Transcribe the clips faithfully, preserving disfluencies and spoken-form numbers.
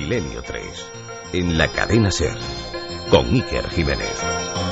Milenio tres, en la cadena SER, con Iker Jiménez.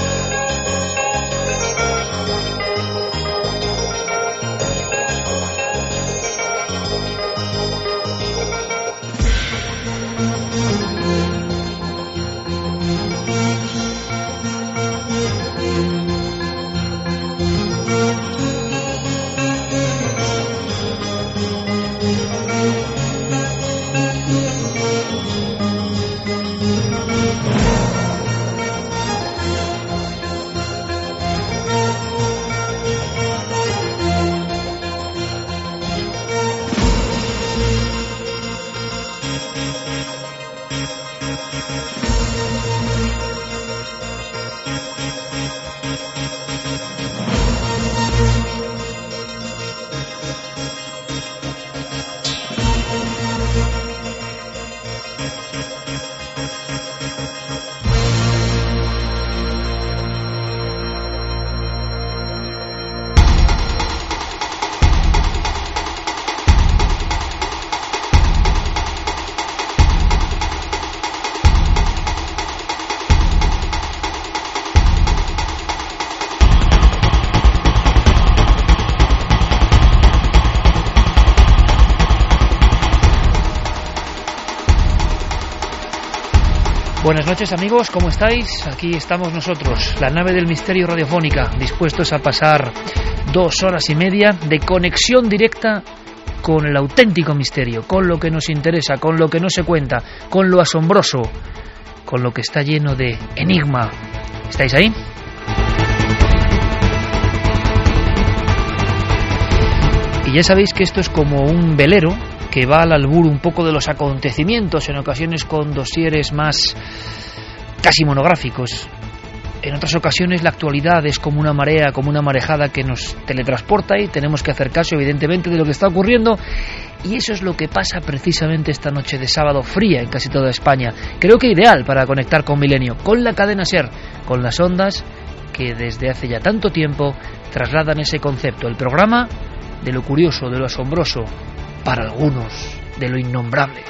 Buenas noches amigos, ¿cómo estáis? Aquí estamos nosotros, la nave del misterio radiofónica, dispuestos a pasar dos horas y media de conexión directa con el auténtico misterio, con lo que nos interesa, con lo que no se cuenta, con lo asombroso, con lo que está lleno de enigma. ¿Estáis ahí? Y ya sabéis que esto es como un velero que va al albur un poco de los acontecimientos, en ocasiones con dosieres más casi monográficos. En otras ocasiones la actualidad es como una marea, como una marejada que nos teletransporta y tenemos que hacer caso evidentemente de lo que está ocurriendo, y eso es lo que pasa precisamente esta noche de sábado fría en casi toda España. Creo que ideal para conectar con Milenio, con la cadena SER, con las ondas que desde hace ya tanto tiempo trasladan ese concepto, el programa de lo curioso, de lo asombroso, para algunos, de lo innombrable.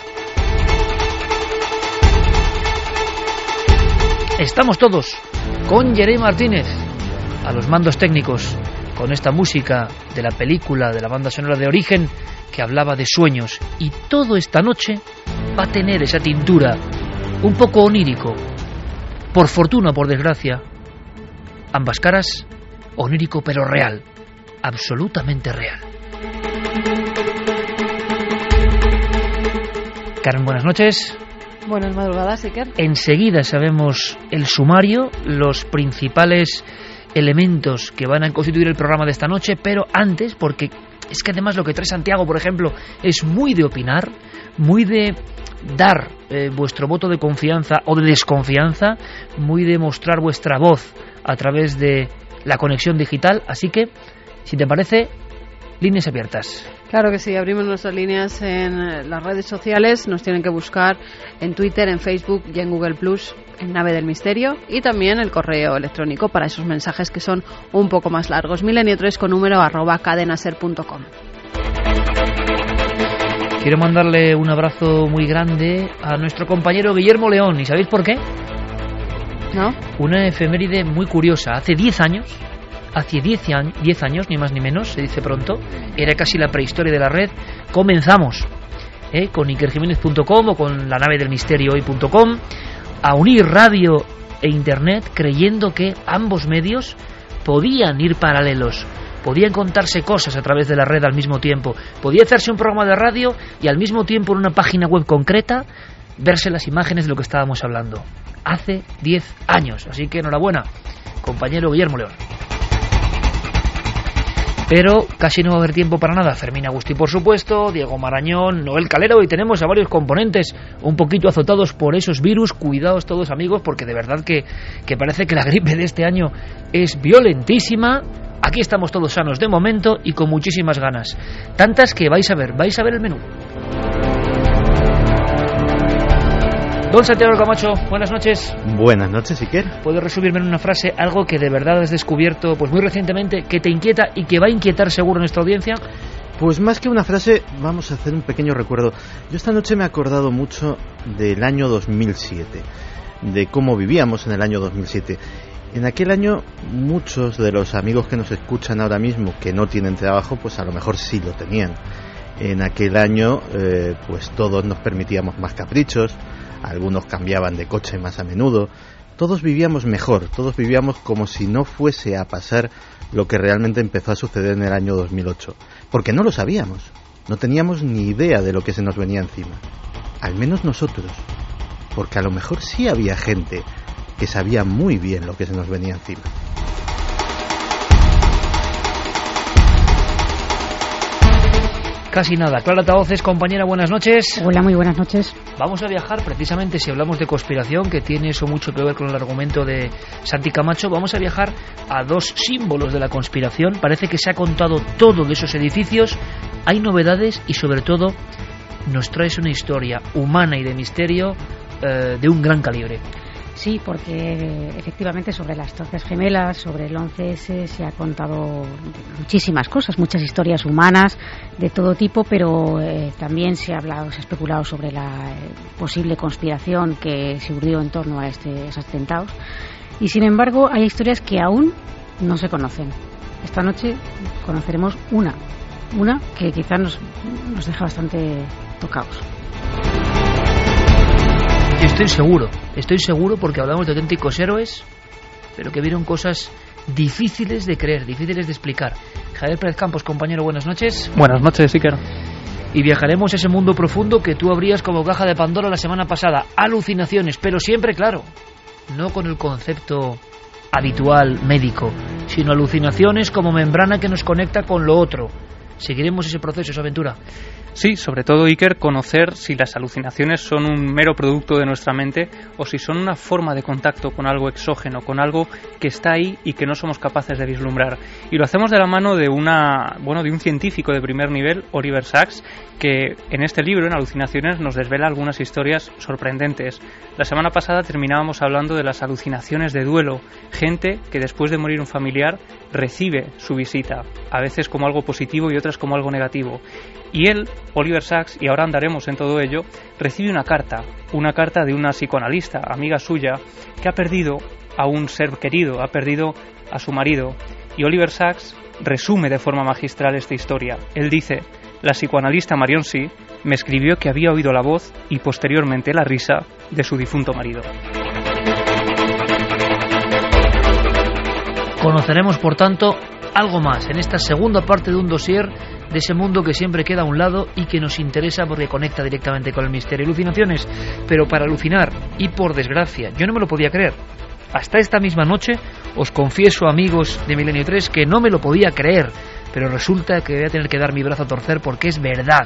Estamos todos con Jeremy Martínez a los mandos técnicos, con esta música de la película, de la banda sonora de Origen, que hablaba de sueños, y todo esta noche va a tener esa tintura un poco onírico, por fortuna o por desgracia, ambas caras, onírico pero real, absolutamente real. Karen, buenas noches. Buenas madrugadas, Iker. Enseguida sabemos el sumario, los principales elementos que van a constituir el programa de esta noche, pero antes, porque es que además lo que trae Santiago, por ejemplo, es muy de opinar, muy de dar eh, vuestro voto de confianza o de desconfianza, muy de mostrar vuestra voz a través de la conexión digital, así que, si te parece, líneas abiertas. Claro que sí, abrimos nuestras líneas en las redes sociales, nos tienen que buscar en Twitter, en Facebook y en Google Plus, en Nave del Misterio, y también el correo electrónico para esos mensajes que son un poco más largos, milenio tres con número arroba cadenaser punto com. Quiero mandarle un abrazo muy grande a nuestro compañero Guillermo León, ¿y sabéis por qué? ¿No? Una efeméride muy curiosa, hace diez años... Hace diez años, ni más ni menos, se dice pronto, era casi la prehistoria de la red, comenzamos ¿eh? con iker jiménez punto com o con la nave del misterio hoy punto com a unir radio e internet, creyendo que ambos medios podían ir paralelos, podían contarse cosas a través de la red al mismo tiempo, podía hacerse un programa de radio y al mismo tiempo en una página web concreta verse las imágenes de lo que estábamos hablando. Hace diez años, así que enhorabuena, compañero Guillermo León. Pero casi no va a haber tiempo para nada. Fermín Agustí, por supuesto, Diego Marañón, Noel Calero, y tenemos a varios componentes un poquito azotados por esos virus. Cuidaos todos, amigos, porque de verdad que, que parece que la gripe de este año es violentísima. Aquí estamos todos sanos de momento y con muchísimas ganas. Tantas que vais a ver, vais a ver el menú. Don Santiago Camacho, buenas noches. Buenas noches, Iker. ¿Puedes resumirme en una frase algo que de verdad has descubierto pues muy recientemente, que te inquieta y que va a inquietar seguro nuestra audiencia? Pues más que una frase, vamos a hacer un pequeño recuerdo. Yo esta noche me he acordado mucho del año dos mil siete, de cómo vivíamos en el año dos mil siete. En aquel año muchos de los amigos que nos escuchan ahora mismo que no tienen trabajo, pues a lo mejor sí lo tenían. En aquel año eh, pues todos nos permitíamos más caprichos, algunos cambiaban de coche más a menudo, todos vivíamos mejor, todos vivíamos como si no fuese a pasar lo que realmente empezó a suceder en el año dos mil ocho, porque no lo sabíamos, no teníamos ni idea de lo que se nos venía encima, al menos nosotros, porque a lo mejor sí había gente que sabía muy bien lo que se nos venía encima. Casi nada. Clara Tahoces, compañera, buenas noches. Hola, muy buenas noches. Vamos a viajar, precisamente si hablamos de conspiración, que tiene eso mucho que ver con el argumento de Santi Camacho, vamos a viajar a dos símbolos de la conspiración. Parece que se ha contado todo de esos edificios, hay novedades y sobre todo nos traes una historia humana y de misterio eh, de un gran calibre. Sí, porque efectivamente sobre las Torres Gemelas, sobre el once ese, se ha contado muchísimas cosas, muchas historias humanas de todo tipo, pero eh, también se ha hablado, se ha especulado sobre la eh, posible conspiración que se urdió en torno a este, esos atentados. Y sin embargo, hay historias que aún no se conocen. Esta noche conoceremos una, una que quizás nos, nos deja bastante tocados. Yo estoy seguro, estoy seguro porque hablamos de auténticos héroes, pero que vieron cosas difíciles de creer, difíciles de explicar. Javier Pérez Campos, compañero, buenas noches. Buenas noches, Iker. Y viajaremos a ese mundo profundo que tú abrías como caja de Pandora la semana pasada. Alucinaciones, pero siempre, claro, no con el concepto habitual médico, sino alucinaciones como membrana que nos conecta con lo otro. Seguiremos ese proceso, esa aventura. Sí, sobre todo, Iker, conocer si las alucinaciones son un mero producto de nuestra mente o si son una forma de contacto con algo exógeno, con algo que está ahí y que no somos capaces de vislumbrar. Y lo hacemos de la mano de una, bueno, de un científico de primer nivel, Oliver Sacks, que en este libro, en Alucinaciones, nos desvela algunas historias sorprendentes. La semana pasada terminábamos hablando de las alucinaciones de duelo, gente que después de morir un familiar recibe su visita, a veces como algo positivo y otras como algo negativo. Y él, Oliver Sacks, y ahora andaremos en todo ello, recibe una carta, una carta de una psicoanalista, amiga suya, que ha perdido a un ser querido, ha perdido a su marido. Y Oliver Sacks resume de forma magistral esta historia. Él dice: la psicoanalista Marion C. me escribió que había oído la voz y posteriormente la risa de su difunto marido. Conoceremos, por tanto, algo más en esta segunda parte de un dossier de ese mundo que siempre queda a un lado y que nos interesa porque conecta directamente con el misterio. Alucinaciones, pero para alucinar, y por desgracia, yo no me lo podía creer. Hasta esta misma noche, os confieso, amigos de Milenio tres, que no me lo podía creer, pero resulta que voy a tener que dar mi brazo a torcer porque es verdad.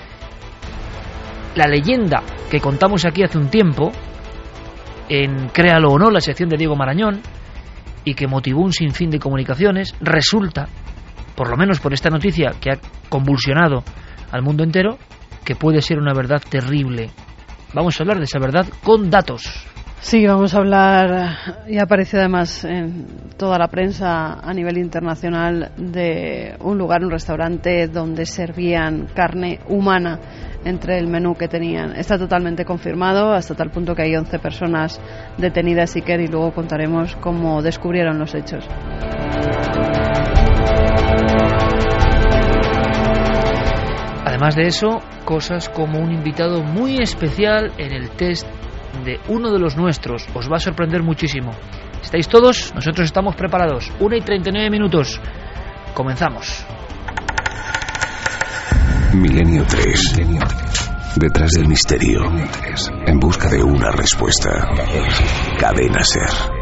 La leyenda que contamos aquí hace un tiempo, en Créalo o no, la sección de Diego Marañón, y que motivó un sinfín de comunicaciones, resulta, por lo menos por esta noticia que ha convulsionado al mundo entero, que puede ser una verdad terrible. Vamos a hablar de esa verdad con datos. Sí, vamos a hablar, y ha aparecido además en toda la prensa a nivel internacional, de un lugar, un restaurante donde servían carne humana entre el menú que tenían. Está totalmente confirmado, hasta tal punto que hay once personas detenidas, Iker, y luego contaremos cómo descubrieron los hechos. Además de eso, cosas como un invitado muy especial en el test de uno de los nuestros. Os va a sorprender muchísimo. ¿Estáis todos? Nosotros estamos preparados. una y treinta y nueve minutos. Comenzamos. Milenio tres. Detrás del misterio. En busca de una respuesta. Cadena SER.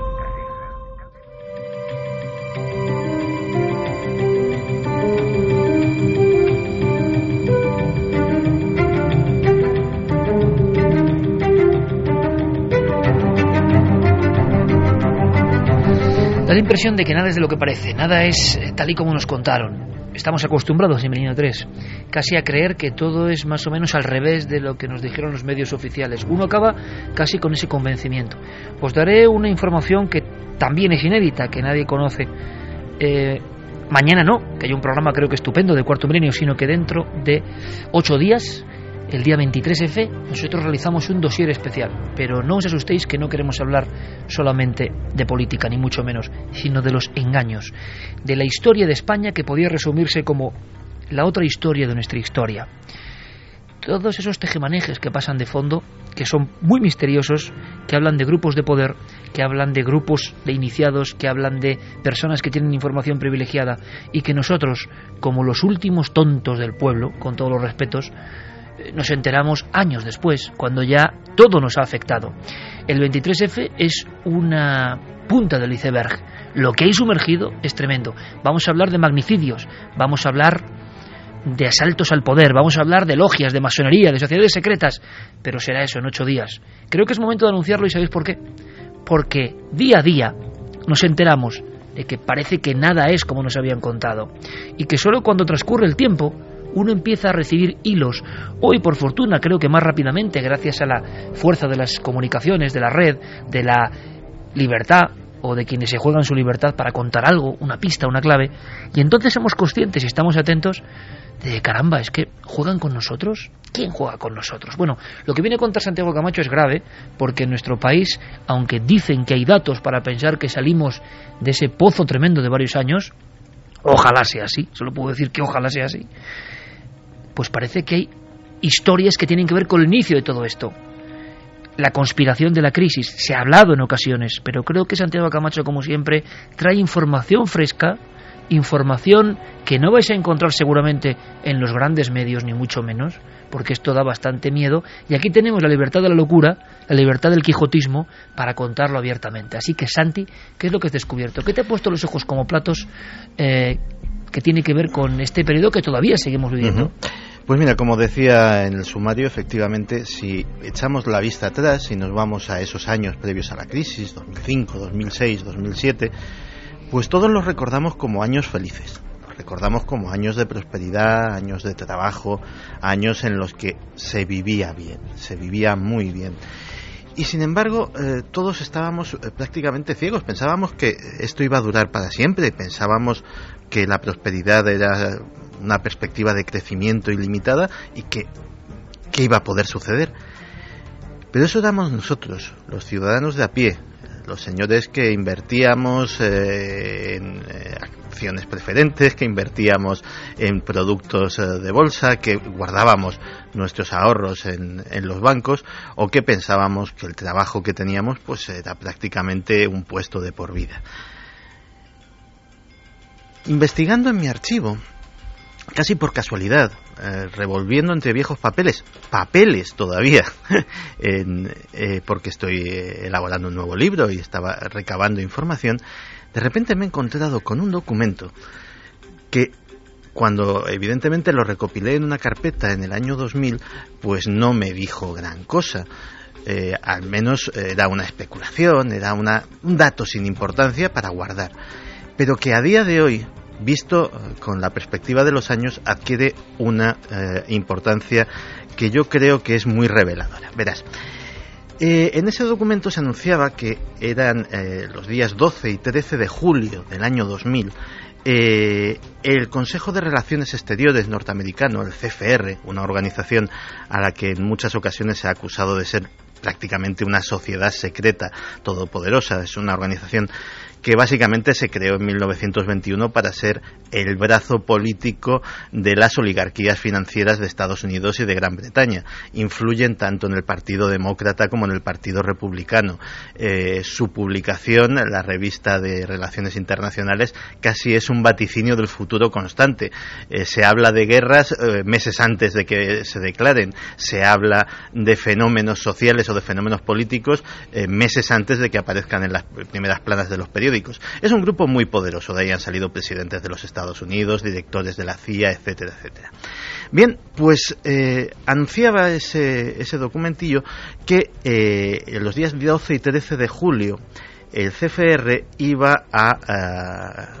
Da la impresión de que nada es de lo que parece, nada es tal y como nos contaron. Estamos acostumbrados en Milenio tres casi a creer que todo es más o menos al revés de lo que nos dijeron los medios oficiales. Uno acaba casi con ese convencimiento. Os daré una información que también es inédita, que nadie conoce. Eh, mañana no, que hay un programa creo que estupendo de Cuarto Milenio, sino que dentro de ocho días, el día veintitrés efe, nosotros realizamos un dossier especial. Pero no os asustéis, que no queremos hablar solamente de política, ni mucho menos, sino de los engaños, de la historia de España, que podía resumirse como la otra historia de nuestra historia. Todos esos tejemanejes que pasan de fondo, que son muy misteriosos, que hablan de grupos de poder, que hablan de grupos de iniciados, que hablan de personas que tienen información privilegiada, y que nosotros, como los últimos tontos del pueblo, con todos los respetos, nos enteramos años después, cuando ya todo nos ha afectado. El veintitrés efe es una punta del iceberg. Lo que hay sumergido es tremendo. Vamos a hablar de magnicidios, vamos a hablar de asaltos al poder, vamos a hablar de logias, de masonería, de sociedades secretas, pero será eso en ocho días. Creo que es momento de anunciarlo, y ¿sabéis por qué? Porque día a día nos enteramos de que parece que nada es como nos habían contado, y que solo cuando transcurre el tiempo uno empieza a recibir hilos. Hoy, por fortuna, creo que más rápidamente, gracias a la fuerza de las comunicaciones, de la red, de la libertad, o de quienes se juegan su libertad para contar algo, una pista, una clave, y entonces somos conscientes y estamos atentos de, caramba, es que ¿juegan con nosotros? ¿Quién juega con nosotros? Bueno, lo que viene a contar Santiago Camacho es grave, porque en nuestro país, aunque dicen que hay datos para pensar que salimos de ese pozo tremendo de varios años, ojalá sea así, solo puedo decir que ojalá sea así, pues parece que hay historias que tienen que ver con el inicio de todo esto. La conspiración de la crisis, se ha hablado en ocasiones, pero creo que Santiago Camacho, como siempre, trae información fresca, información que no vais a encontrar seguramente en los grandes medios, ni mucho menos, porque esto da bastante miedo, y aquí tenemos la libertad de la locura, la libertad del quijotismo, para contarlo abiertamente. Así que, Santi, ¿qué es lo que has descubierto? ¿Qué te ha puesto los ojos como platos eh, que tiene que ver con este periodo que todavía seguimos viviendo? Uh-huh. Pues mira, como decía en el sumario, efectivamente, si echamos la vista atrás y nos vamos a esos años previos a la crisis, dos mil cinco, dos mil seis, dos mil siete, pues todos los recordamos como años felices. Los recordamos como años de prosperidad, años de trabajo, años en los que se vivía bien, se vivía muy bien. Y sin embargo, eh, todos estábamos eh, prácticamente ciegos. Pensábamos que esto iba a durar para siempre, pensábamos que la prosperidad era una perspectiva de crecimiento ilimitada y que, que iba a poder suceder. Pero eso éramos nosotros, los ciudadanos de a pie, los señores que invertíamos eh, en eh, acciones preferentes, que invertíamos en productos eh, de bolsa, que guardábamos nuestros ahorros en, en los bancos, o que pensábamos que el trabajo que teníamos pues era prácticamente un puesto de por vida. Investigando en mi archivo, casi por casualidad, eh, revolviendo entre viejos papeles, papeles todavía, en, eh, porque estoy eh, elaborando un nuevo libro y estaba recabando información, de repente me he encontrado con un documento que, cuando evidentemente lo recopilé en una carpeta en el año dos mil, pues no me dijo gran cosa. Eh, al menos era una especulación, era una, un dato sin importancia para guardar, pero que a día de hoy, visto con la perspectiva de los años, adquiere una eh, importancia que yo creo que es muy reveladora. Verás, eh, en ese documento se anunciaba que eran eh, los días doce y trece de julio del año dos mil, eh, el Consejo de Relaciones Exteriores norteamericano, el C F R, una organización a la que en muchas ocasiones se ha acusado de ser prácticamente una sociedad secreta todopoderosa, es una organización que básicamente se creó en mil novecientos veintiuno para ser el brazo político de las oligarquías financieras de Estados Unidos y de Gran Bretaña. Influyen tanto en el Partido Demócrata como en el Partido Republicano. Eh, su publicación, la revista de Relaciones Internacionales, casi es un vaticinio del futuro constante. Eh, se habla de guerras eh, meses antes de que se declaren. Se habla de fenómenos sociales o de fenómenos políticos eh, meses antes de que aparezcan en las primeras planas de los periódicos. Es un grupo muy poderoso, de ahí han salido presidentes de los Estados Unidos, directores de la C I A, etcétera, etcétera. Bien, pues eh, anunciaba ese, ese documentillo que eh, en los días doce y trece de julio el C F R iba a, a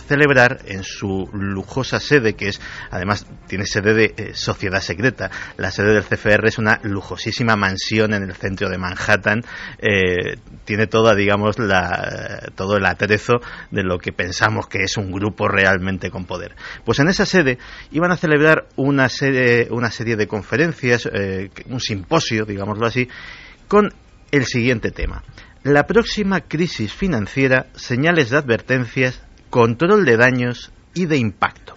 celebrar en su lujosa sede, que es, además, tiene sede de eh, sociedad secreta. La sede del C F R es una lujosísima mansión en el centro de Manhattan. Eh, tiene toda, digamos, la, todo el atrezo de lo que pensamos que es un grupo realmente con poder. Pues en esa sede iban a celebrar una serie, una serie de conferencias, eh, un simposio, digámoslo así, con el siguiente tema: la próxima crisis financiera, señales de advertencias, control de daños y de impacto.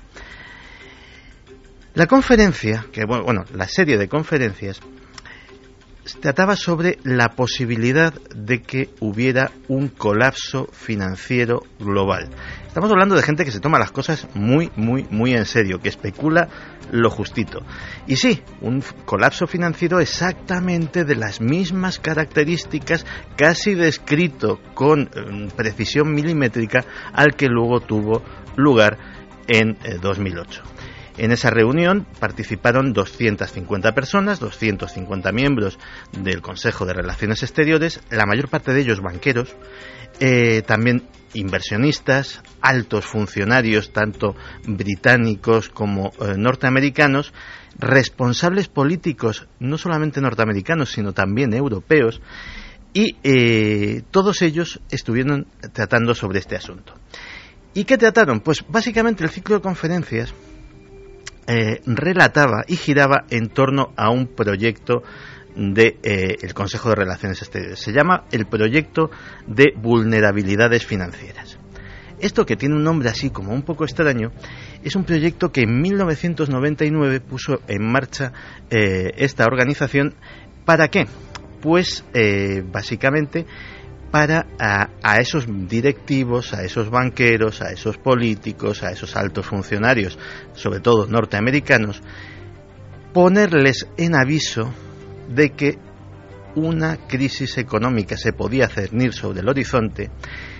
La conferencia, que bueno, la serie de conferencias trataba sobre la posibilidad de que hubiera un colapso financiero global. Estamos hablando de gente que se toma las cosas muy, muy, muy en serio, que especula lo justito. Y sí, un colapso financiero exactamente de las mismas características, casi descrito con eh, precisión milimétrica, al que luego tuvo lugar en eh, dos mil ocho. En esa reunión participaron doscientas cincuenta personas, doscientos cincuenta miembros del Consejo de Relaciones Exteriores, la mayor parte de ellos banqueros, eh, también inversionistas, altos funcionarios, tanto británicos como eh, norteamericanos, responsables políticos, no solamente norteamericanos, sino también europeos, y eh, todos ellos estuvieron tratando sobre este asunto. ¿Y qué trataron? Pues básicamente el ciclo de conferencias Eh, relataba y giraba en torno a un proyecto del de, eh, Consejo de Relaciones Exteriores. Se llama el proyecto de vulnerabilidades financieras. Esto, que tiene un nombre así como un poco extraño, es un proyecto que en mil novecientos noventa y nueve puso en marcha eh, esta organización. ¿Para qué? Pues eh, básicamente para a, a esos directivos, a esos banqueros, a esos políticos, a esos altos funcionarios, sobre todo norteamericanos, ponerles en aviso de que una crisis económica se podía cernir sobre el horizonte,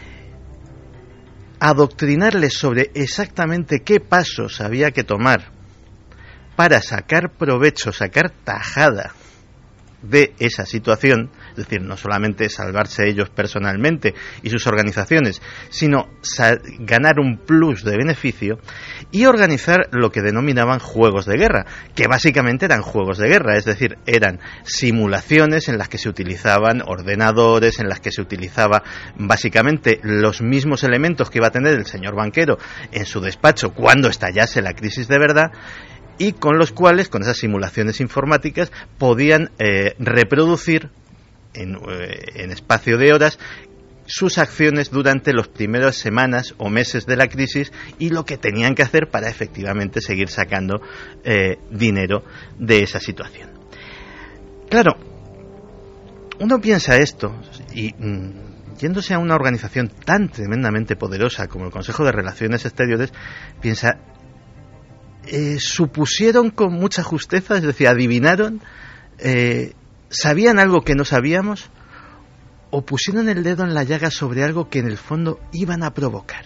adoctrinarles sobre exactamente qué pasos había que tomar para sacar provecho, sacar tajada de esa situación, es decir, no solamente salvarse ellos personalmente y sus organizaciones, sino ganar un plus de beneficio, y organizar lo que denominaban juegos de guerra, que básicamente eran juegos de guerra, es decir, eran simulaciones en las que se utilizaban ordenadores, en las que se utilizaba básicamente los mismos elementos que iba a tener el señor banquero en su despacho cuando estallase la crisis de verdad, y con los cuales, con esas simulaciones informáticas, podían eh, reproducir en, eh, en espacio de horas sus acciones durante las primeras semanas o meses de la crisis y lo que tenían que hacer para efectivamente seguir sacando eh, dinero de esa situación. Claro, uno piensa esto y mmm, yéndose a una organización tan tremendamente poderosa como el Consejo de Relaciones Exteriores, piensa... Eh, supusieron con mucha justeza, es decir, adivinaron, eh, sabían algo que no sabíamos, o pusieron el dedo en la llaga sobre algo que en el fondo iban a provocar.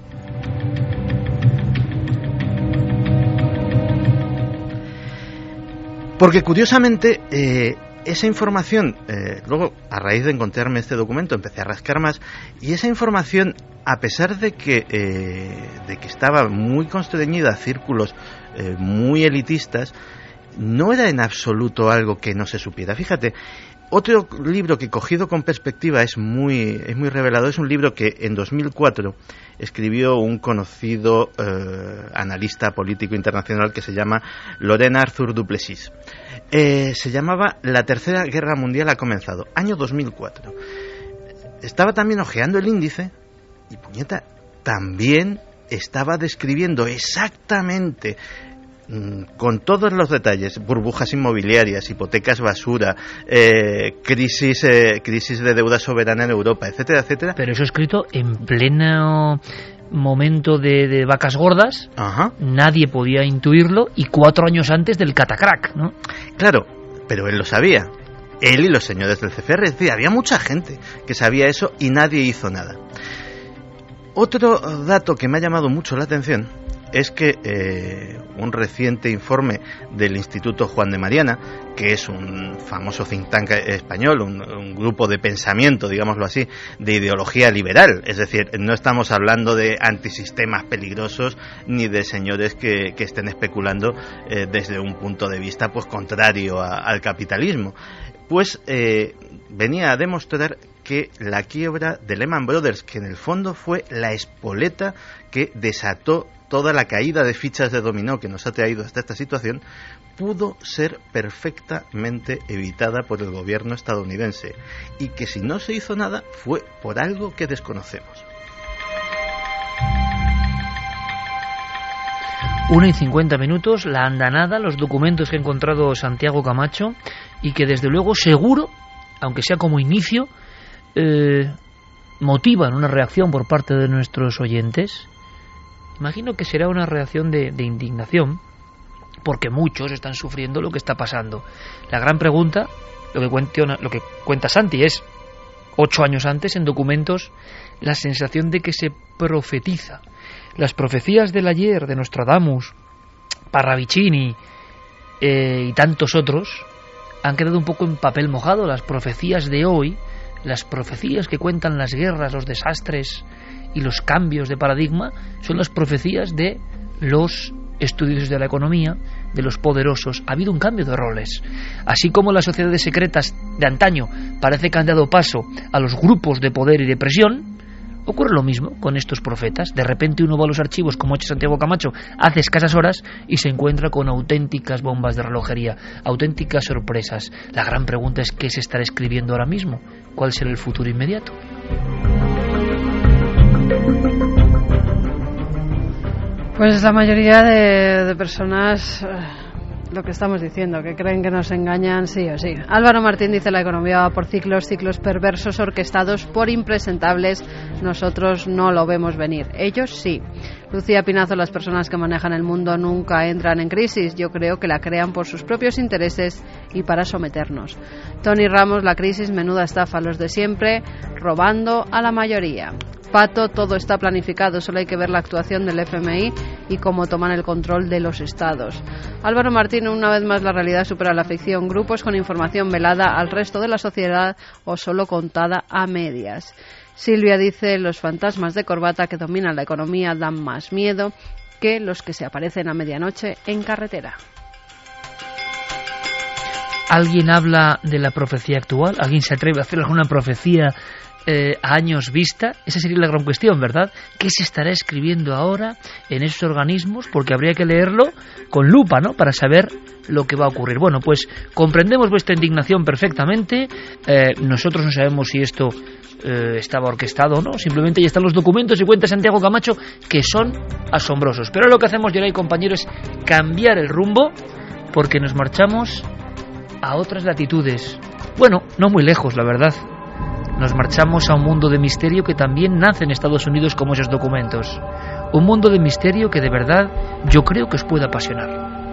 Porque curiosamente eh, esa información, eh, luego a raíz de encontrarme este documento empecé a rascar más, y esa información, a pesar de que eh, de que estaba muy constreñida a círculos eh, muy elitistas, no era en absoluto algo que no se supiera. Fíjate, otro libro que, cogido con perspectiva, es muy es muy revelador. Es un libro que en dos mil cuatro escribió un conocido eh, analista político internacional que se llama Laurent Arthur du Plessis. Eh, se llamaba La Tercera Guerra Mundial ha comenzado, año dos mil cuatro. Estaba también hojeando el índice y, puñeta, también estaba describiendo exactamente, mmm, con todos los detalles, burbujas inmobiliarias, hipotecas basura, eh, crisis eh, crisis de deuda soberana en Europa, etcétera, etcétera. Pero eso escrito en pleno momento de, de vacas gordas. Ajá. Nadie podía intuirlo, y cuatro años antes del catacrack, ¿no? Claro, pero él lo sabía. Él y los señores del C F R, es decir, había mucha gente que sabía eso y nadie hizo nada. Otro dato que me ha llamado mucho la atención es que es que eh, un reciente informe del Instituto Juan de Mariana, que es un famoso think tank español, un, un grupo de pensamiento, digámoslo así, de ideología liberal, es decir, no estamos hablando de antisistemas peligrosos ni de señores que, que estén especulando eh, desde un punto de vista pues contrario a, al capitalismo, pues eh, venía a demostrar que la quiebra de Lehman Brothers, que en el fondo fue la espoleta que desató toda la caída de fichas de dominó que nos ha traído hasta esta situación, pudo ser perfectamente evitada por el gobierno estadounidense, y que si no se hizo nada fue por algo que desconocemos. Una y cincuenta minutos, la andanada, los documentos que ha encontrado Santiago Camacho, y que desde luego seguro, aunque sea como inicio, eh, motivan una reacción por parte de nuestros oyentes. Imagino que será una reacción de, de indignación, porque muchos están sufriendo lo que está pasando. La gran pregunta, lo que, cuenta, lo que cuenta Santi, es, ocho años antes, en documentos, la sensación de que se profetiza. Las profecías del ayer, de Nostradamus, Parravicini eh, y tantos otros, han quedado un poco en papel mojado. Las profecías de hoy, las profecías que cuentan las guerras, los desastres y los cambios de paradigma, son las profecías de los estudiosos de la economía, de los poderosos. Ha habido un cambio de roles. Así como las sociedades secretas de antaño parece que han dado paso a los grupos de poder y de presión, ocurre lo mismo con estos profetas. De repente uno va a los archivos, como ha hecho Santiago Camacho hace escasas horas, y se encuentra con auténticas bombas de relojería, auténticas sorpresas. La gran pregunta es: ¿qué se estará escribiendo ahora mismo? ¿Cuál será el futuro inmediato? Pues la mayoría de, de personas, lo que estamos diciendo, que creen que nos engañan sí o sí. Álvaro Martín dice: la economía va por ciclos, ciclos perversos orquestados por impresentables. Nosotros no lo vemos venir, ellos sí. Lucía Pinazo: las personas que manejan el mundo nunca entran en crisis, yo creo que la crean por sus propios intereses y para someternos. Tony Ramos: la crisis, menuda estafa, los de siempre robando a la mayoría. Pato: todo está planificado, solo hay que ver la actuación del F M I y cómo toman el control de los estados. Álvaro Martín: una vez más la realidad supera la ficción, grupos con información velada al resto de la sociedad o solo contada a medias. Silvia dice: los fantasmas de corbata que dominan la economía dan más miedo que los que se aparecen a medianoche en carretera. ¿Alguien habla de la profecía actual? ¿Alguien se atreve a hacer alguna profecía Eh, a años vista? Esa sería la gran cuestión, ¿verdad? ¿Qué se estará escribiendo ahora en esos organismos? Porque habría que leerlo con lupa, ¿no?, para saber lo que va a ocurrir. Bueno, pues comprendemos vuestra indignación perfectamente. Eh, nosotros no sabemos si esto eh, estaba orquestado o no. Simplemente ahí están los documentos y cuenta Santiago Camacho, que son asombrosos. Pero lo que hacemos, Geray, compañeros, es cambiar el rumbo, porque nos marchamos a otras latitudes. Bueno, no muy lejos, la verdad. Nos marchamos a un mundo de misterio que también nace en Estados Unidos como esos documentos. Un mundo de misterio que de verdad yo creo que os puede apasionar.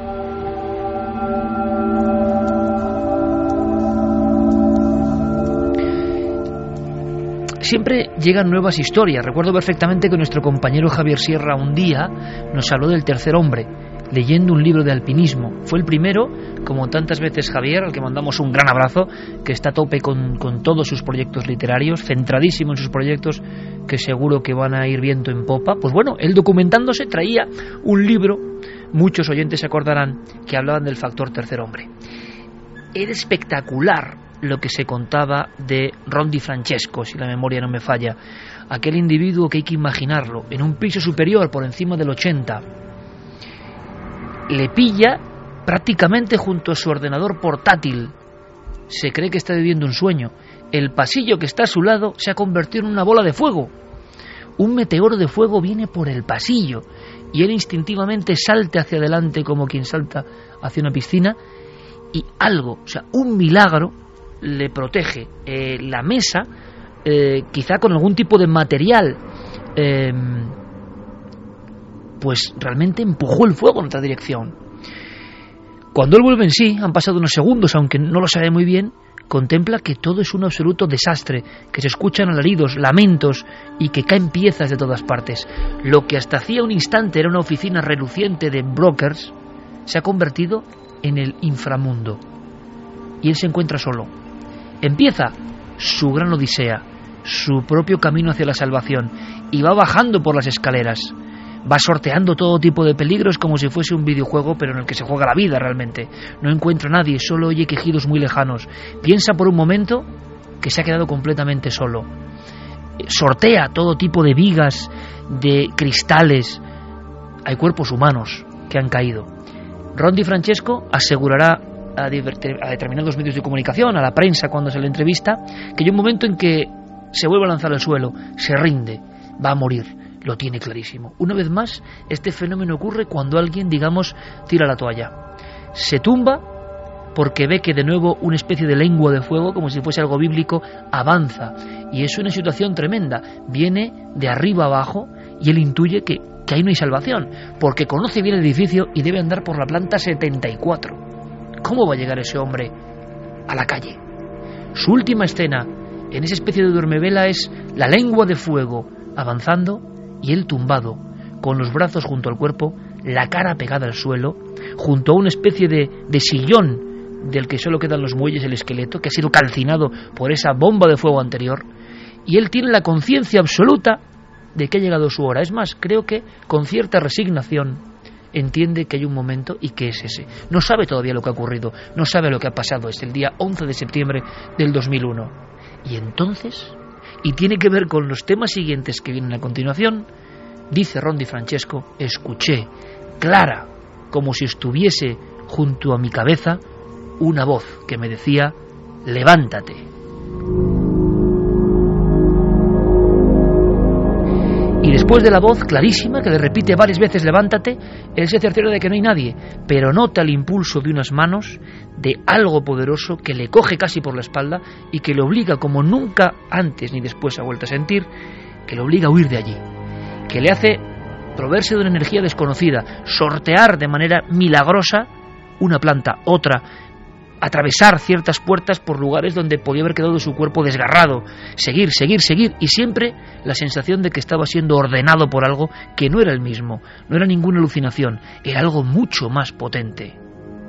Siempre llegan nuevas historias. Recuerdo perfectamente que nuestro compañero Javier Sierra un día nos habló del tercer hombre, leyendo un libro de alpinismo. Fue el primero, como tantas veces Javier, al que mandamos un gran abrazo, que está a tope con, con todos sus proyectos literarios, centradísimo en sus proyectos, que seguro que van a ir viento en popa. Pues bueno, él documentándose traía un libro, muchos oyentes se acordarán, que hablaban del factor tercer hombre. Era espectacular lo que se contaba de Ron Di Francesco, si la memoria no me falla, aquel individuo que hay que imaginarlo, en un piso superior, por encima del ochenta, le pilla prácticamente junto a su ordenador portátil. Se cree que está viviendo un sueño. El pasillo que está a su lado se ha convertido en una bola de fuego. Un meteoro de fuego viene por el pasillo y él instintivamente salta hacia adelante como quien salta hacia una piscina, y algo, o sea, un milagro le protege. Eh, la mesa, eh, quizá con algún tipo de material, eh, pues realmente empujó el fuego en otra dirección. Cuando él vuelve en sí, han pasado unos segundos, aunque no lo sabe muy bien, contempla que todo es un absoluto desastre, que se escuchan alaridos, lamentos y que caen piezas de todas partes. Lo que hasta hacía un instante era una oficina reluciente de brokers se ha convertido en el inframundo. Y él se encuentra solo. Empieza su gran odisea, su propio camino hacia la salvación, y va bajando por las escaleras. Va sorteando todo tipo de peligros como si fuese un videojuego, pero en el que se juega la vida realmente. No encuentra a nadie, solo oye quejidos muy lejanos. Piensa por un momento que se ha quedado completamente solo. Sortea todo tipo de vigas, de cristales. Hay cuerpos humanos que han caído. Ron DiFrancesco asegurará a, a determinados medios de comunicación, a la prensa cuando se le entrevista, que hay un momento en que se vuelve a lanzar al suelo, se rinde, va a morir. Lo tiene clarísimo. Una vez más, este fenómeno ocurre cuando alguien, digamos, tira la toalla. Se tumba porque ve que de nuevo una especie de lengua de fuego, como si fuese algo bíblico, avanza. Y es una situación tremenda. Viene de arriba abajo y él intuye que, que ahí no hay salvación, porque conoce bien el edificio y debe andar por la planta setenta y cuatro. ¿Cómo va a llegar ese hombre a la calle? Su última escena en esa especie de duermevela es la lengua de fuego avanzando y él tumbado, con los brazos junto al cuerpo, la cara pegada al suelo, junto a una especie de, de sillón del que solo quedan los muelles y el esqueleto, que ha sido calcinado por esa bomba de fuego anterior, y él tiene la conciencia absoluta de que ha llegado su hora. Es más, creo que con cierta resignación entiende que hay un momento y que es ese. No sabe todavía lo que ha ocurrido, no sabe lo que ha pasado. Es el día once de septiembre del dos mil uno. Y entonces, y tiene que ver con los temas siguientes que vienen a continuación, dice Ron DiFrancesco: escuché clara, como si estuviese junto a mi cabeza, una voz que me decía: levántate. Y después de la voz clarísima, que le repite varias veces levántate, él se cerciora de que no hay nadie, pero nota el impulso de unas manos, de algo poderoso que le coge casi por la espalda y que le obliga, como nunca antes ni después ha vuelto a sentir, que le obliga a huir de allí, que le hace proveerse de una energía desconocida, sortear de manera milagrosa una planta, otra, atravesar ciertas puertas por lugares donde podía haber quedado su cuerpo desgarrado, seguir, seguir, seguir, y siempre la sensación de que estaba siendo ordenado por algo que no era el mismo, no era ninguna alucinación, era algo mucho más potente.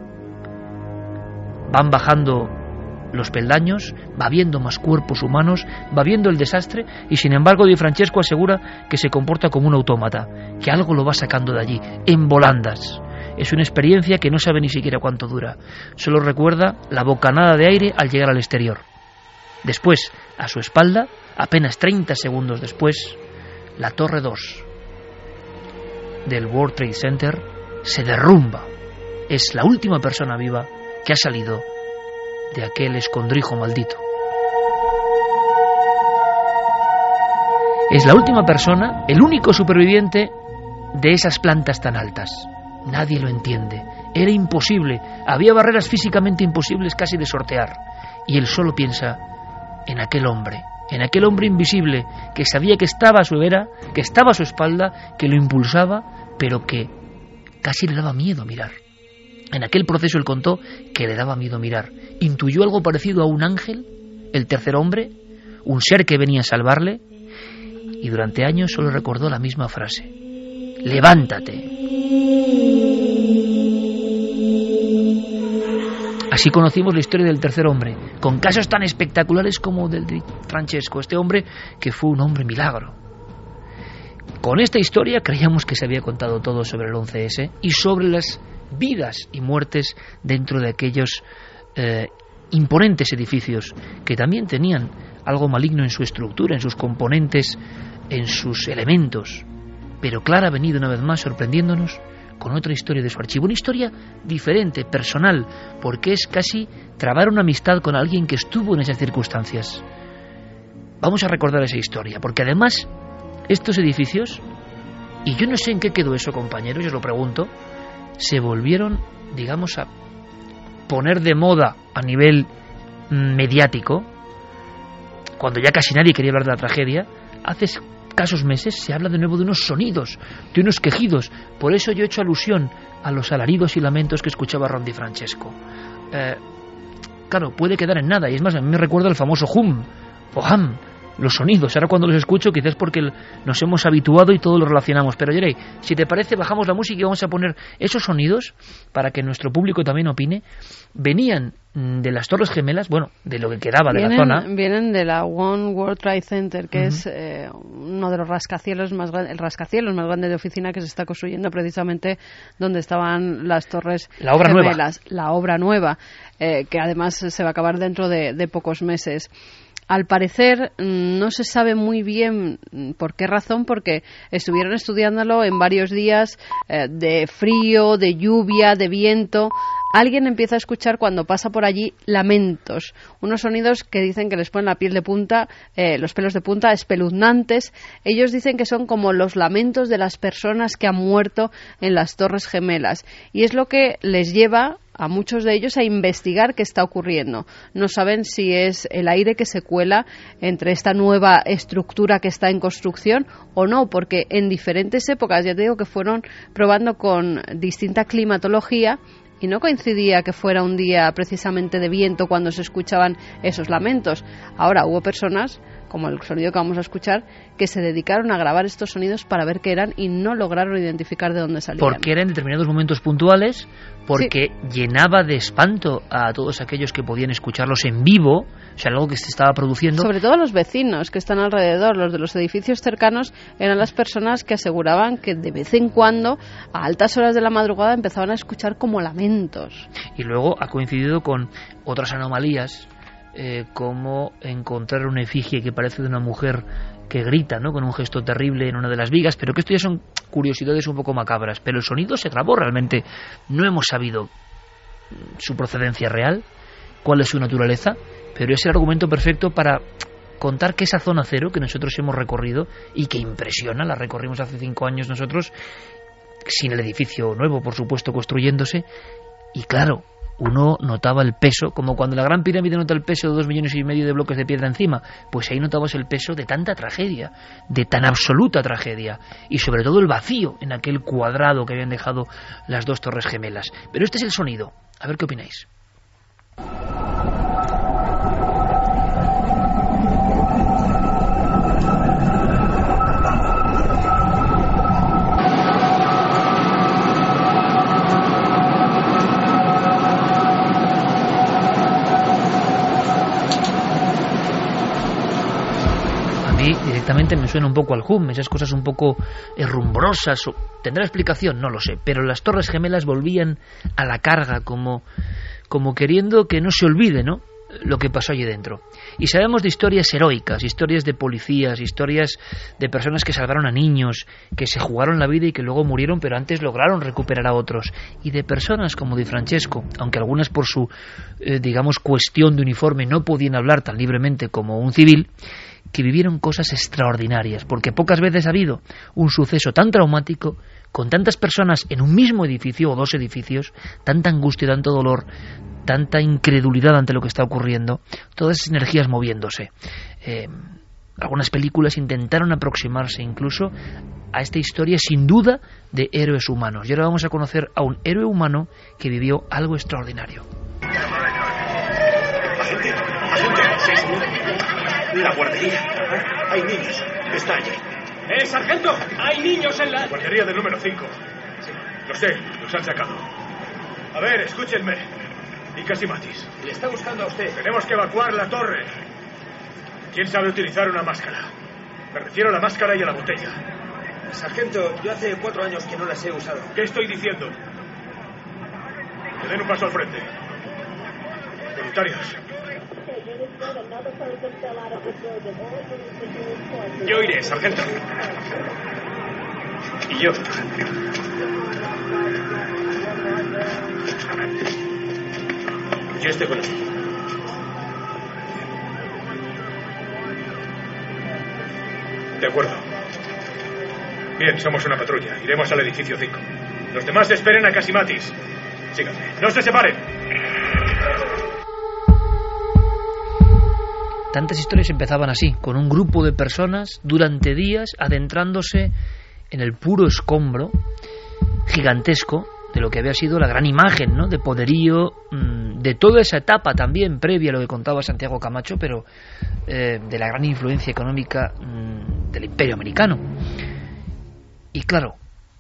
Van bajando los peldaños, va viendo más cuerpos humanos, va viendo el desastre, y sin embargo DiFrancesco asegura que se comporta como un autómata, que algo lo va sacando de allí, en volandas. Es una experiencia que no sabe ni siquiera cuánto dura. Solo recuerda la bocanada de aire al llegar al exterior. Después, a su espalda, apenas treinta segundos después, la Torre dos del World Trade Center se derrumba. Es la última persona viva que ha salido de aquel escondrijo maldito. Es la última persona, el único superviviente de esas plantas tan altas. Nadie lo entiende. Era imposible. Había barreras físicamente imposibles casi de sortear. Y él solo piensa en aquel hombre, en aquel hombre invisible que sabía que estaba a su vera, que estaba a su espalda, que lo impulsaba, pero que casi le daba miedo mirar. En aquel proceso él contó que le daba miedo mirar. Intuyó algo parecido a un ángel, el tercer hombre, un ser que venía a salvarle, y durante años solo recordó la misma frase: levántate. Así conocimos la historia del tercer hombre, con casos tan espectaculares como el de Francesco, este hombre que fue un hombre milagro. Con esta historia creíamos que se había contado todo sobre el once ese y sobre las vidas y muertes dentro de aquellos eh, imponentes edificios que también tenían algo maligno en su estructura, en sus componentes, en sus elementos. Pero Clara ha venido una vez más sorprendiéndonos con otra historia de su archivo, una historia diferente, personal, porque es casi trabar una amistad con alguien que estuvo en esas circunstancias. Vamos a recordar esa historia, porque además estos edificios, y yo no sé en qué quedó eso, compañeros, yo os lo pregunto, se volvieron, digamos, a poner de moda a nivel mediático, cuando ya casi nadie quería hablar de la tragedia. Hace escasos meses se habla de nuevo de unos sonidos, de unos quejidos. Por eso yo he hecho alusión a los alaridos y lamentos que escuchaba Ron DiFrancesco. Eh, claro, puede quedar en nada. Y es más, a mí me recuerda el famoso hum o ham, los sonidos. Ahora cuando los escucho quizás porque nos hemos habituado y todo lo relacionamos. Pero Yerei, si te parece, bajamos la música y vamos a poner esos sonidos para que nuestro público también opine. Venían de las Torres Gemelas, bueno, de lo que quedaba vienen, de la zona. Vienen de la One World Trade Center, que uh-huh. es eh, uno de los rascacielos más el rascacielos más grande de oficina que se está construyendo precisamente donde estaban las Torres la obra Gemelas. Nueva. La obra nueva, eh, que además se va a acabar dentro de, de pocos meses. Al parecer no se sabe muy bien por qué razón, porque estuvieron estudiándolo en varios días eh, de frío, de lluvia, de viento. Alguien empieza a escuchar cuando pasa por allí lamentos, unos sonidos que dicen que les ponen la piel de punta, eh, los pelos de punta, espeluznantes. Ellos dicen que son como los lamentos de las personas que han muerto en las Torres Gemelas, y es lo que les lleva a muchos de ellos a investigar qué está ocurriendo. No saben si es el aire que se cuela entre esta nueva estructura que está en construcción o no, porque en diferentes épocas, ya te digo que fueron probando con distinta climatología, y no coincidía que fuera un día precisamente de viento cuando se escuchaban esos lamentos. Ahora hubo personas, como el sonido que vamos a escuchar, que se dedicaron a grabar estos sonidos para ver qué eran y no lograron identificar de dónde salían. Porque eran determinados momentos puntuales, porque sí. llenaba de espanto a todos aquellos que podían escucharlos en vivo, o sea, algo que se estaba produciendo. Sobre todo los vecinos que están alrededor, los de los edificios cercanos, eran las personas que aseguraban que de vez en cuando, a altas horas de la madrugada, empezaban a escuchar como lamentos. Y luego ha coincidido con otras anomalías, eh, como encontrar una efigie que parece de una mujer que grita, ¿no?, con un gesto terrible en una de las vigas, pero que esto ya son curiosidades un poco macabras. Pero el sonido se grabó realmente. No hemos sabido su procedencia real, cuál es su naturaleza, pero es el argumento perfecto para contar que esa zona cero que nosotros hemos recorrido y que impresiona, la recorrimos hace cinco años nosotros, sin el edificio nuevo, por supuesto, construyéndose, y claro, uno notaba el peso, como cuando la Gran Pirámide nota el peso de dos millones y medio de bloques de piedra encima, pues ahí notabas el peso de tanta tragedia, de tan absoluta tragedia, y sobre todo el vacío en aquel cuadrado que habían dejado las dos Torres Gemelas. Pero este es el sonido, a ver qué opináis. Directamente me suena un poco al hum, esas cosas un poco herrumbrosas. ¿Tendrá explicación? No lo sé, pero las Torres Gemelas volvían a la carga como, como queriendo que no se olvide, ¿no?, lo que pasó allí dentro. Y sabemos de historias heroicas, historias de policías, historias de personas que salvaron a niños, que se jugaron la vida y que luego murieron, pero antes lograron recuperar a otros. Y de personas como Di Francesco, aunque algunas por su, eh, digamos, cuestión de uniforme no podían hablar tan libremente como un civil, que vivieron cosas extraordinarias, porque pocas veces ha habido un suceso tan traumático, con tantas personas en un mismo edificio o dos edificios, tanta angustia, tanto dolor, tanta incredulidad ante lo que está ocurriendo, todas esas energías moviéndose. Eh, algunas películas intentaron aproximarse incluso a esta historia, sin duda, de héroes humanos. Y ahora vamos a conocer a un héroe humano que vivió algo extraordinario. Agente, agente, sí, señor. La guardería. Hay niños. Está allí. ¡Eh, sargento! ¡Hay niños en la... Guardería del número cinco. Sí. Lo sé, los han sacado. A ver, escúchenme. Y Casimatis. Le está buscando a usted. Tenemos que evacuar la torre. ¿Quién sabe utilizar una máscara? Me refiero a la máscara y a la botella. Sargento, yo hace cuatro años que no las he usado. ¿Qué estoy diciendo? Que den un paso al frente. Voluntarios. Yo iré, sargento. Y yo. Yo estoy con usted. De acuerdo. Bien, somos una patrulla. Iremos al edificio cinco. Los demás esperen a Casimatis. Síganme. ¡No se separen! Tantas historias empezaban así, con un grupo de personas durante días adentrándose en el puro escombro gigantesco de lo que había sido la gran imagen, ¿no?, de poderío, mmm, de toda esa etapa también previa a lo que contaba Santiago Camacho, pero eh, de la gran influencia económica mmm, del Imperio Americano. Y claro,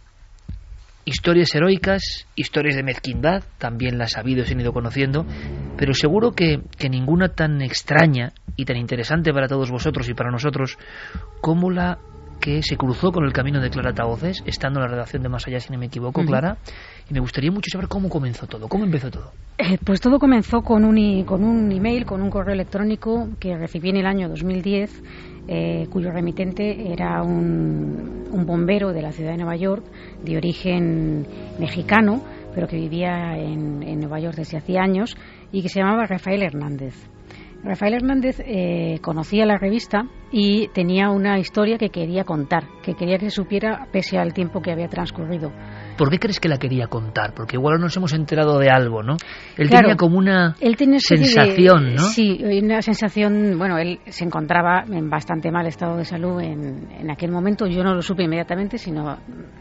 historias heroicas, historias de mezquindad, también las ha habido y se han ido conociendo, pero seguro que, que ninguna tan extraña y tan interesante para todos vosotros y para nosotros como la que se cruzó con el camino de Clara Tavoces, estando en la redacción de Más Allá, si no me equivoco, uh-huh. Clara, y me gustaría mucho saber cómo comenzó todo, cómo empezó todo. Eh, pues todo comenzó con un, i- con un email, con un correo electrónico que recibí en el año dos mil diez, eh, cuyo remitente era un, un bombero de la ciudad de Nueva York, de origen mexicano, pero que vivía en, en Nueva York desde hacía años, y que se llamaba Rafael Hernández. Rafael Hernández eh, conocía la revista y tenía una historia que quería contar, que quería que se supiera pese al tiempo que había transcurrido. ¿Por qué crees que la quería contar? Porque igual nos hemos enterado de algo, ¿no? Él claro, tenía como una él tenía sensación, de, ¿no? Sí, una sensación, bueno, él se encontraba en bastante mal estado de salud en, en aquel momento. Yo no lo supe inmediatamente, sino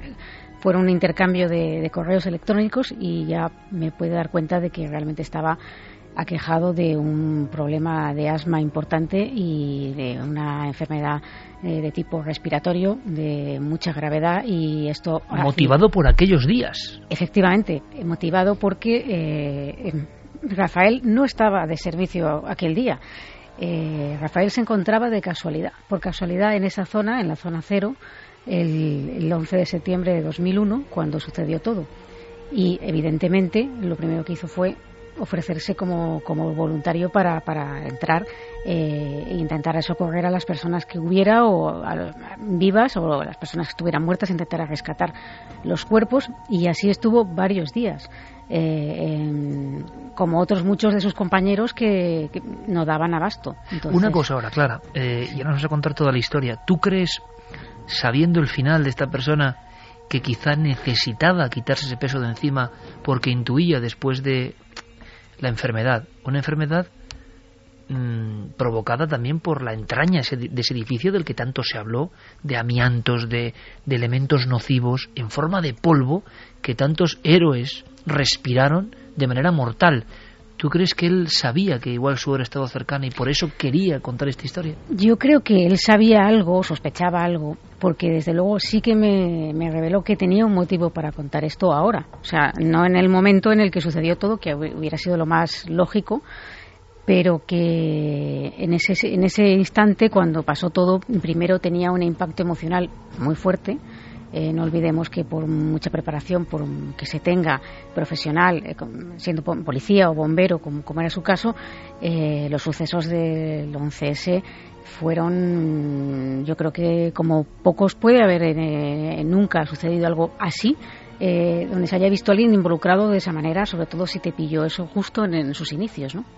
fue un intercambio de, de correos electrónicos y ya me pude dar cuenta de que realmente estaba aquejado de un problema de asma importante y de una enfermedad eh, de tipo respiratorio de mucha gravedad, y esto motivado hacía, por aquellos días. Efectivamente, motivado porque eh, Rafael no estaba de servicio aquel día. Eh, Rafael se encontraba de casualidad, por casualidad en esa zona, en la zona cero, el, el once de septiembre de dos mil uno, cuando sucedió todo. Y evidentemente lo primero que hizo fue ofrecerse como, como voluntario para, para entrar eh, e intentar socorrer a las personas que hubiera o a, vivas o a las personas que estuvieran muertas, intentar rescatar los cuerpos, y así estuvo varios días, eh, en, como otros muchos de sus compañeros que, que no daban abasto. Entonces, una cosa ahora, Clara, eh, ya nos vas a contar toda la historia. ¿Tú crees, sabiendo el final de esta persona, que quizá necesitaba quitarse ese peso de encima porque intuía después de la enfermedad, una enfermedad mmm, provocada también por la entraña ese, de ese edificio del que tanto se habló, de amiantos, de, de elementos nocivos en forma de polvo que tantos héroes respiraron de manera mortal? ¿Tú crees que él sabía que igual su hora estaba cercana y por eso quería contar esta historia? Yo creo que él sabía algo, sospechaba algo, porque desde luego sí que me, me reveló que tenía un motivo para contar esto ahora. O sea, no en el momento en el que sucedió todo, que hubiera sido lo más lógico, pero que en ese, en ese instante, cuando pasó todo, primero tenía un impacto emocional muy fuerte. Eh, no olvidemos que por mucha preparación, por que se tenga profesional, eh, siendo policía o bombero, como, como era su caso, eh, los sucesos del once ese fueron, yo creo que como pocos puede haber, eh, nunca ha sucedido algo así, eh, donde se haya visto a alguien involucrado de esa manera, sobre todo si te pilló eso justo en, en sus inicios, ¿no?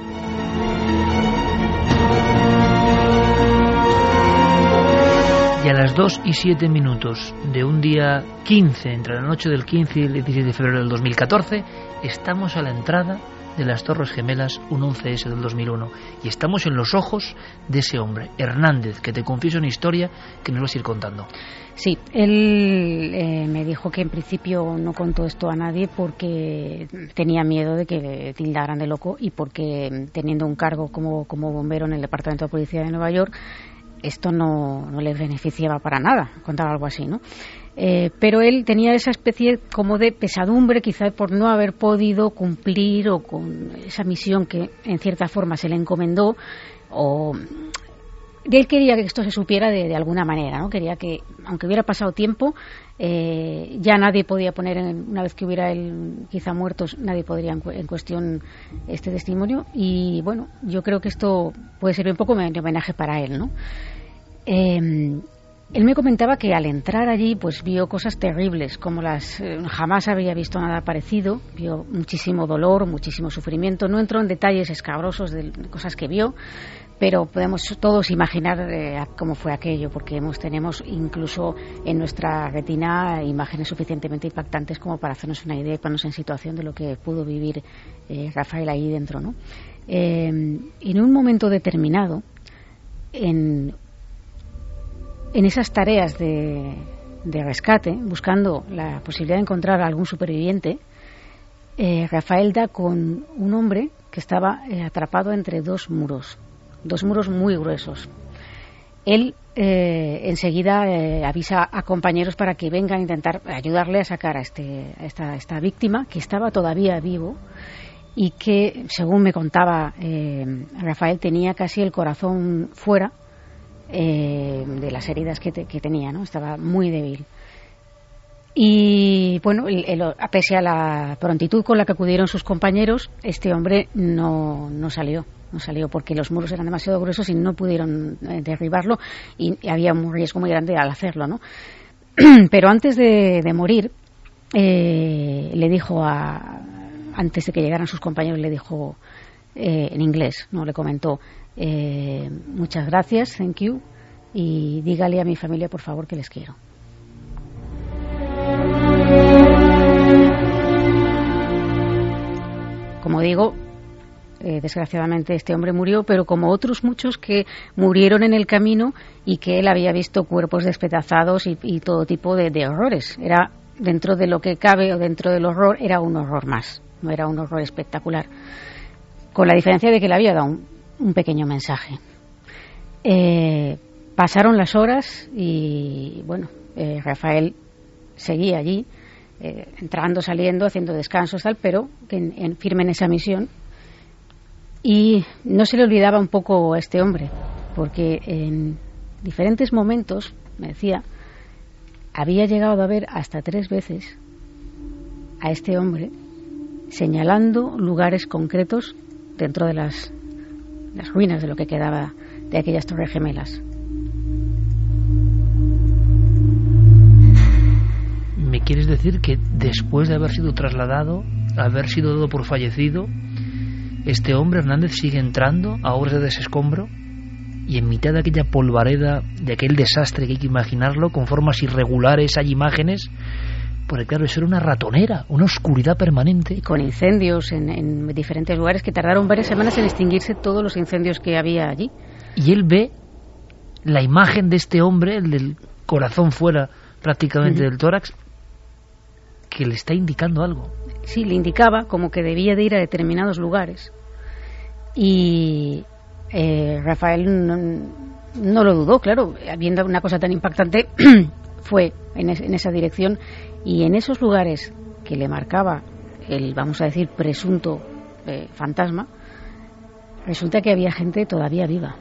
Y a las dos y siete minutos de un día quince, entre la noche del quince y el dieciséis de febrero del dos mil catorce, estamos a la entrada de las Torres Gemelas, un once ese del dos mil uno, y estamos en los ojos de ese hombre, Hernández, que te confieso una historia que nos vas a ir contando. Sí, él eh, me dijo que en principio no contó esto a nadie porque tenía miedo de que le tildaran de loco, y porque teniendo un cargo como, como bombero en el Departamento de Policía de Nueva York, esto no, no le beneficiaba para nada, contar algo así, ¿no? Eh, pero él tenía esa especie como de pesadumbre, quizá por no haber podido cumplir o con esa misión que en cierta forma se le encomendó, o él quería que esto se supiera de, de alguna manera, ¿no? Quería que, aunque hubiera pasado tiempo, eh, ya nadie podía poner, en, una vez que hubiera él quizá muertos, nadie podría en, en cuestión este testimonio, y bueno, yo creo que esto puede ser un poco de homenaje para él, ¿no? Eh, él me comentaba que al entrar allí pues vio cosas terribles, como las eh, jamás había visto nada parecido, vio muchísimo dolor, muchísimo sufrimiento. No entró en detalles escabrosos de cosas que vio, pero podemos todos imaginar eh, cómo fue aquello, porque hemos, tenemos incluso en nuestra retina imágenes suficientemente impactantes como para hacernos una idea y ponernos en situación de lo que pudo vivir eh, Rafael ahí dentro, ¿no? Eh, en un momento determinado, en En esas tareas de, de rescate, buscando la posibilidad de encontrar a algún superviviente, eh, Rafael da con un hombre que estaba eh, atrapado entre dos muros, dos muros muy gruesos. Él eh, enseguida eh, avisa a compañeros para que vengan a intentar ayudarle a sacar a, este, a esta, esta víctima, que estaba todavía vivo y que, según me contaba eh, Rafael, tenía casi el corazón fuera eh, de las heridas que, te, que tenía, ¿no? Estaba muy débil. Y bueno, el, el, pese a la prontitud con la que acudieron sus compañeros, este hombre no, no salió, no salió porque los muros eran demasiado gruesos y no pudieron eh, derribarlo y, y había un riesgo muy grande al hacerlo, ¿no? Pero antes de, de morir, eh, le dijo a, antes de que llegaran sus compañeros, le dijo eh, en inglés, no, le comentó eh, muchas gracias, thank you, y dígale a mi familia por favor que les quiero. Como digo, eh, desgraciadamente este hombre murió, pero como otros muchos que murieron en el camino y que él había visto cuerpos despedazados y, y todo tipo de, de horrores. Era, dentro de lo que cabe o dentro del horror, era un horror más, no era un horror espectacular. Con la diferencia de que le había dado un, un pequeño mensaje. Eh, pasaron las horas y, bueno, eh, Rafael seguía allí, eh, entrando, saliendo, haciendo descansos, tal, pero en, en, firme en esa misión. Y no se le olvidaba un poco a este hombre, porque en diferentes momentos, me decía, había llegado a ver hasta tres veces a este hombre señalando lugares concretos dentro de las, las ruinas de lo que quedaba de aquellas torres gemelas. ¿Me quieres decir que después de haber sido trasladado, haber sido dado por fallecido, este hombre Hernández sigue entrando a obras de desescombro y en mitad de aquella polvareda, de aquel desastre que hay que imaginarlo, con formas irregulares, hay imágenes? Porque claro, eso era una ratonera, una oscuridad permanente. Y con incendios en, en diferentes lugares que tardaron varias semanas en extinguirse todos los incendios que había allí. Y él ve la imagen de este hombre, el del corazón fuera prácticamente uh-huh. del tórax, que le está indicando algo. Sí, le indicaba como que debía de ir a determinados lugares. Y eh, Rafael no, no lo dudó, claro, viendo una cosa tan impactante, fue en, es, en esa dirección. Y en esos lugares que le marcaba el, vamos a decir, presunto eh, fantasma, resulta que había gente todavía viva.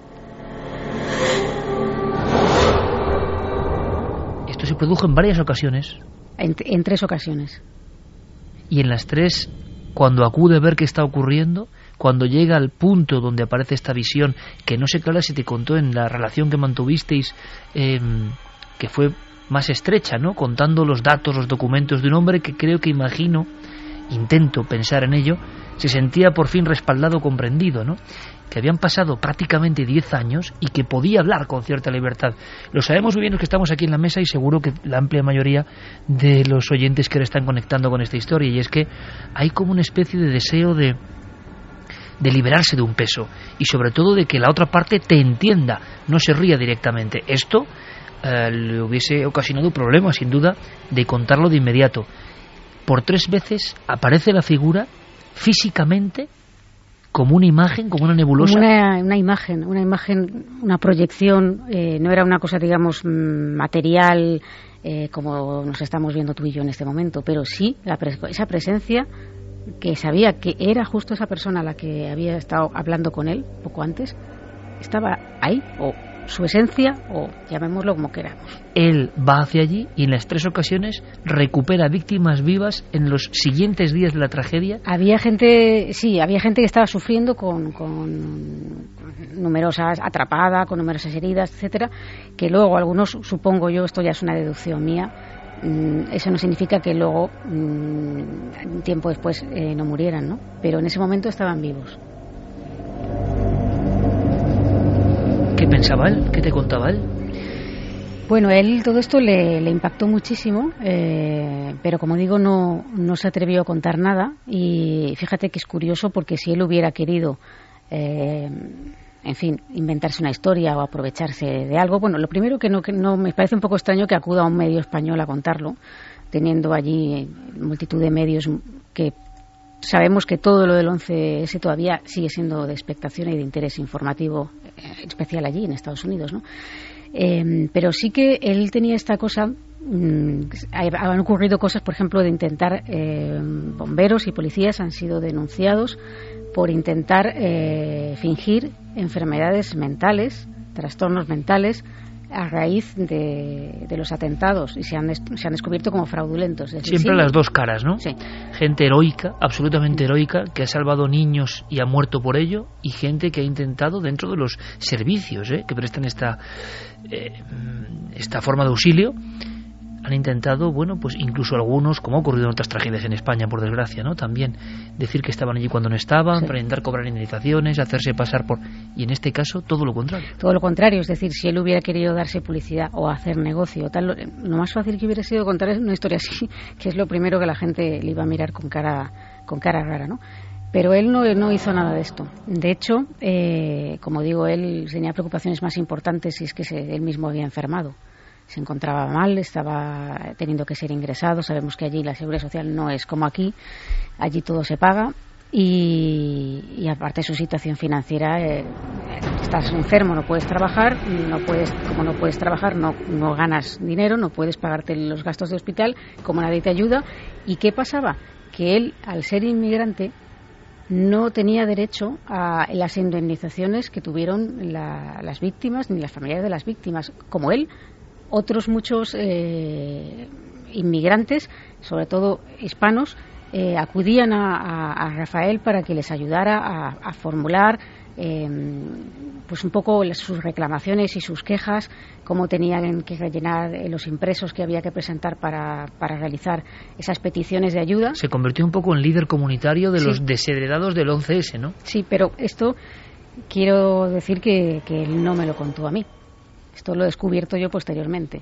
Esto se produjo en varias ocasiones. En, en tres ocasiones. Y en las tres, cuando acude a ver qué está ocurriendo, cuando llega al punto donde aparece esta visión, que no sé claro si te contó en la relación que mantuvisteis, eh, que fue más estrecha, ¿no? Contando los datos, los documentos de un hombre que creo que imagino, intento pensar en ello, se sentía por fin respaldado, comprendido, ¿no? Que habían pasado prácticamente diez años y que podía hablar con cierta libertad. Lo sabemos muy bien los que estamos aquí en la mesa y seguro que la amplia mayoría de los oyentes que ahora están conectando con esta historia, y es que hay como una especie de deseo de de liberarse de un peso y sobre todo de que la otra parte te entienda, no se ría directamente. Esto eh, le hubiese ocasionado problemas, sin duda, de contarlo de inmediato. Por tres veces aparece la figura físicamente como una imagen, como una nebulosa. Una, una imagen, una imagen, una proyección, eh, no era una cosa, digamos, material, eh, como nos estamos viendo tú y yo en este momento, pero sí la pres- esa presencia que sabía que era justo esa persona a la que había estado hablando con él poco antes, estaba ahí, o su esencia, o llamémoslo como queramos. Él va hacia allí y en las tres ocasiones recupera víctimas vivas en los siguientes días de la tragedia. Había gente, sí, había gente que estaba sufriendo con, con numerosas, atrapada, con numerosas heridas, etcétera, que luego algunos, supongo yo, esto ya es una deducción mía, mmm, eso no significa que luego, mmm, tiempo después, eh, no murieran, ¿no? Pero en ese momento estaban vivos. ¿Qué pensaba él? ¿Qué te contaba él? Bueno, él todo esto le, le impactó muchísimo, eh, pero como digo, no, no se atrevió a contar nada. Y fíjate que es curioso porque si él hubiera querido, eh, en fin, inventarse una historia o aprovecharse de algo, bueno, lo primero que no, que no me parece un poco extraño que acuda a un medio español a contarlo, teniendo allí multitud de medios que sabemos que todo lo del once ese todavía sigue siendo de expectación y de interés informativo eh, especial allí en Estados Unidos, ¿no? Eh, pero sí que él tenía esta cosa, mmm, han ocurrido cosas, por ejemplo, de intentar, eh, bomberos y policías han sido denunciados por intentar eh, fingir enfermedades mentales, trastornos mentales, a raíz de, de los atentados, y se han, se han descubierto como fraudulentos. Es Siempre decir, las dos caras, ¿no? Sí. Gente heroica, absolutamente heroica, que ha salvado niños y ha muerto por ello, y gente que ha intentado, dentro de los servicios ¿eh? que prestan esta, eh, esta forma de auxilio, han intentado, bueno, pues incluso algunos, como ha ocurrido en otras tragedias en España, por desgracia, ¿no? También decir que estaban allí cuando no estaban, sí. para intentar cobrar indemnizaciones, hacerse pasar por... Y en este caso, todo lo contrario. Todo lo contrario, es decir, si él hubiera querido darse publicidad o hacer negocio, tal, lo, lo más fácil que hubiera sido contar una historia así, que es lo primero que la gente le iba a mirar con cara, con cara rara, ¿no? Pero él no, no hizo nada de esto. De hecho, eh, como digo, él tenía preocupaciones más importantes, y es que se, él mismo había enfermado. Se encontraba mal, estaba teniendo que ser ingresado. Sabemos que allí la seguridad social no es como aquí, allí todo se paga, y, y aparte su situación financiera, eh, estás enfermo, no puedes trabajar, no puedes, como no puedes trabajar no, no ganas dinero, no puedes pagarte los gastos de hospital, como nadie te ayuda. ¿Y qué pasaba? Que él, al ser inmigrante, no tenía derecho a las indemnizaciones que tuvieron la, las víctimas, ni las familiares de las víctimas, como él. Otros muchos eh, inmigrantes, sobre todo hispanos, eh, acudían a, a, a Rafael para que les ayudara a, a formular eh, pues un poco sus reclamaciones y sus quejas, cómo tenían que rellenar los impresos que había que presentar para, para realizar esas peticiones de ayuda. Se convirtió un poco en líder comunitario de sí. los desheredados del once ese, ¿no? Sí, pero esto quiero decir que, que él no me lo contó a mí. Esto lo he descubierto yo posteriormente.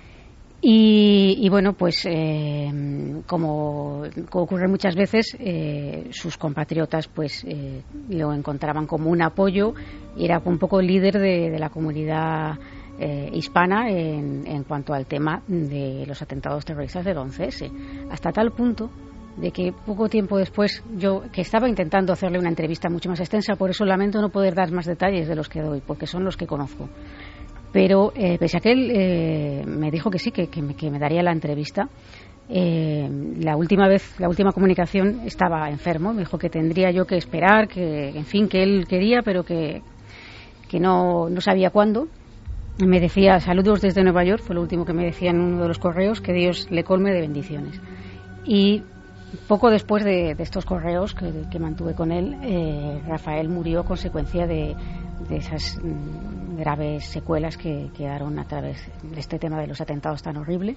Y, y bueno, pues eh, como, como ocurre muchas veces, eh, sus compatriotas pues eh, lo encontraban como un apoyo, y era un poco el líder de, de la comunidad eh, hispana en, en cuanto al tema de los atentados terroristas del once ese. Hasta tal punto de que poco tiempo después, yo que estaba intentando hacerle una entrevista mucho más extensa, por eso lamento no poder dar más detalles de los que doy, porque son los que conozco. Pero eh, pese a que él eh, me dijo que sí, que, que, me, que me daría la entrevista, eh, la última vez, la última comunicación estaba enfermo, me dijo que tendría yo que esperar, que en fin, que él quería, pero que, que no, no sabía cuándo. Me decía, saludos desde Nueva York, fue lo último que me decía en uno de los correos, que Dios le colme de bendiciones. Y poco después de, de estos correos que, que mantuve con él, eh, Rafael murió a consecuencia de, de esas mm, graves secuelas que quedaron a través de este tema de los atentados tan horrible.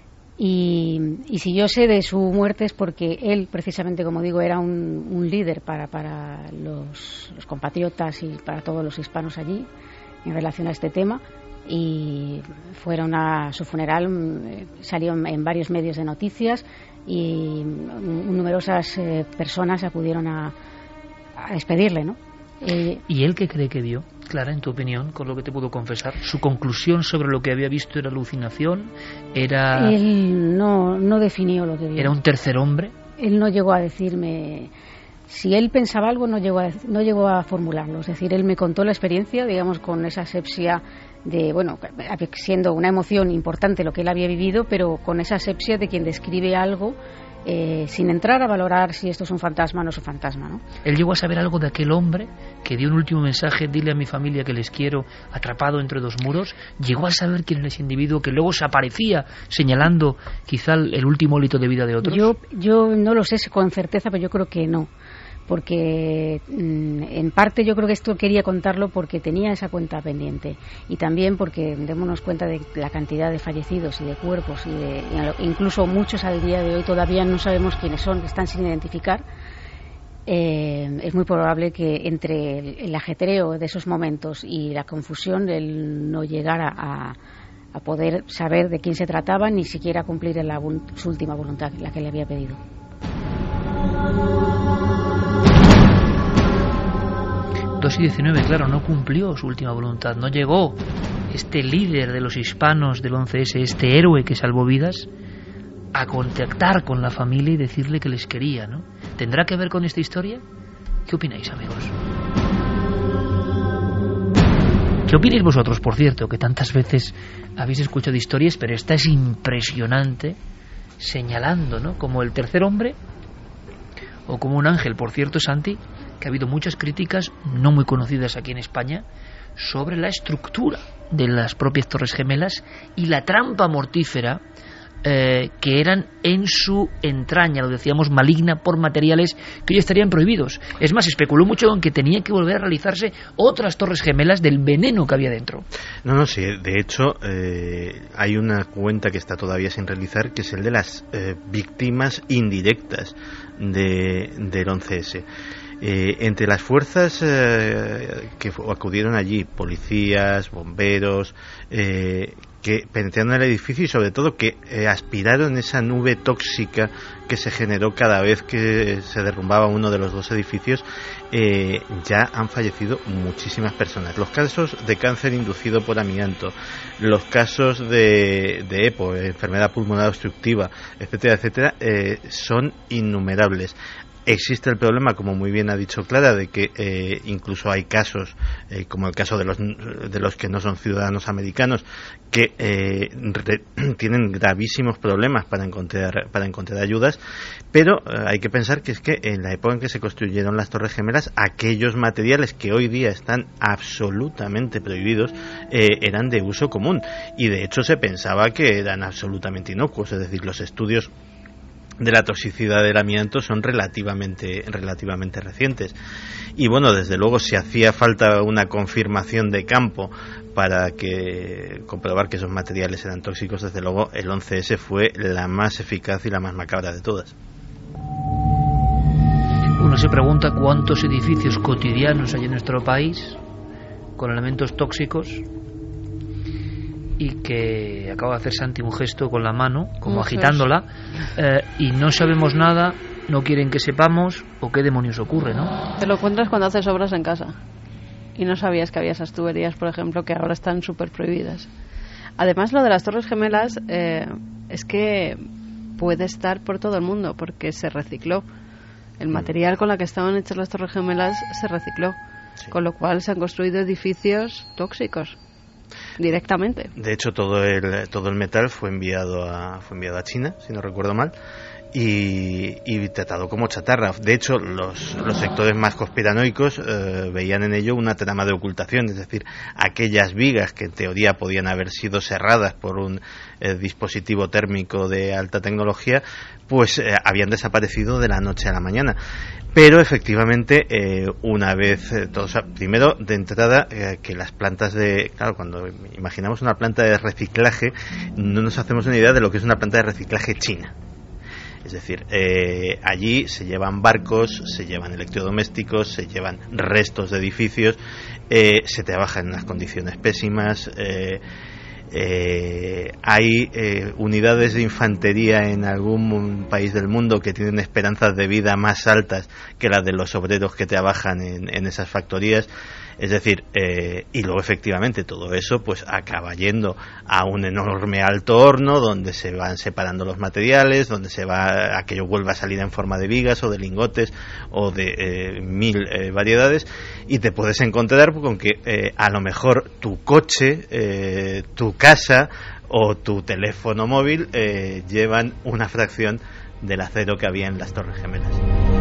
Y, y si yo sé de su muerte es porque él, precisamente, como digo, era un, un líder para, para los, los compatriotas y para todos los hispanos allí en relación a este tema. Y fueron a su funeral, salió en varios medios de noticias, y numerosas eh, personas acudieron a, a despedirle, ¿no? Eh, ¿Y él qué cree que vio, Clara, en tu opinión, con lo que te puedo confesar? ¿Su conclusión sobre lo que había visto era alucinación? ¿Era...? Él no, no definió lo que vio. ¿Era un tercer hombre? Él no llegó a decirme... Si él pensaba algo, no llegó a, no llegó a formularlo. Es decir, él me contó la experiencia, digamos, con esa asepsia de, bueno, siendo una emoción importante lo que él había vivido, pero con esa asepsia de quien describe algo eh, sin entrar a valorar si esto es un fantasma o no es un fantasma, ¿no? Él llegó a saber algo de aquel hombre que dio un último mensaje, dile a mi familia que les quiero, atrapado entre dos muros. Llegó a saber quién era ese individuo que luego se aparecía señalando quizá el último hito de vida de otros. Yo, yo no lo sé con certeza, pero yo creo que no. Porque en parte yo creo que esto quería contarlo porque tenía esa cuenta pendiente, y también porque démonos cuenta de la cantidad de fallecidos y de cuerpos, y de, incluso muchos al día de hoy todavía no sabemos quiénes son, están sin identificar. Eh, es muy probable que entre el, el ajetreo de esos momentos y la confusión él no llegara a, a poder saber de quién se trataba, ni siquiera cumplir la, su última voluntad, la que le había pedido. dos y diecinueve, claro, no cumplió su última voluntad, no llegó este líder de los hispanos del once ese, este héroe que salvó vidas, a contactar con la familia y decirle que les quería, ¿no? ¿Tendrá que ver con esta historia? ¿Qué opináis, amigos? ¿Qué opináis vosotros, por cierto, que tantas veces habéis escuchado historias, pero esta es impresionante, señalando, ¿no?, como el tercer hombre o como un ángel? Por cierto, Santi, que ha habido muchas críticas no muy conocidas aquí en España sobre la estructura de las propias Torres Gemelas y la trampa mortífera eh, que eran en su entraña, lo decíamos, maligna por materiales que hoy estarían prohibidos. Es más, se especuló mucho en que tenían que volver a realizarse otras Torres Gemelas del veneno que había dentro. No, no, sí, de hecho eh, hay una cuenta que está todavía sin realizar, que es el de las eh, víctimas indirectas de, del once ese. Eh, entre las fuerzas eh, que acudieron allí, policías, bomberos, eh, que penetraron el edificio y sobre todo que eh, aspiraron esa nube tóxica que se generó cada vez que se derrumbaba uno de los dos edificios, eh, ya han fallecido muchísimas personas. Los casos de cáncer inducido por amianto, los casos de, de EPO, enfermedad pulmonar obstructiva, etcétera, etcétera, eh, son innumerables. Existe el problema, como muy bien ha dicho Clara, de que eh, incluso hay casos, eh, como el caso de los de los que no son ciudadanos americanos, que eh, re, tienen gravísimos problemas para encontrar para encontrar ayudas, pero eh, hay que pensar que es que en la época en que se construyeron las Torres Gemelas, aquellos materiales que hoy día están absolutamente prohibidos eh, eran de uso común, y de hecho se pensaba que eran absolutamente inocuos, es decir, los estudios de la toxicidad del amianto son relativamente relativamente recientes. Y bueno, desde luego, si hacía falta una confirmación de campo para que comprobar que esos materiales eran tóxicos, desde luego el once ese fue la más eficaz y la más macabra de todas. Uno se pregunta cuántos edificios cotidianos hay en nuestro país con elementos tóxicos, y que acaba de hacer Santi un gesto con la mano, como agitándola, eh, y no sabemos nada, no quieren que sepamos, o qué demonios ocurre, ¿no? Te lo encuentras cuando haces obras en casa y no sabías que había esas tuberías, por ejemplo, que ahora están súper prohibidas. Además, lo de las Torres Gemelas eh, es que puede estar por todo el mundo, porque se recicló. El material con la que estaban hechas las Torres Gemelas se recicló, sí. Con lo cual se han construido edificios tóxicos directamente. De hecho, todo el todo el metal fue enviado a fue enviado a China, si no recuerdo mal, y, y tratado como chatarra. De hecho, los, los sectores más conspiranoicos eh, veían en ello una trama de ocultación, es decir, aquellas vigas que en teoría podían haber sido cerradas por un eh, dispositivo térmico de alta tecnología, pues eh, habían desaparecido de la noche a la mañana. Pero efectivamente, eh, una vez, eh, todos, primero de entrada, eh, que las plantas de, claro, cuando imaginamos una planta de reciclaje, no nos hacemos una idea de lo que es una planta de reciclaje china. Es decir, eh, allí se llevan barcos, se llevan electrodomésticos, se llevan restos de edificios, eh, se trabaja en unas condiciones pésimas. Eh, Eh, hay eh, unidades de infantería en algún país del mundo que tienen esperanzas de vida más altas que las de los obreros que trabajan en, en esas factorías. Es decir, eh, y luego efectivamente todo eso pues acaba yendo a un enorme alto horno donde se van separando los materiales, donde se va aquello vuelve a salir en forma de vigas o de lingotes o de eh, mil eh, variedades, y te puedes encontrar con que eh, a lo mejor tu coche, eh, tu casa o tu teléfono móvil eh, llevan una fracción del acero que había en las Torres Gemelas.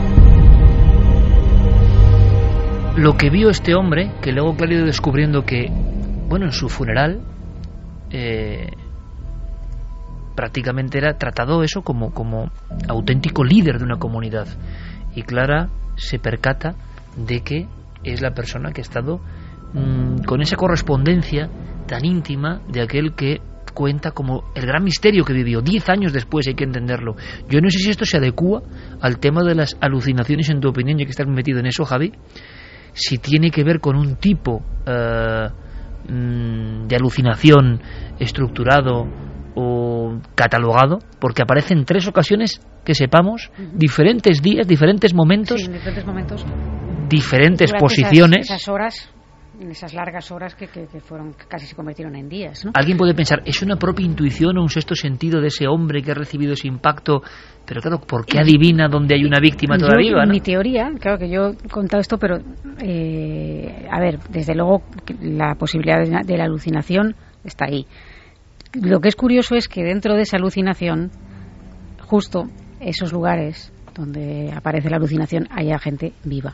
Lo que vio este hombre, que luego ha ido descubriendo que, bueno, en su funeral eh, prácticamente era tratado eso como, como auténtico líder de una comunidad, y Clara se percata de que es la persona que ha estado mmm, con esa correspondencia tan íntima de aquel que cuenta como el gran misterio que vivió diez años después. Hay que entenderlo. Yo no sé si esto se adecúa al tema de las alucinaciones, en tu opinión, ya que estás metido en eso, Javi, si tiene que ver con un tipo eh, de alucinación estructurado o catalogado, porque aparece en tres ocasiones, que sepamos, uh-huh. diferentes días, diferentes momentos, sí, en diferentes momentos, diferentes posiciones, esas, esas horas en esas largas horas que, que, que fueron que casi se convirtieron en días, ¿no? Alguien puede pensar, ¿es una propia intuición o un sexto sentido de ese hombre que ha recibido ese impacto? Pero claro, ¿por qué adivina dónde hay una víctima yo, todavía viva, ¿no? Mi teoría, claro que yo he contado esto, pero eh, a ver, desde luego la posibilidad de, de la alucinación está ahí. Lo que es curioso es que dentro de esa alucinación, justo esos lugares donde aparece la alucinación, haya gente viva.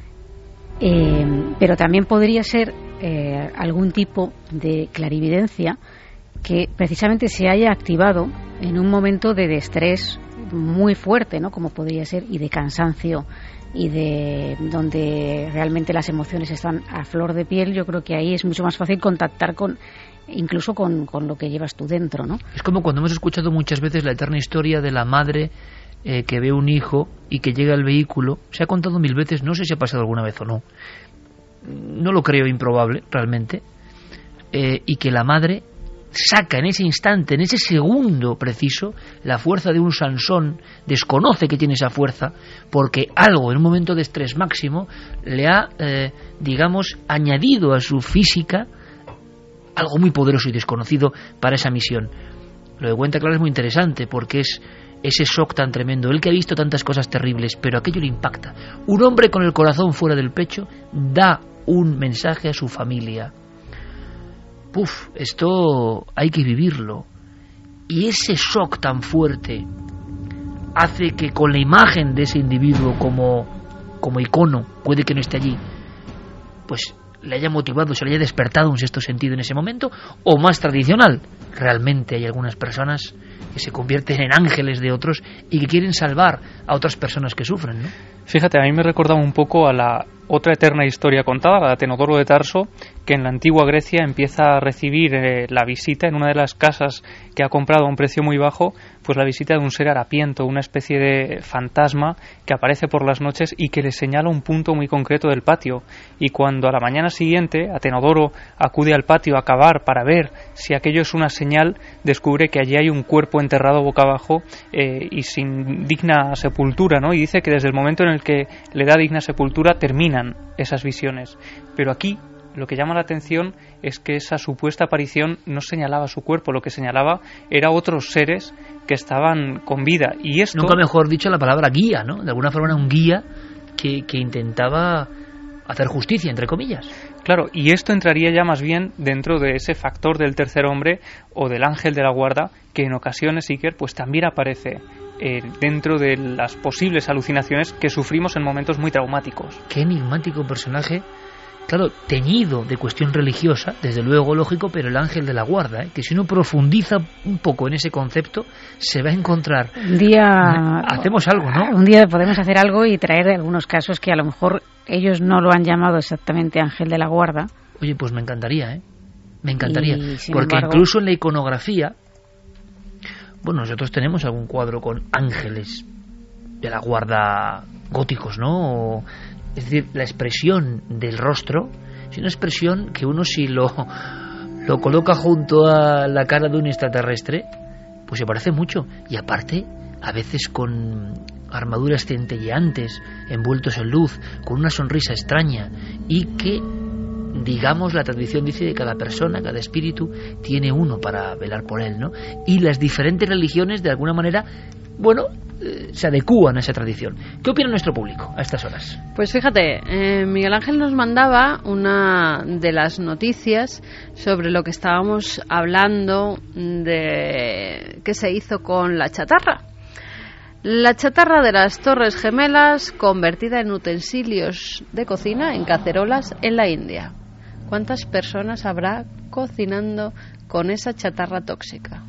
Eh, pero también podría ser eh, algún tipo de clarividencia que precisamente se haya activado en un momento de estrés muy fuerte, ¿no? Como podría ser, y de cansancio, y de donde realmente las emociones están a flor de piel. Yo creo que ahí es mucho más fácil contactar con incluso con, con lo que llevas tú dentro, ¿no? Es como cuando hemos escuchado muchas veces la eterna historia de la madre eh, que ve un hijo y que llega al vehículo. Se ha contado mil veces, no sé si ha pasado alguna vez o no. No lo creo improbable, realmente. Eh, y que la madre saca en ese instante, en ese segundo preciso, la fuerza de un Sansón, desconoce que tiene esa fuerza, porque algo en un momento de estrés máximo le ha, eh, digamos, añadido a su física algo muy poderoso y desconocido para esa misión. Lo de cuenta Clara es muy interesante porque es ese shock tan tremendo, él que ha visto tantas cosas terribles, pero aquello le impacta. Un hombre con el corazón fuera del pecho da un mensaje a su familia. Puf, esto hay que vivirlo. Y ese shock tan fuerte hace que con la imagen de ese individuo como, como icono, puede que no esté allí, pues le haya motivado, se le haya despertado un sexto sentido en ese momento, o más tradicional, realmente hay algunas personas que se convierten en ángeles de otros y que quieren salvar a otras personas que sufren, ¿no? Fíjate, a mí me recordaba un poco a la otra eterna historia contada, la de Atenodoro de Tarso, que en la antigua Grecia empieza a recibir eh, la visita en una de las casas que ha comprado a un precio muy bajo, pues la visita de un ser harapiento, una especie de fantasma que aparece por las noches y que le señala un punto muy concreto del patio. Y cuando a la mañana siguiente Atenodoro acude al patio a cavar para ver si aquello es una señal, descubre que allí hay un cuerpo enterrado boca abajo eh, y sin digna sepultura, ¿no? Y dice que desde el momento en el que le da digna sepultura terminan esas visiones. Pero aquí lo que llama la atención es que esa supuesta aparición no señalaba su cuerpo, lo que señalaba era otros seres que estaban con vida. Y esto, nunca mejor dicho la palabra guía, ¿no? De alguna forma era un guía que, que intentaba hacer justicia, entre comillas. Claro, y esto entraría ya más bien dentro de ese factor del tercer hombre o del ángel de la guarda, que en ocasiones, Iker, pues también aparece eh, dentro de las posibles alucinaciones que sufrimos en momentos muy traumáticos. Qué enigmático personaje. Claro, teñido de cuestión religiosa, desde luego lógico, pero el ángel de la guarda, ¿eh? Que si uno profundiza un poco en ese concepto, se va a encontrar. Un día hacemos algo, ¿no? Un día podemos hacer algo y traer algunos casos que a lo mejor ellos no lo han llamado exactamente ángel de la guarda. Oye, pues me encantaría, ¿eh? Me encantaría, y, porque embargo, incluso en la iconografía, bueno, nosotros tenemos algún cuadro con ángeles de la guarda góticos, ¿no? O, es decir, la expresión del rostro es una expresión que uno, si lo, lo coloca junto a la cara de un extraterrestre, pues se parece mucho. Y aparte, a veces con armaduras centelleantes, envueltos en luz, con una sonrisa extraña, y que, digamos, la tradición dice que cada persona, cada espíritu, tiene uno para velar por él, ¿no? Y las diferentes religiones, de alguna manera, bueno, eh, se adecúan a esa tradición. ¿Qué opina nuestro público a estas horas? Pues fíjate, eh, Miguel Ángel nos mandaba una de las noticias sobre lo que estábamos hablando de qué se hizo con la chatarra. La chatarra de las Torres Gemelas convertida en utensilios de cocina, en cacerolas, en la India. ¿Cuántas personas habrá cocinando con esa chatarra tóxica?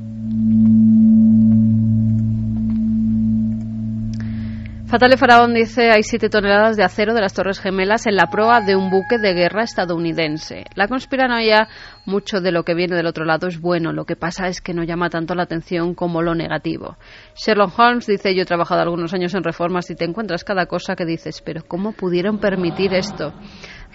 Fatale Faraón dice: hay siete toneladas de acero de las Torres Gemelas en la proa de un buque de guerra estadounidense. La conspiranoia, mucho de lo que viene del otro lado es bueno, lo que pasa es que no llama tanto la atención como lo negativo. Sherlock Holmes dice: yo he trabajado algunos años en reformas y te encuentras cada cosa que dices, pero ¿cómo pudieron permitir esto?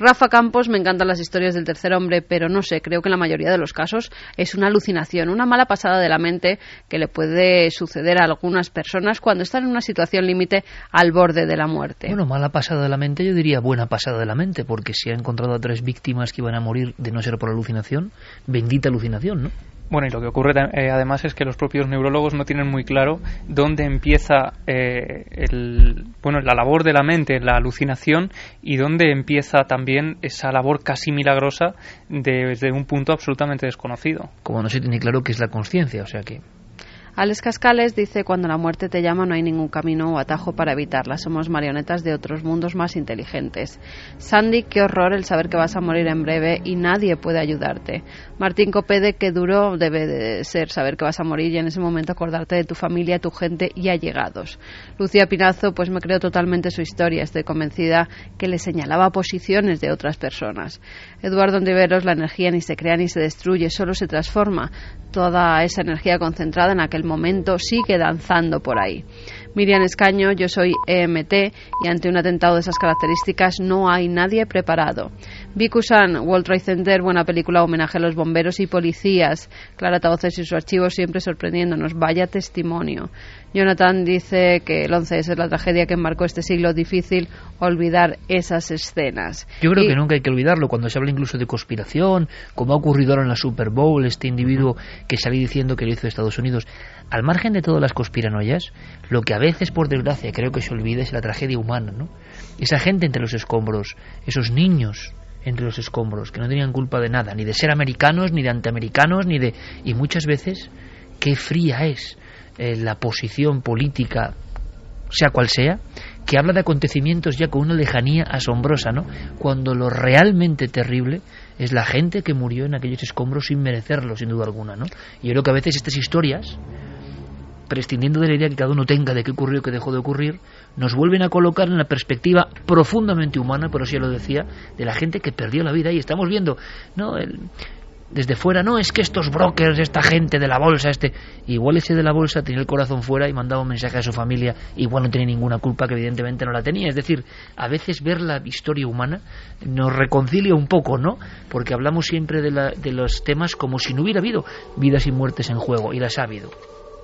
Rafa Campos, me encantan las historias del tercer hombre, pero no sé, creo que en la mayoría de los casos es una alucinación, una mala pasada de la mente que le puede suceder a algunas personas cuando están en una situación límite al borde de la muerte. Bueno, mala pasada de la mente, yo diría buena pasada de la mente, porque se ha encontrado a tres víctimas que iban a morir de no ser por alucinación, bendita alucinación, ¿no? Bueno, y lo que ocurre eh, además es que los propios neurólogos no tienen muy claro dónde empieza eh, el, bueno, la labor de la mente, la alucinación, y dónde empieza también esa labor casi milagrosa de, desde un punto absolutamente desconocido. Como no se tiene claro qué es la consciencia, o sea que... Alex Cascales dice: cuando la muerte te llama no hay ningún camino o atajo para evitarla, somos marionetas de otros mundos más inteligentes. Sandy: qué horror el saber que vas a morir en breve y nadie puede ayudarte. Martín Copede: qué duro debe de ser saber que vas a morir y en ese momento acordarte de tu familia, tu gente y allegados. Lucía Pinazo: pues me creo totalmente su historia, estoy convencida que le señalaba posiciones de otras personas. Eduardo Ontiveros: la energía ni se crea ni se destruye, solo se transforma. Toda esa energía concentrada en aquel momento sigue danzando por ahí. Miriam Escaño: yo soy E M T y ante un atentado de esas características no hay nadie preparado. Viku-san: World Trade Center, buena película, homenaje a los bomberos y policías. Clara Tavoces y su archivo siempre sorprendiéndonos, vaya testimonio. Jonathan dice que el once ese es la tragedia que marcó este siglo, difícil olvidar esas escenas. Yo creo y... que nunca hay que olvidarlo, cuando se habla incluso de conspiración, como ha ocurrido ahora en la Super Bowl, este individuo que salió diciendo que lo hizo Estados Unidos. Al margen de todas las conspiranoias, lo que a veces, por desgracia, creo que se olvida es la tragedia humana, ¿no? Esa gente entre los escombros, esos niños entre los escombros, que no tenían culpa de nada, ni de ser americanos, ni de antiamericanos, ni de... Y muchas veces, qué fría es eh, la posición política, sea cual sea, que habla de acontecimientos ya con una lejanía asombrosa, ¿no? Cuando lo realmente terrible es la gente que murió en aquellos escombros sin merecerlo, sin duda alguna, ¿no? Y yo creo que a veces estas historias, prescindiendo de la idea que cada uno tenga de qué ocurrió, qué dejó de ocurrir, nos vuelven a colocar en la perspectiva profundamente humana, por eso ya lo decía, de la gente que perdió la vida. Y estamos viendo, ¿no?, el, desde fuera, no, es que estos brokers, esta gente de la bolsa, este igual ese de la bolsa tenía el corazón fuera y mandaba un mensaje a su familia, igual no tenía ninguna culpa, que evidentemente no la tenía. Es decir, a veces ver la historia humana nos reconcilia un poco, ¿no? Porque hablamos siempre de, la, de los temas como si no hubiera habido vidas y muertes en juego, y las ha habido.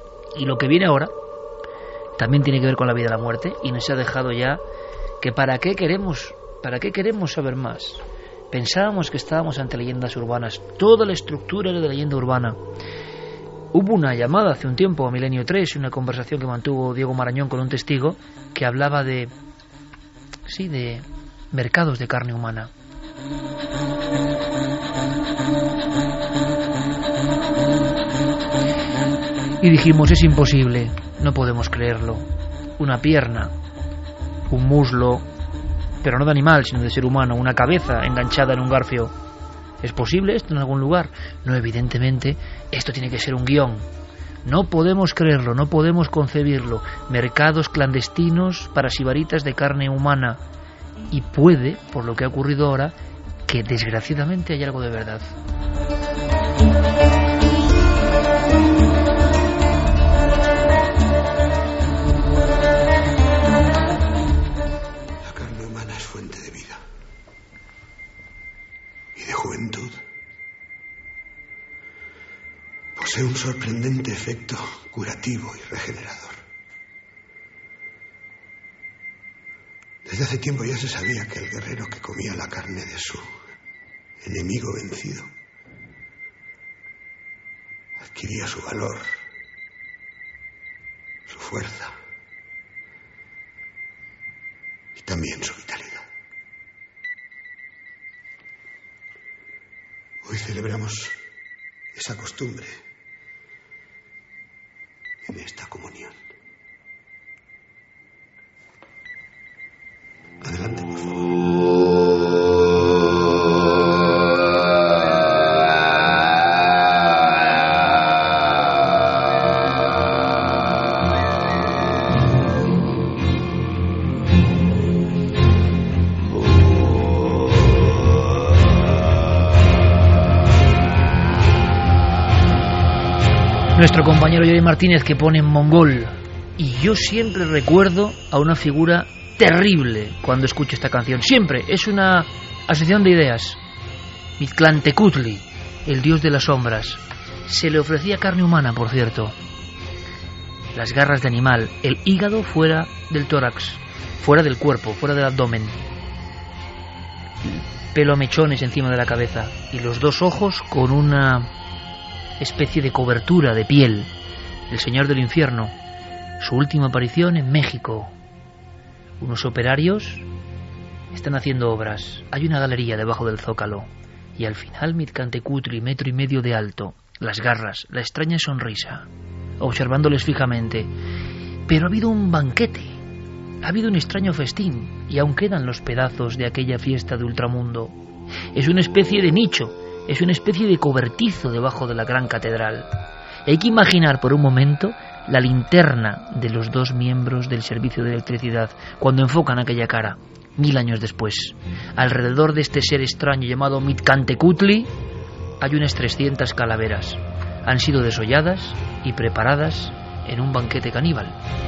Y lo que viene ahora también tiene que ver con la vida y la muerte, y nos ha dejado ya que para qué queremos, para qué queremos saber más. Pensábamos que estábamos ante leyendas urbanas, toda la estructura era de leyenda urbana. Hubo una llamada hace un tiempo a Milenio tres, una conversación que mantuvo Diego Marañón con un testigo que hablaba de, sí, de mercados de carne humana. Y dijimos, es imposible, no podemos creerlo. Una pierna, un muslo, pero no de animal, sino de ser humano, una cabeza enganchada en un garfio. ¿Es posible esto en algún lugar? No, evidentemente, esto tiene que ser un guión. No podemos creerlo, no podemos concebirlo. Mercados clandestinos para sibaritas de carne humana. Y puede, por lo que ha ocurrido ahora, que desgraciadamente haya algo de verdad. Posee un sorprendente efecto curativo y regenerador. Desde hace tiempo ya se sabía que el guerrero que comía la carne de su enemigo vencido adquiría su valor, su fuerza y también su vitalidad. Hoy celebramos esa costumbre en esta comunión. Adelante, por favor. Nuestro compañero Yori Martínez, que pone en mongol. Y yo siempre recuerdo a una figura terrible cuando escucho esta canción. Siempre. Es una Asociación de ideas. Mictlantecutli, el dios de las sombras. Se le ofrecía carne humana, por cierto. Las garras de animal, el hígado fuera del tórax, fuera del cuerpo, fuera del abdomen. Pelo a mechones encima de la cabeza y los dos ojos con una especie de cobertura de piel. El señor del infierno. Su última aparición en México. Unos operarios están haciendo obras. Hay una galería debajo del zócalo. Y al final Mictlantecutli, metro y medio de alto. Las garras, la extraña sonrisa, observándoles fijamente. Pero ha habido un banquete. Ha habido un extraño festín. Y aún quedan los pedazos de aquella fiesta de ultramundo. Es una especie de nicho. Es una especie de cobertizo debajo de la gran catedral. Hay que imaginar por un momento la linterna de los dos miembros del servicio de electricidad cuando enfocan aquella cara, mil años después. Alrededor de este ser extraño llamado Mictlantecutli hay unas trescientas calaveras. Han sido desolladas y preparadas en un banquete caníbal.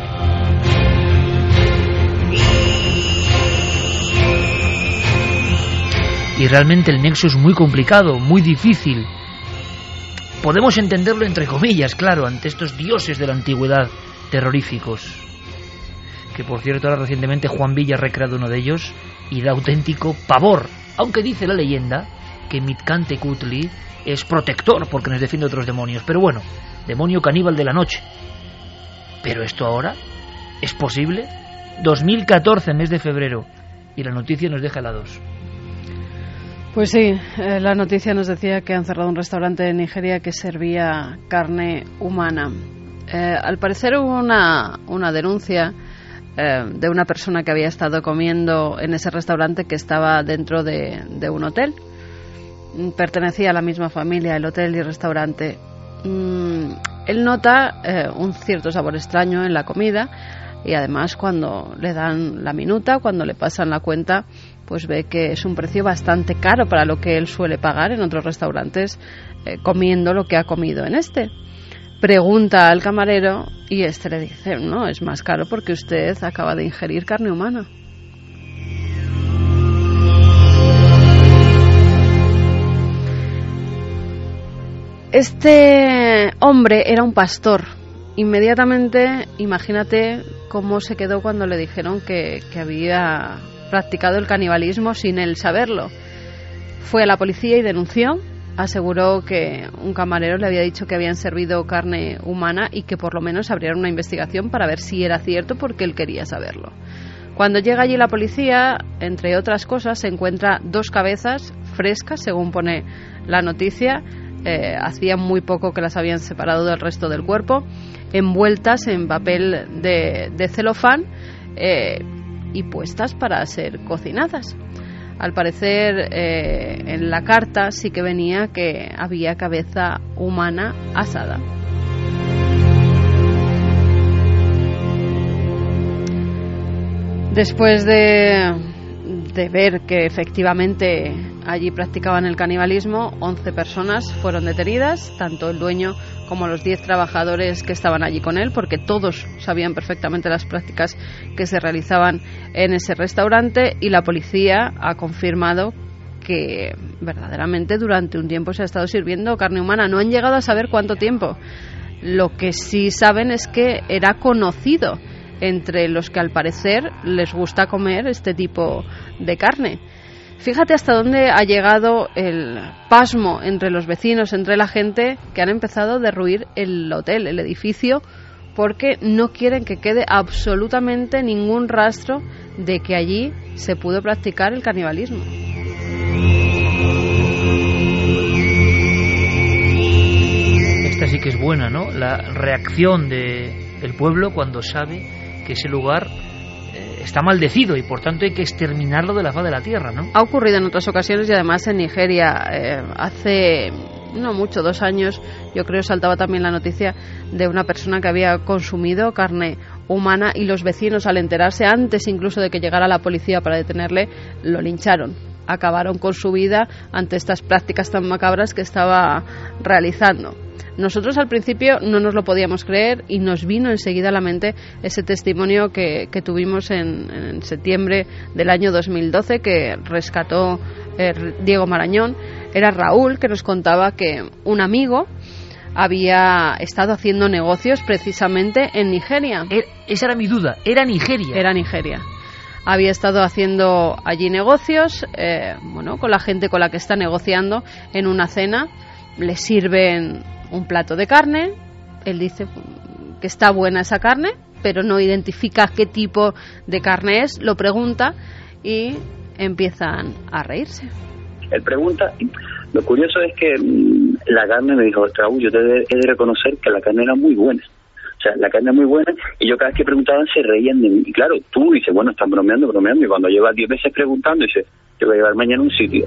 Y realmente el nexo es muy complicado, muy difícil. Podemos entenderlo entre comillas, claro, ante estos dioses de la antigüedad terroríficos. Que por cierto ahora recientemente Juan Villa ha recreado uno de ellos y da auténtico pavor. Aunque dice la leyenda que Mictlantecutli es protector porque nos defiende de otros demonios. Pero bueno, demonio caníbal de la noche. Pero esto ahora es posible. dos mil catorce, mes de febrero. Y la noticia nos deja helados. Pues sí, eh, la noticia nos decía que han cerrado un restaurante en Nigeria que servía carne humana. Eh, al parecer hubo una, una denuncia eh, de una persona que había estado comiendo en ese restaurante que estaba dentro de, de un hotel. Pertenecía a la misma familia, el hotel y el restaurante. Mm, él nota eh, un cierto sabor extraño en la comida y además cuando le dan la minuta, cuando le pasan la cuenta, pues ve que es un precio bastante caro para lo que él suele pagar en otros restaurantes eh, comiendo lo que ha comido en este. Pregunta al camarero y este le dice, no, es más caro porque usted acaba de ingerir carne humana. Este hombre era un pastor. Inmediatamente, imagínate cómo se quedó cuando le dijeron que, que había practicado el canibalismo sin él saberlo. Fue a la policía y denunció. Aseguró que un camarero le había dicho que habían servido carne humana y que por lo menos abrieran una investigación para ver si era cierto porque él quería saberlo. Cuando llega allí la policía, entre otras cosas, se encuentra dos cabezas frescas, según pone la noticia. Eh, hacía muy poco que las habían separado del resto del cuerpo, envueltas en papel de, de celofán eh, y puestas para ser cocinadas. Al parecer eh, en la carta sí que venía que había cabeza humana asada. Después de, de ver que efectivamente allí practicaban el canibalismo, once personas fueron detenidas, tanto el dueño como los diez trabajadores que estaban allí con él, porque todos sabían perfectamente las prácticas que se realizaban en ese restaurante, y la policía ha confirmado que verdaderamente durante un tiempo se ha estado sirviendo carne humana. No han llegado a saber cuánto tiempo. Lo que sí saben es que era conocido entre los que al parecer les gusta comer este tipo de carne. Fíjate hasta dónde ha llegado el pasmo entre los vecinos, entre la gente, que han empezado a derruir el hotel, el edificio, porque no quieren que quede absolutamente ningún rastro de que allí se pudo practicar el canibalismo. Esta sí que es buena, ¿no? La reacción de, del pueblo cuando sabe que ese lugar está maldecido y por tanto hay que exterminarlo de la faz de la tierra, ¿no? Ha ocurrido en otras ocasiones y además en Nigeria eh, hace no mucho, dos años, yo creo, saltaba también la noticia de una persona que había consumido carne humana y los vecinos, al enterarse antes incluso de que llegara la policía para detenerle, lo lincharon. Acabaron con su vida ante estas prácticas tan macabras que estaba realizando. Nosotros al principio no nos lo podíamos creer y nos vino enseguida a la mente ese testimonio que, que tuvimos en, en septiembre del año dos mil doce, que rescató eh, Diego Marañón, era Raúl, que nos contaba que un amigo había estado haciendo negocios precisamente en Nigeria. Eh, esa era mi duda, era Nigeria. Era Nigeria. Había estado haciendo allí negocios, eh, bueno, con la gente con la que está negociando. En una cena le sirven un plato de carne, él dice que está buena esa carne, pero no identifica qué tipo de carne es, lo pregunta y empiezan a reírse. Él pregunta, lo curioso es que mmm, la carne, me dijo, Raúl, yo te he de reconocer que la carne era muy buena. O sea, la carne es muy buena, y yo cada vez que preguntaban se reían de mí. Y claro, tú dices, bueno, están bromeando, bromeando, y cuando llevas diez veces preguntando, dices, te voy a llevar mañana a un sitio.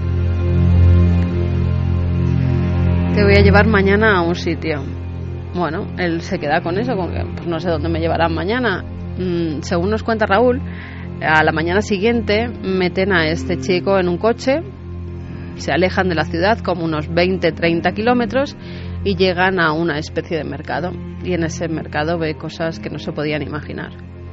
Te voy a llevar mañana a un sitio. Bueno, él se queda con eso, con que pues no sé dónde me llevarán mañana. Mm, según nos cuenta Raúl, a la mañana siguiente meten a este chico en un coche, se alejan de la ciudad como unos veinte a treinta kilómetros y llegan a una especie de mercado. Y en ese mercado ve cosas que no se podían imaginar.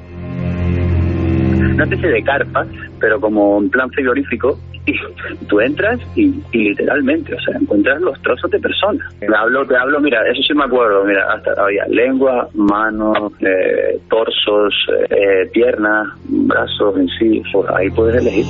Una especie de carpa, pero como en plan frigorífico, y tú entras y, y literalmente, o sea, encuentras los trozos de personas. Te hablo, te hablo, mira, eso sí me acuerdo, mira, hasta había lengua, manos, eh, torsos, eh, piernas, brazos en sí, por ahí puedes elegir.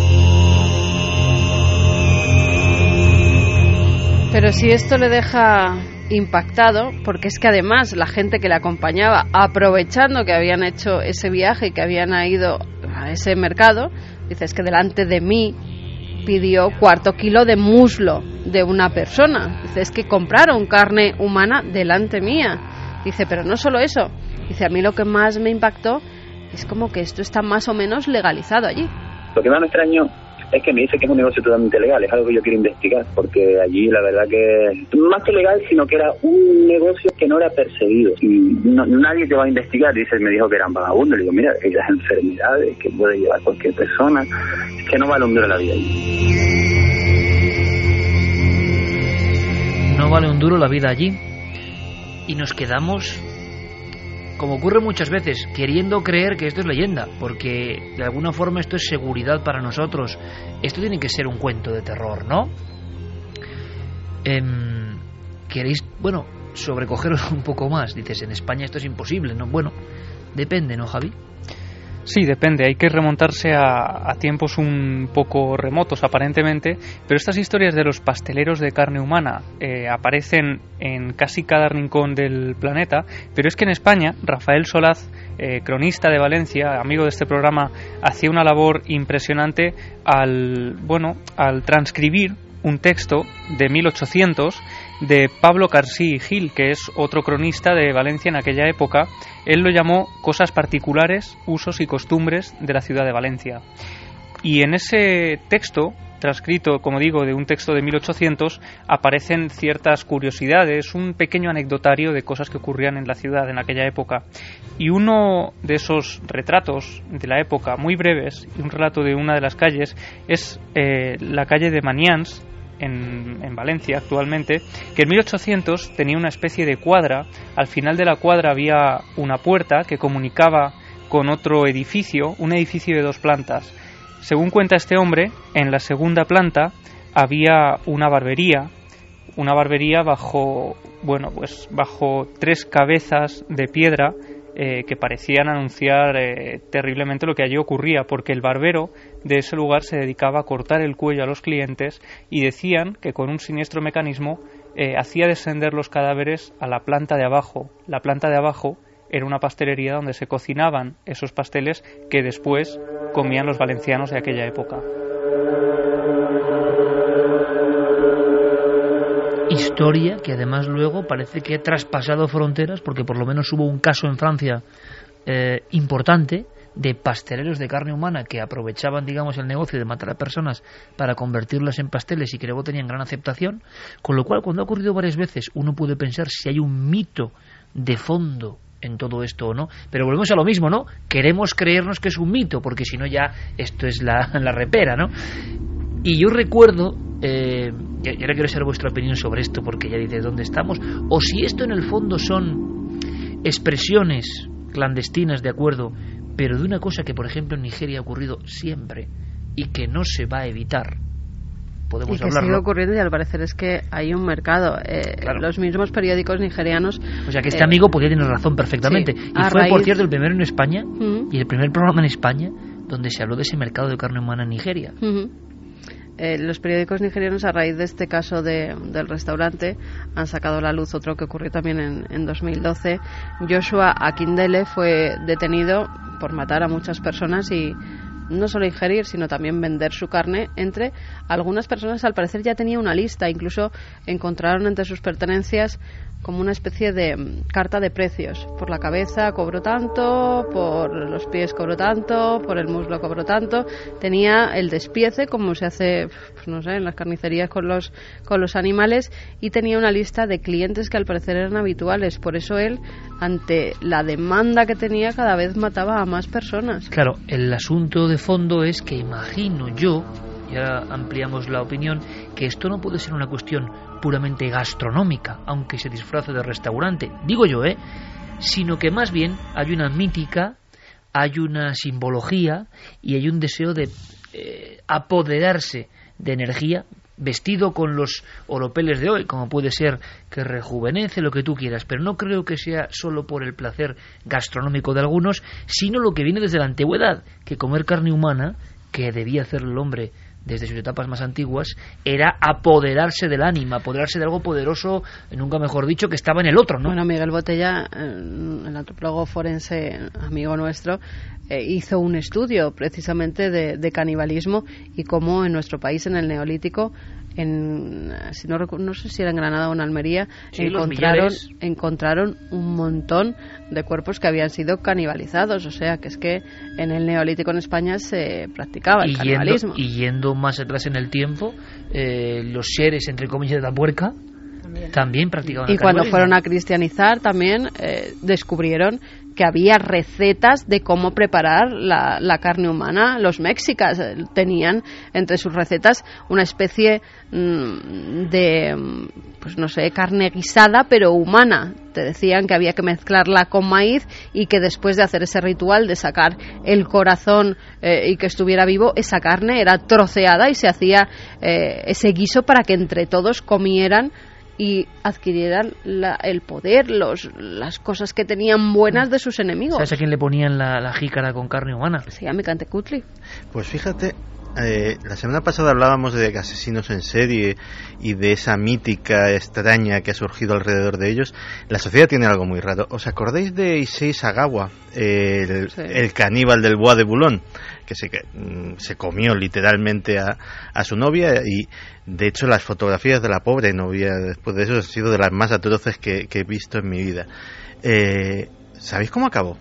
Pero si esto le deja impactado, porque es que además la gente que le acompañaba, aprovechando que habían hecho ese viaje y que habían ido a ese mercado, dice, es que delante de mí pidió cuarto kilo de muslo de una persona. Dice, es que compraron carne humana delante mía. Dice, pero no solo eso. Dice, a mí lo que más me impactó es como que esto está más o menos legalizado allí. Lo que más me extrañó es que me dice que es un negocio totalmente legal, es algo que yo quiero investigar, porque allí la verdad que, más que legal, sino que era un negocio que no era perseguido, y no, nadie te va a investigar. Dice, me dijo que eran vagabundos, le digo, mira, esas enfermedades que puede llevar cualquier persona, es que no vale un duro la vida allí. No vale un duro la vida allí, y nos quedamos, como ocurre muchas veces, queriendo creer que esto es leyenda, porque de alguna forma esto es seguridad para nosotros. Esto tiene que ser un cuento de terror, ¿no? Eh, ¿Queréis, bueno, sobrecogeros un poco más? Dices, en España esto es imposible, ¿no? Bueno, depende, ¿no, Javi? Sí, depende, hay que remontarse a, a tiempos un poco remotos aparentemente, pero estas historias de los pasteleros de carne humana eh, aparecen en casi cada rincón del planeta, pero es que en España Rafael Solaz, eh, cronista de Valencia, amigo de este programa, hacía una labor impresionante al, bueno, al transcribir un texto de mil ochocientos de Pablo Carsí Gil, que es otro cronista de Valencia en aquella época. Él lo llamó Cosas particulares, usos y costumbres de la ciudad de Valencia. Y en ese texto, transcrito, como digo, de un texto de mil ochocientos, aparecen ciertas curiosidades, un pequeño anecdotario de cosas que ocurrían en la ciudad en aquella época. Y uno de esos retratos de la época, muy breves, y un relato de una de las calles, es eh, la calle de Manians, En, en Valencia actualmente, que en mil ochocientos tenía una especie de cuadra. Al final de la cuadra había una puerta que comunicaba con otro edificio, un edificio de dos plantas. Según cuenta este hombre, en la segunda planta había una barbería, una barbería bajo, bueno, pues bajo tres cabezas de piedra eh, que parecían anunciar eh, terriblemente lo que allí ocurría, porque el barbero de ese lugar se dedicaba a cortar el cuello a los clientes, y decían que con un siniestro mecanismo eh, hacía descender los cadáveres a la planta de abajo. La planta de abajo era una pastelería donde se cocinaban esos pasteles que después comían los valencianos de aquella época. Historia que además luego parece que ha traspasado fronteras, porque por lo menos hubo un caso en Francia eh, importante de pasteleros de carne humana que aprovechaban, digamos, el negocio de matar a personas para convertirlas en pasteles y que luego tenían gran aceptación, con lo cual, cuando ha ocurrido varias veces, uno puede pensar si hay un mito de fondo en todo esto o no, pero volvemos a lo mismo, ¿no? Queremos creernos que es un mito, porque si no ya esto es la, la repera, ¿no? Y yo recuerdo, eh, y ahora quiero saber vuestra opinión sobre esto, porque ya dice dónde estamos, o si esto en el fondo son expresiones clandestinas, de acuerdo, pero de una cosa que por ejemplo en Nigeria ha ocurrido siempre y que no se va a evitar, podemos y que hablarlo. sigue ocurriendo, y al parecer es que hay un mercado. Eh, claro. Los mismos periódicos nigerianos... O sea que este eh, amigo podía tener razón perfectamente. Sí, y fue, raíz... por cierto, el primero en España, uh-huh. y el primer programa en España donde se habló de ese mercado de carne humana en Nigeria. Uh-huh. Eh, los periódicos nigerianos, a raíz de este caso de, del restaurante, han sacado a la luz otro que ocurrió también en, en dos mil doce. Joshua Akindele fue detenido por matar a muchas personas y no solo ingerir, sino también vender su carne. Entre algunas personas, al parecer, ya tenía una lista. Incluso encontraron entre sus pertenencias como una especie de carta de precios. Por la cabeza cobró tanto, por los pies cobró tanto, por el muslo cobró tanto. Tenía el despiece, como se hace, pues no sé, en las carnicerías con los, con los animales, y tenía una lista de clientes que al parecer eran habituales. Por eso él, ante la demanda que tenía, cada vez mataba a más personas. Claro, el asunto de fondo es que imagino yo, y ahora ampliamos la opinión, que esto no puede ser una cuestión puramente gastronómica, aunque se disfrace de restaurante, digo yo, ¿eh? Sino que más bien hay una mítica, hay una simbología y hay un deseo de eh, apoderarse de energía, vestido con los oropeles de hoy, como puede ser que rejuvenece, lo que tú quieras, pero no creo que sea solo por el placer gastronómico de algunos, sino lo que viene desde la antigüedad, que comer carne humana, que debía hacer el hombre desde sus etapas más antiguas, era apoderarse del ánima, apoderarse de algo poderoso, nunca mejor dicho, que estaba en el otro, ¿no? Bueno, Miguel Botella, el antropólogo forense, amigo nuestro, eh, hizo un estudio precisamente de, de canibalismo y cómo en nuestro país, en el Neolítico, en, si no, no sé si era en Granada o en Almería, sí, encontraron, encontraron un montón de cuerpos que habían sido canibalizados. O sea, que es que en el Neolítico en España se practicaba el y canibalismo. Yendo, y yendo más atrás en el tiempo, eh, los seres, entre comillas, de la puerca también, también practicaban y el cuando canibalismo. fueron a cristianizar también eh, descubrieron que había recetas de cómo preparar la, la carne humana. Los mexicas eh, tenían entre sus recetas una especie mmm, de, pues no sé, carne guisada pero humana. Te decían que había que mezclarla con maíz y que después de hacer ese ritual de sacar el corazón eh, y que estuviera vivo, esa carne era troceada y se hacía eh, ese guiso para que entre todos comieran y adquirieran la, el poder, los, las cosas que tenían buenas de sus enemigos. ¿Sabes a quién le ponían la, la jícara con carne humana? Se llama Cantecutli. Pues fíjate, eh, la semana pasada hablábamos de asesinos en serie y de esa mítica extraña que ha surgido alrededor de ellos. La sociedad tiene algo muy raro. ¿Os acordáis de Issei Sagawa, el, sí. el caníbal del Bois de Boulogne, que se, que, se comió literalmente a, a su novia? Y de hecho las fotografías de la pobre novia después de eso han sido de las más atroces que, que he visto en mi vida. Eh, ¿Sabéis cómo acabó?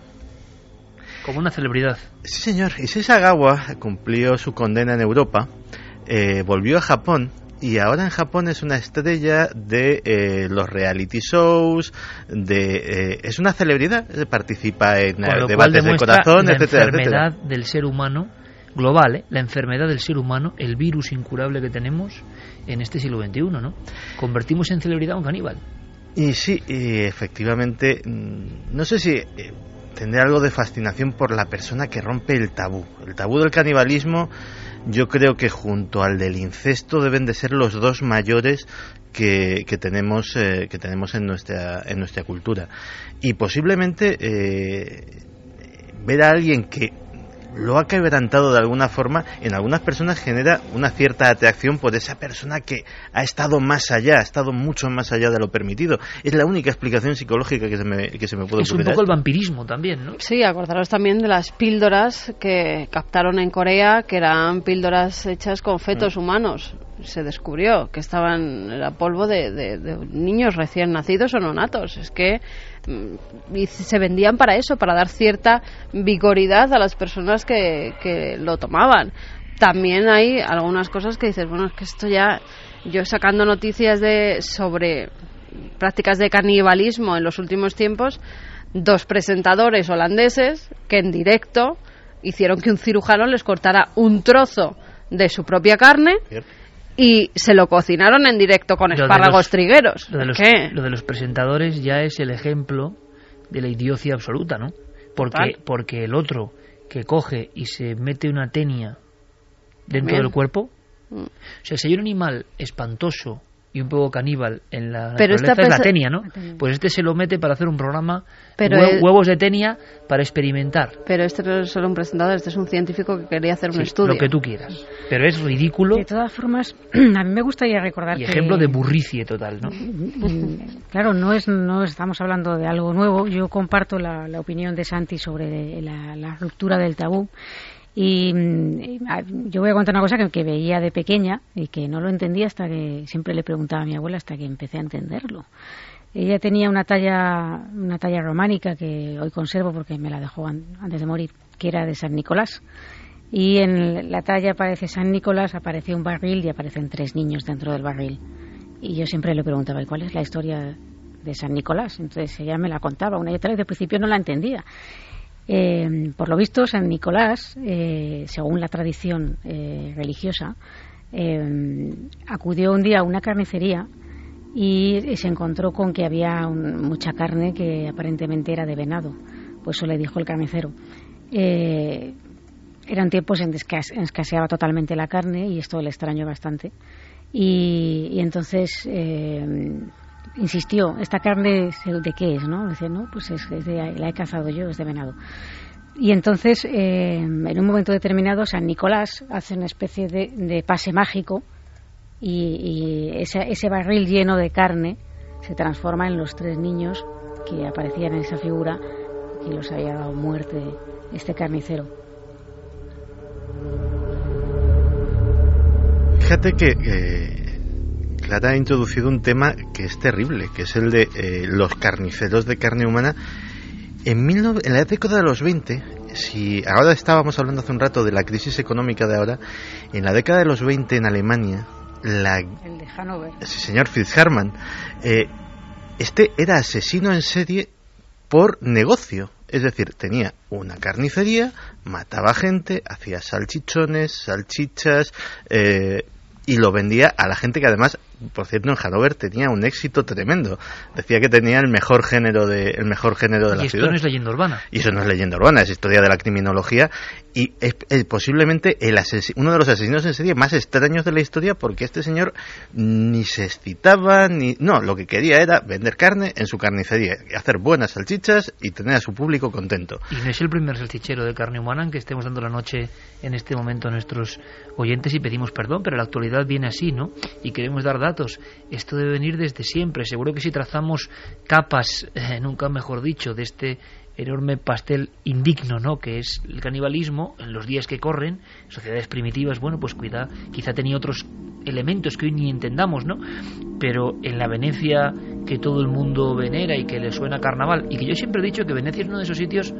Como una celebridad. Sí, señor. Issei Sagawa cumplió su condena en Europa, eh, volvió a Japón y ahora en Japón es una estrella de eh, los reality shows, de eh, es una celebridad, participa en eh, debates de corazón, la etcétera, enfermedad etcétera. del ser humano global, ¿eh? La enfermedad del ser humano, el virus incurable que tenemos en este siglo veintiuno, ¿no? Convertimos en celebridad a un caníbal. Y sí, y efectivamente, no sé si eh, tendré algo de fascinación por la persona que rompe el tabú. El tabú del canibalismo, yo creo que junto al del incesto deben de ser los dos mayores que, que tenemos eh, que tenemos en nuestra en nuestra cultura. Y posiblemente eh, ver a alguien que lo ha quebrantado de alguna forma, en algunas personas genera una cierta atracción por esa persona que ha estado más allá, ha estado mucho más allá de lo permitido. Es la única explicación psicológica que se me, que se me puede ocurrir. Es un poco el vampirismo también, ¿no? Sí, acordaros también de las píldoras que captaron en Corea, que eran píldoras hechas con fetos mm. humanos. Se descubrió que estaban, era polvo de, de, de niños recién nacidos o nonatos. Es que y se vendían para eso, para dar cierta vigoridad a las personas que, que lo tomaban. También hay algunas cosas que dices, bueno, es que esto ya, yo sacando noticias de sobre prácticas de canibalismo en los últimos tiempos, dos presentadores holandeses que en directo hicieron que un cirujano les cortara un trozo de su propia carne y se lo cocinaron en directo con espárragos los, trigueros. Lo de, los, ¿Qué? lo de los presentadores ya es el ejemplo de la idiocia absoluta, ¿no? Porque, porque el otro que coge y se mete una tenia dentro Bien. del cuerpo, O sea, si hay un animal espantoso y un poco caníbal en la pero naturaleza, es la pesa... tenia, ¿no? Pues este se lo mete para hacer un programa, pero hue- el... huevos de tenia para experimentar. Pero este no es solo un presentador, este es un científico que quería hacer sí, un estudio. Lo que tú quieras. Pero es ridículo. De todas formas, a mí me gustaría recordar y que... ejemplo de burricie total, ¿no? Claro, no es no estamos hablando de algo nuevo. Yo comparto la, la opinión de Santi sobre la, la ruptura del tabú. Y yo voy a contar una cosa que, que veía de pequeña y que no lo entendía hasta que siempre le preguntaba a mi abuela hasta que empecé a entenderlo. Ella tenía una talla una talla románica que hoy conservo porque me la dejó an, antes de morir, que era de San Nicolás. Y en la talla aparece San Nicolás, aparece un barril y aparecen tres niños dentro del barril. Y yo siempre le preguntaba, ¿y cuál es la historia de San Nicolás? Entonces ella me la contaba una y otra vez, de principio no la entendía. Eh, por lo visto, San Nicolás, eh, según la tradición eh, religiosa, eh, acudió un día a una carnicería y, y se encontró con que había un, mucha carne que aparentemente era de venado. Pues eso le dijo el carnicero. Eh, eran tiempos en que escase, escaseaba totalmente la carne y esto le extrañó bastante. Y, y entonces... Eh, insistió, ¿esta carne de qué es? ¿No? Decía, no, pues es, es de, la he cazado yo, es de venado. Y entonces, eh, en un momento determinado, San Nicolás hace una especie de, de pase mágico y, y ese, ese barril lleno de carne se transforma en los tres niños que aparecían en esa figura que los había dado muerte este carnicero. Fíjate que... Eh... Clara ha introducido un tema que es terrible, que es el de eh, los carniceros de carne humana. En, mil no... en la década de los veinte, si ahora estábamos hablando hace un rato de la crisis económica de ahora, en la década de los veinte en Alemania, la... el de Hannover, sí, señor Fitzharman, eh, este era asesino en serie por negocio. Es decir, tenía una carnicería, mataba gente, hacía salchichones, salchichas... Eh, y lo vendía a la gente que además, por cierto, en Hannover tenía un éxito tremendo. Decía que tenía el mejor género de el mejor género de la ciudad. Y ciudad. esto no es leyenda urbana. Y eso no es leyenda urbana, es historia de la criminología y es, es posiblemente el ases- uno de los asesinos en serie más extraños de la historia, porque este señor ni se excitaba ni no, lo que quería era vender carne en su carnicería, hacer buenas salchichas y tener a su público contento. Y no es el primer salchichero de carne humana en que estemos dando la noche en este momento a nuestros oyentes y pedimos perdón, pero la actualidad viene así, ¿no? Y queremos dar datos. Esto debe venir desde siempre. Seguro que si trazamos capas, eh, nunca mejor dicho, de este enorme pastel indigno, ¿no?, que es el canibalismo, en los días que corren, sociedades primitivas, bueno, pues cuida, quizá tenía otros elementos que hoy ni entendamos, ¿no? Pero en la Venecia que todo el mundo venera y que le suena carnaval, y que yo siempre he dicho que Venecia es uno de esos sitios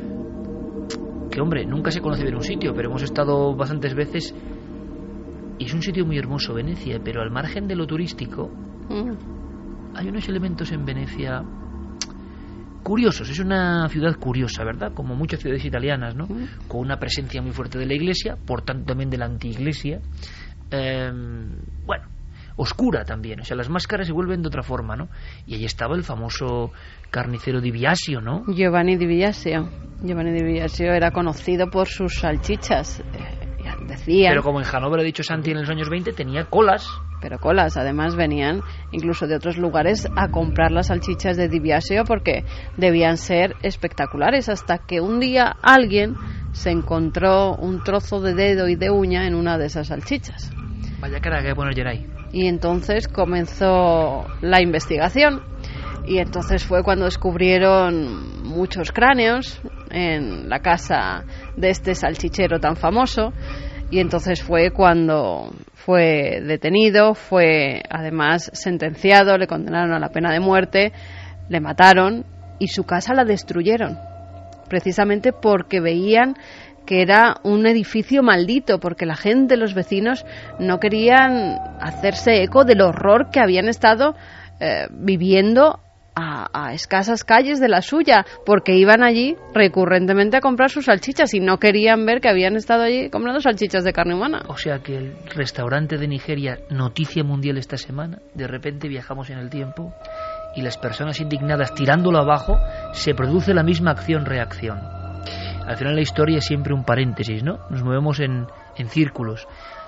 que, hombre, nunca se conoce bien un sitio, pero hemos estado bastantes veces y es un sitio muy hermoso, Venecia, pero al margen de lo turístico mm. hay unos elementos en Venecia curiosos. Es una ciudad curiosa, ¿verdad? Como muchas ciudades italianas, ¿no? Mm. Con una presencia muy fuerte de la iglesia, por tanto también de la antiiglesia. Eh, bueno, oscura también, o sea, las máscaras se vuelven de otra forma, ¿no? Y ahí estaba el famoso carnicero Di Biasio, ¿no? Giovanni Di Biasio. Giovanni Di Biasio era conocido por sus salchichas. Decían. Pero como en Hannover, ha dicho Santi, en los años veinte tenía colas. Pero colas, además venían incluso de otros lugares a comprar las salchichas de Di Biasio porque debían ser espectaculares, hasta que un día alguien se encontró un trozo de dedo y de uña en una de esas salchichas. Vaya cara que hay que poner Geray. Y entonces comenzó la investigación y entonces fue cuando descubrieron muchos cráneos en la casa de este salchichero tan famoso. Y entonces fue cuando fue detenido, fue además sentenciado, le condenaron a la pena de muerte, le mataron y su casa la destruyeron, precisamente porque veían que era un edificio maldito, porque la gente, los vecinos, no querían hacerse eco del horror que habían estado eh, viviendo A, a escasas calles de la suya, porque iban allí recurrentemente a comprar sus salchichas y no querían ver que habían estado allí comprando salchichas de carne humana. O sea que el restaurante de Nigeria, noticia mundial esta semana, de repente viajamos en el tiempo y las personas indignadas tirándolo abajo, se produce la misma acción-reacción. Al final la historia es siempre un paréntesis, ¿no? Nos movemos en, en círculos.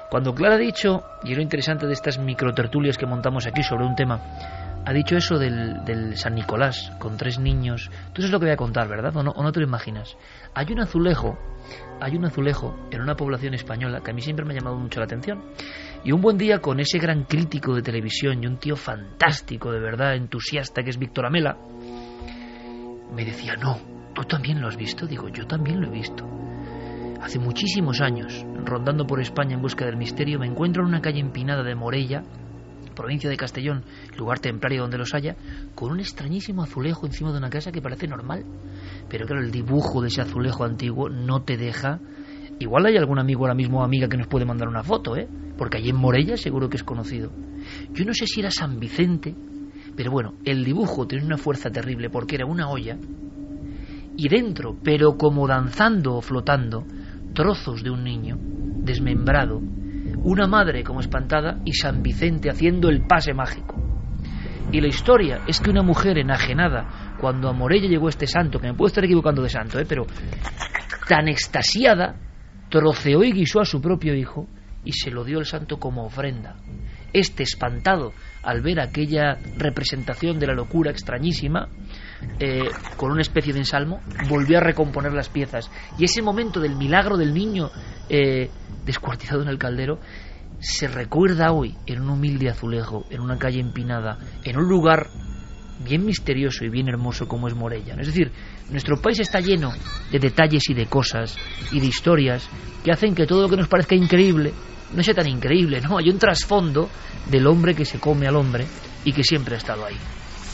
Cuando Clara ha dicho, y es lo interesante de estas microtertulias que montamos aquí sobre un tema, ha dicho eso del, del San Nicolás con tres niños. Tú sabes lo que voy a contar, ¿verdad? ¿O no, o no te lo imaginas? Hay un azulejo, hay un azulejo en una población española que a mí siempre me ha llamado mucho la atención. Y un buen día, con ese gran crítico de televisión y un tío fantástico, de verdad, entusiasta, que es Víctor Amela, me decía, no, ¿tú también lo has visto? Digo, yo también lo he visto. Hace muchísimos años, rondando por España en busca del misterio, me encuentro en una calle empinada de Morella, provincia de Castellón, lugar templario donde los haya, con un extrañísimo azulejo encima de una casa que parece normal. Pero claro, el dibujo de ese azulejo antiguo no te deja... Igual hay algún amigo ahora mismo o amiga que nos puede mandar una foto, ¿eh? Porque allí en Morella seguro que es conocido. Yo no sé si era San Vicente, pero bueno, el dibujo tiene una fuerza terrible porque era una olla y dentro, pero como danzando o flotando, trozos de un niño desmembrado, una madre como espantada y San Vicente haciendo el pase mágico. Y la historia es que una mujer enajenada, cuando a Morella llegó este santo, que me puedo estar equivocando de santo, ¿eh? Pero tan extasiada, troceó y guisó a su propio hijo y se lo dio el santo como ofrenda. Este, espantado al ver aquella representación de la locura extrañísima, eh, con una especie de ensalmo, volvió a recomponer las piezas. Y ese momento del milagro del niño eh, descuartizado en el caldero se recuerda hoy en un humilde azulejo, en una calle empinada, en un lugar bien misterioso y bien hermoso como es Morella. Es decir, nuestro país está lleno de detalles y de cosas y de historias que hacen que todo lo que nos parezca increíble no sea tan increíble, ¿no? Hay un trasfondo del hombre que se come al hombre y que siempre ha estado ahí.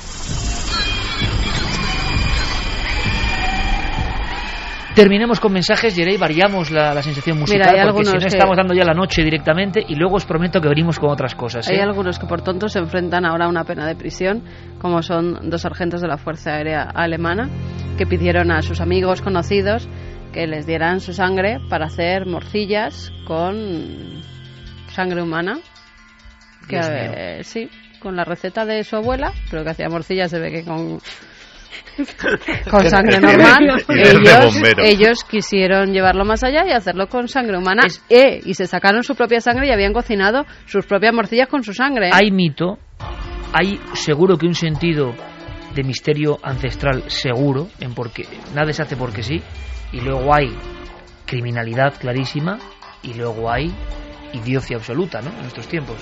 Terminemos con mensajes, Yerey, variamos la, la sensación musical. Mira, porque si no que... estamos dando ya la noche directamente y luego os prometo que venimos con otras cosas, ¿eh? Hay algunos que por tontos se enfrentan ahora a una pena de prisión, como son dos sargentos de la Fuerza Aérea Alemana que pidieron a sus amigos conocidos que les dieran su sangre para hacer morcillas con sangre humana. Que, eh, sí, con la receta de su abuela, pero que hacía morcillas se ve que con... con sangre normal. ellos, ellos quisieron llevarlo más allá y hacerlo con sangre humana. Es, eh, y se sacaron su propia sangre y habían cocinado sus propias morcillas con su sangre. Hay mito, hay seguro que un sentido de misterio ancestral seguro, en porque nada se hace porque sí, y luego hay criminalidad clarísima y luego hay idiocia absoluta, ¿no? En nuestros tiempos.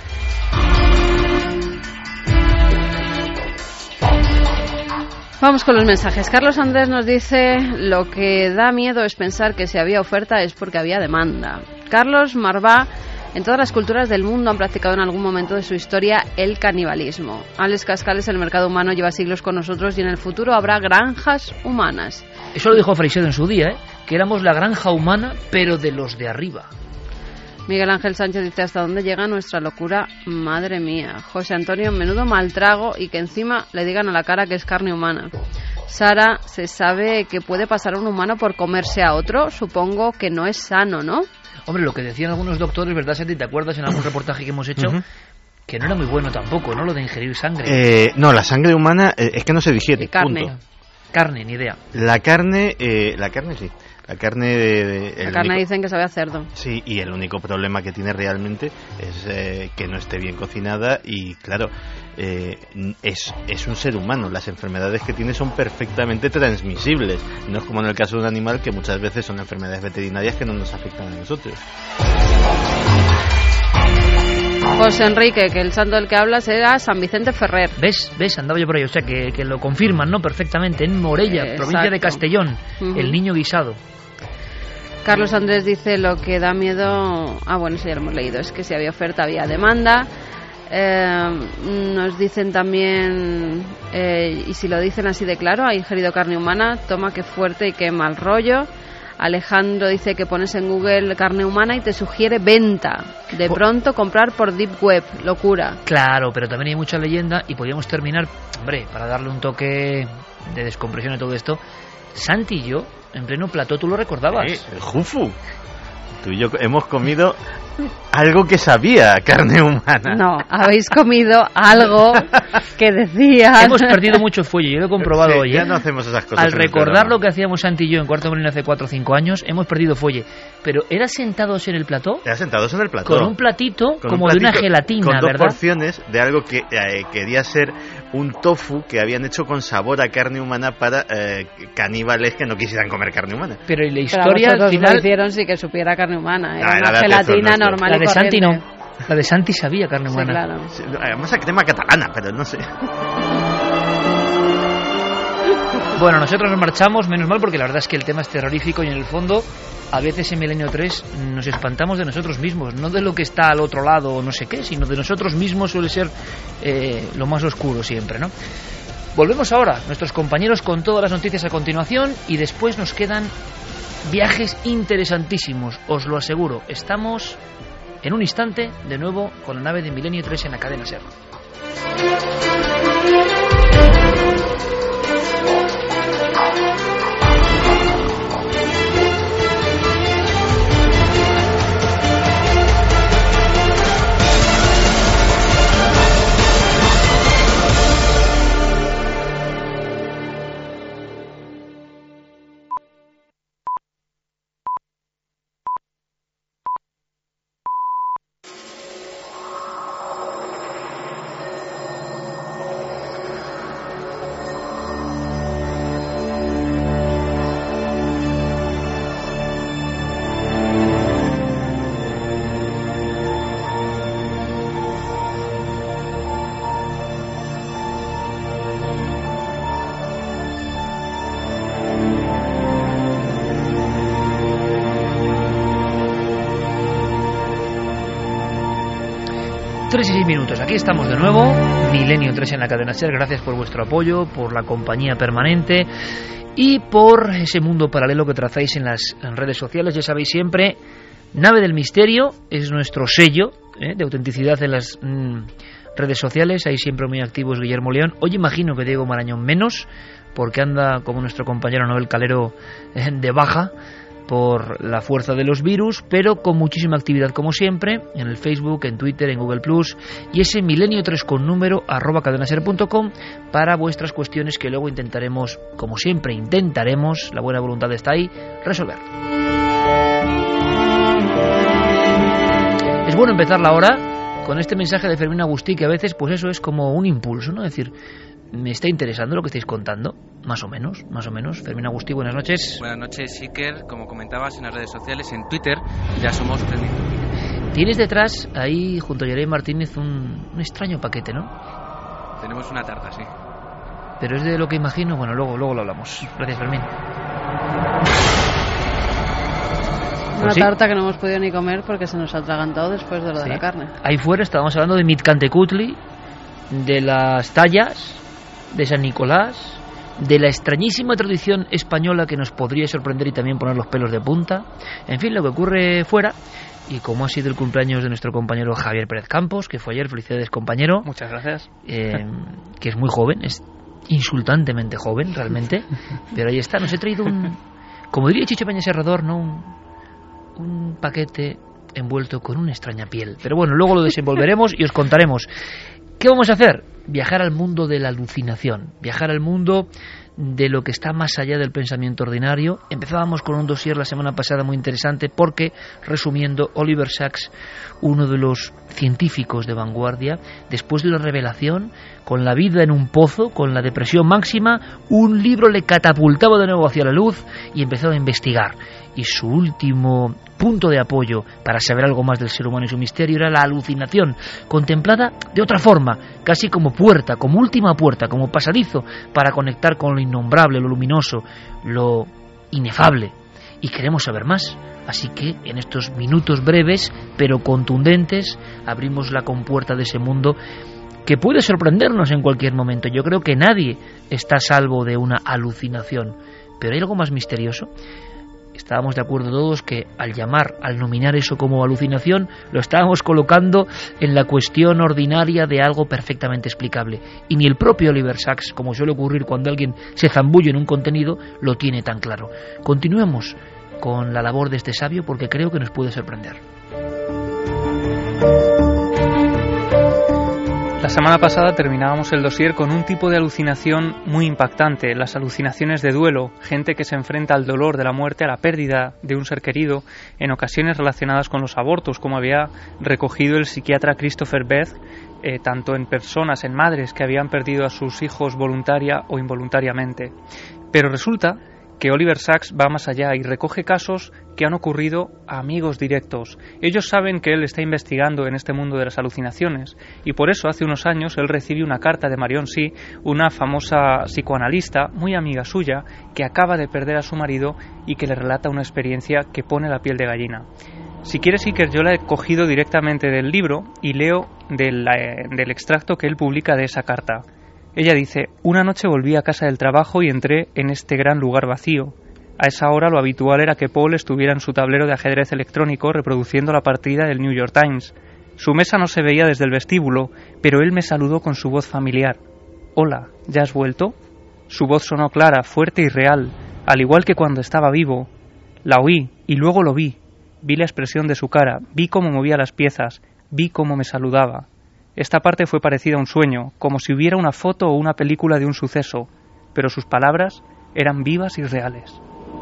Vamos con los mensajes. Carlos Andrés nos dice: lo que da miedo es pensar que si había oferta es porque había demanda. Carlos Marvá: en todas las culturas del mundo han practicado en algún momento de su historia el canibalismo. Alex Cascales: el mercado humano lleva siglos con nosotros y en el futuro habrá granjas humanas. Eso lo dijo Freixedo en su día, ¿eh? Que éramos la granja humana, pero de los de arriba. Miguel Ángel Sánchez dice: ¿hasta dónde llega nuestra locura? Madre mía. José Antonio: menudo mal trago y que encima le digan a la cara que es carne humana. Sara: se sabe que puede pasar un humano por comerse a otro. Supongo que no es sano, ¿no? Hombre, lo que decían algunos doctores, ¿verdad, Santi? ¿Te acuerdas en algún reportaje que hemos hecho? Uh-huh. Que no era muy bueno tampoco, ¿no? Lo de ingerir sangre. Eh, no, la sangre humana eh, es que no se digiere. Y carne. Punto. Carne, ni idea. La carne, eh, la carne sí. La carne de, de la carne único, dicen que sabe a cerdo. Sí, y el único problema que tiene realmente es eh, que no esté bien cocinada y claro, eh, es, es un ser humano. Las enfermedades que tiene son perfectamente transmisibles. No es como en el caso de un animal, que muchas veces son enfermedades veterinarias que no nos afectan a nosotros. José Enrique, que el santo del que hablas era San Vicente Ferrer. ¿Ves? ¿Ves? Andaba yo por ahí. O sea, que, que lo confirman, ¿no? Perfectamente. En Morella, eh, provincia de Castellón. Uh-huh. El niño guisado. Carlos Andrés dice: lo que da miedo... Ah, bueno, eso ya lo hemos leído. Es que si había oferta, había demanda. Eh, nos dicen también... Eh, y si lo dicen así de claro, ha ingerido carne humana. Toma, qué fuerte y qué mal rollo. Alejandro dice que pones en Google carne humana y te sugiere venta. De pronto comprar por Deep Web. Locura. Claro, pero también hay mucha leyenda y podríamos terminar, hombre, para darle un toque de descompresión a todo esto. Santi y yo, en pleno plató, ¿tú lo recordabas? Sí, el Jufu. Tú y yo hemos comido algo que sabía carne humana. No, habéis comido algo que decía... Hemos perdido mucho fuelle, yo lo he comprobado sí, hoy. Ya ¿eh? no hacemos esas cosas. Al recordar lo que hacíamos Santi y yo en Cuarto Milenio hace cuatro o cinco años, hemos perdido fuelle. Pero ¿era sentados en el plató? Era sentados en el plató. Con un platito con como un platito, de una gelatina, con dos ¿verdad? porciones de algo que eh, quería ser un tofu que habían hecho con sabor a carne humana para eh, caníbales que no quisieran comer carne humana. Pero y la Pero historia al final... lo hicieron sí que supiera carne humana. Era Ah, una era gelatina nuestro. normal La y de Santi corriente. no. La de Santi sabía carne Sí, humana. claro. Sí, además a crema catalana, pero no sé. Bueno, nosotros nos marchamos, menos mal, porque la verdad es que el tema es terrorífico y en el fondo, a veces en Milenio tres nos espantamos de nosotros mismos, no de lo que está al otro lado o no sé qué, sino de nosotros mismos suele ser eh, lo más oscuro siempre, ¿no? Volvemos ahora, nuestros compañeros con todas las noticias a continuación y después nos quedan viajes interesantísimos, os lo aseguro. Estamos en un instante de nuevo con la nave de Milenio tres en la cadena SER. tres y seis minutos, aquí estamos de nuevo, Milenio tres en la cadena SER, gracias por vuestro apoyo, por la compañía permanente y por ese mundo paralelo que trazáis en las en redes sociales. Ya sabéis siempre, Nave del Misterio es nuestro sello ¿eh? de autenticidad en las mm, redes sociales, ahí siempre muy activos Guillermo León. Hoy imagino que Diego Marañón menos, porque anda como nuestro compañero Noel Calero eh, de baja por la fuerza de los virus, pero con muchísima actividad como siempre, en el Facebook, en Twitter, en Google Plus, y ese milenio tres con número arroba cadenaser punto com para vuestras cuestiones que luego intentaremos, como siempre intentaremos, la buena voluntad está ahí, resolver. Es bueno empezar la hora con este mensaje de Fermín Agustí, que a veces pues eso es como un impulso, ¿no? Es decir, me está interesando lo que estáis contando, más o menos, más o menos. Fermín Agustí, buenas noches. Buenas noches, Iker. Como comentabas en las redes sociales, en Twitter ya somos trending topic. Tienes detrás, ahí junto a Yerey Martínez, un, un extraño paquete, ¿no? Tenemos una tarta, sí. Pero es de lo que imagino, bueno, luego, luego lo hablamos. Gracias, Fermín. Una Pues sí. tarta que no hemos podido ni comer porque se nos ha atragantado después de lo Sí. de la carne. Ahí fuera estábamos hablando de Mitcantecutli, de las tallas, de San Nicolás, de la extrañísima tradición española que nos podría sorprender y también poner los pelos de punta. En fin, lo que ocurre fuera. Y como ha sido el cumpleaños de nuestro compañero Javier Pérez Campos, que fue ayer, felicidades, compañero. Muchas gracias. Eh, que es muy joven, es insultantemente joven realmente, pero ahí está. Nos he traído un, como diría Chicho Peña Serrador, ¿no? un, un paquete envuelto con una extraña piel. Pero bueno, luego lo desenvolveremos y os contaremos. ¿Qué vamos a hacer? Viajar al mundo de la alucinación, viajar al mundo de lo que está más allá del pensamiento ordinario. Empezábamos con un dossier la semana pasada muy interesante porque, resumiendo, Oliver Sacks, uno de los científicos de vanguardia, después de la revelación, con la vida en un pozo, con la depresión máxima, un libro le catapultaba de nuevo hacia la luz y empezó a investigar. Y su último punto de apoyo para saber algo más del ser humano y su misterio era la alucinación, contemplada de otra forma, casi como puerta, como última puerta, como pasadizo para conectar con lo innombrable, lo luminoso, lo inefable. Y queremos saber más. Así que en estos minutos breves, pero contundentes, abrimos la compuerta de ese mundo que puede sorprendernos en cualquier momento. Yo creo que nadie está a salvo de una alucinación. Pero ¿hay algo más misterioso? Estábamos de acuerdo todos que al llamar, al nominar eso como alucinación, lo estábamos colocando en la cuestión ordinaria de algo perfectamente explicable. Y ni el propio Oliver Sacks, como suele ocurrir cuando alguien se zambulle en un contenido, lo tiene tan claro. Continuemos con la labor de este sabio porque creo que nos puede sorprender. La semana pasada terminábamos el dossier con un tipo de alucinación muy impactante, las alucinaciones de duelo, gente que se enfrenta al dolor de la muerte, a la pérdida de un ser querido, en ocasiones relacionadas con los abortos, como había recogido el psiquiatra Christopher Beth, eh, tanto en personas, en madres que habían perdido a sus hijos voluntaria o involuntariamente. Pero resulta que Oliver Sacks va más allá y recoge casos que han ocurrido a amigos directos. Ellos saben que él está investigando en este mundo de las alucinaciones y por eso hace unos años él recibe una carta de Marion Sí, una famosa psicoanalista muy amiga suya que acaba de perder a su marido y que le relata una experiencia que pone la piel de gallina. Si quieres, Iker, yo la he cogido directamente del libro y leo del, eh, del extracto que él publica de esa carta. Ella dice: una noche volví a casa del trabajo y entré en este gran lugar vacío. A esa hora lo habitual era que Paul estuviera en su tablero de ajedrez electrónico reproduciendo la partida del New York Times. Su mesa no se veía desde el vestíbulo, pero él me saludó con su voz familiar. «Hola, ¿ya has vuelto?» Su voz sonó clara, fuerte y real, al igual que cuando estaba vivo. La oí y luego lo vi. Vi la expresión de su cara, vi cómo movía las piezas, vi cómo me saludaba. Esta parte fue parecida a un sueño, como si hubiera una foto o una película de un suceso, pero sus palabras eran vivas y reales.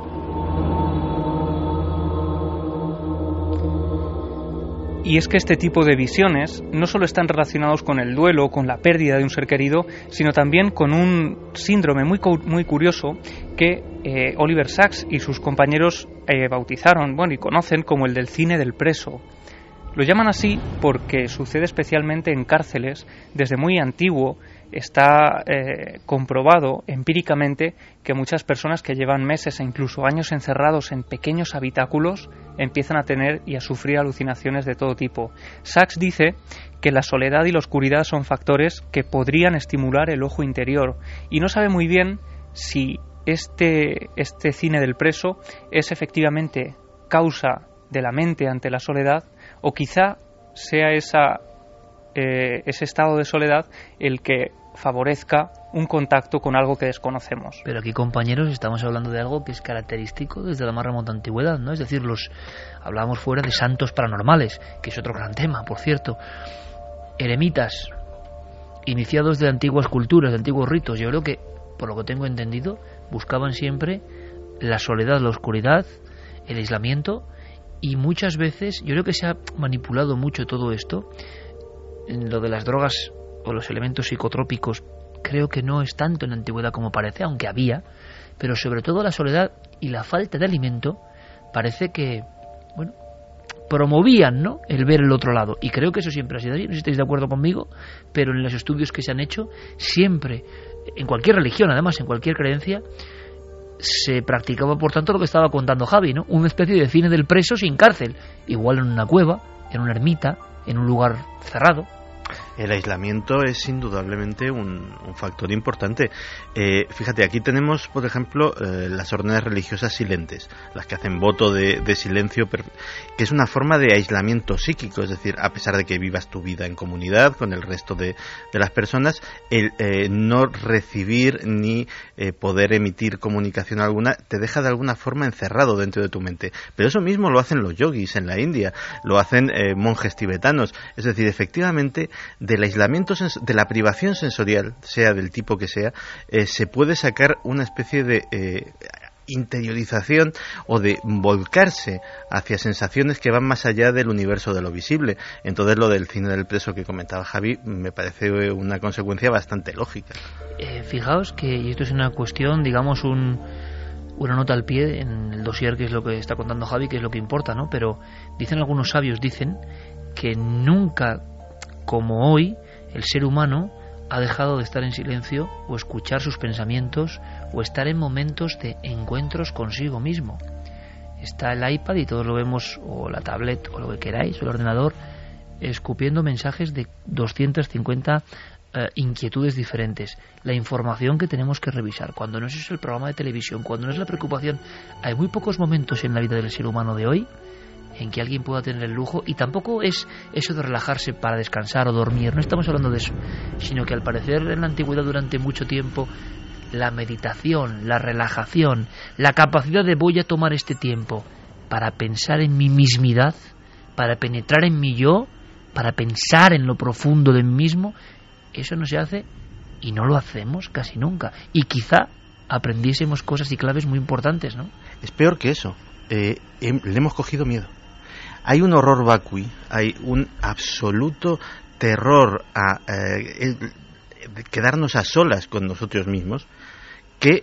Y es que este tipo de visiones no solo están relacionados con el duelo, con la pérdida de un ser querido, sino también con un síndrome muy, muy curioso que eh, Oliver Sacks y sus compañeros eh, bautizaron, bueno, y conocen como el del cine del preso. Lo llaman así porque sucede especialmente en cárceles. Desde muy antiguo está eh, comprobado empíricamente que muchas personas que llevan meses e incluso años encerrados en pequeños habitáculos empiezan a tener y a sufrir alucinaciones de todo tipo. Sacks dice que la soledad y la oscuridad son factores que podrían estimular el ojo interior y no sabe muy bien si este, este cine del preso es efectivamente causa de la mente ante la soledad, o quizá sea esa, eh, ese estado de soledad el que favorezca un contacto con algo que desconocemos. Pero aquí, compañeros, estamos hablando de algo que es característico desde la más remota antigüedad, ¿no? Es decir, los hablábamos fuera de santos paranormales, que es otro gran tema, por cierto. Eremitas, iniciados de antiguas culturas, de antiguos ritos, yo creo que, por lo que tengo entendido, buscaban siempre la soledad, la oscuridad, el aislamiento. Y muchas veces, yo creo que se ha manipulado mucho todo esto, en lo de las drogas o los elementos psicotrópicos, creo que no es tanto en la antigüedad como parece, aunque había, pero sobre todo la soledad y la falta de alimento, parece que, bueno, promovían, ¿no?, el ver el otro lado. Y creo que eso siempre ha sido así, no sé si estáis de acuerdo conmigo, pero en los estudios que se han hecho, siempre, en cualquier religión, además, en cualquier creencia, se practicaba, por tanto, lo que estaba contando Javi, ¿no? Una especie de cine del preso sin cárcel, igual en una cueva, en una ermita, en un lugar cerrado. El aislamiento es indudablemente un, un factor importante. Eh, fíjate, aquí tenemos, por ejemplo, eh, las órdenes religiosas silentes, las que hacen voto de, de silencio, que es una forma de aislamiento psíquico, es decir, a pesar de que vivas tu vida en comunidad con el resto de, de las personas, el eh, no recibir ni eh, poder emitir comunicación alguna te deja de alguna forma encerrado dentro de tu mente. Pero eso mismo lo hacen los yogis en la India, lo hacen eh, monjes tibetanos, es decir, efectivamente, del aislamiento, de la privación sensorial, sea del tipo que sea, eh, se puede sacar una especie de eh, interiorización o de volcarse hacia sensaciones que van más allá del universo de lo visible. Entonces lo del cine del preso que comentaba Javi me parece una consecuencia bastante lógica. Eh, fijaos que, y esto es una cuestión, digamos, un, una nota al pie en el dossier, que es lo que está contando Javi, que es lo que importa, ¿no? Pero dicen algunos sabios, dicen que nunca como hoy el ser humano ha dejado de estar en silencio o escuchar sus pensamientos o estar en momentos de encuentros consigo mismo. Está el iPad y todos lo vemos, o la tablet o lo que queráis, o el ordenador, escupiendo mensajes de doscientas cincuenta eh, inquietudes diferentes, la información que tenemos que revisar. Cuando no es eso el programa de televisión, cuando no es la preocupación, hay muy pocos momentos en la vida del ser humano de hoy en que alguien pueda tener el lujo, y tampoco es eso de relajarse para descansar o dormir, no estamos hablando de eso, sino que al parecer en la antigüedad durante mucho tiempo la meditación, la relajación, la capacidad de voy a tomar este tiempo para pensar en mi mismidad, para penetrar en mi yo, para pensar en lo profundo de mí mismo, eso no se hace y no lo hacemos casi nunca. Y quizá aprendiésemos cosas y claves muy importantes, ¿no? Es peor que eso. Eh, eh, le hemos cogido miedo. Hay un horror vacui, hay un absoluto terror a eh, el, quedarnos a solas con nosotros mismos, que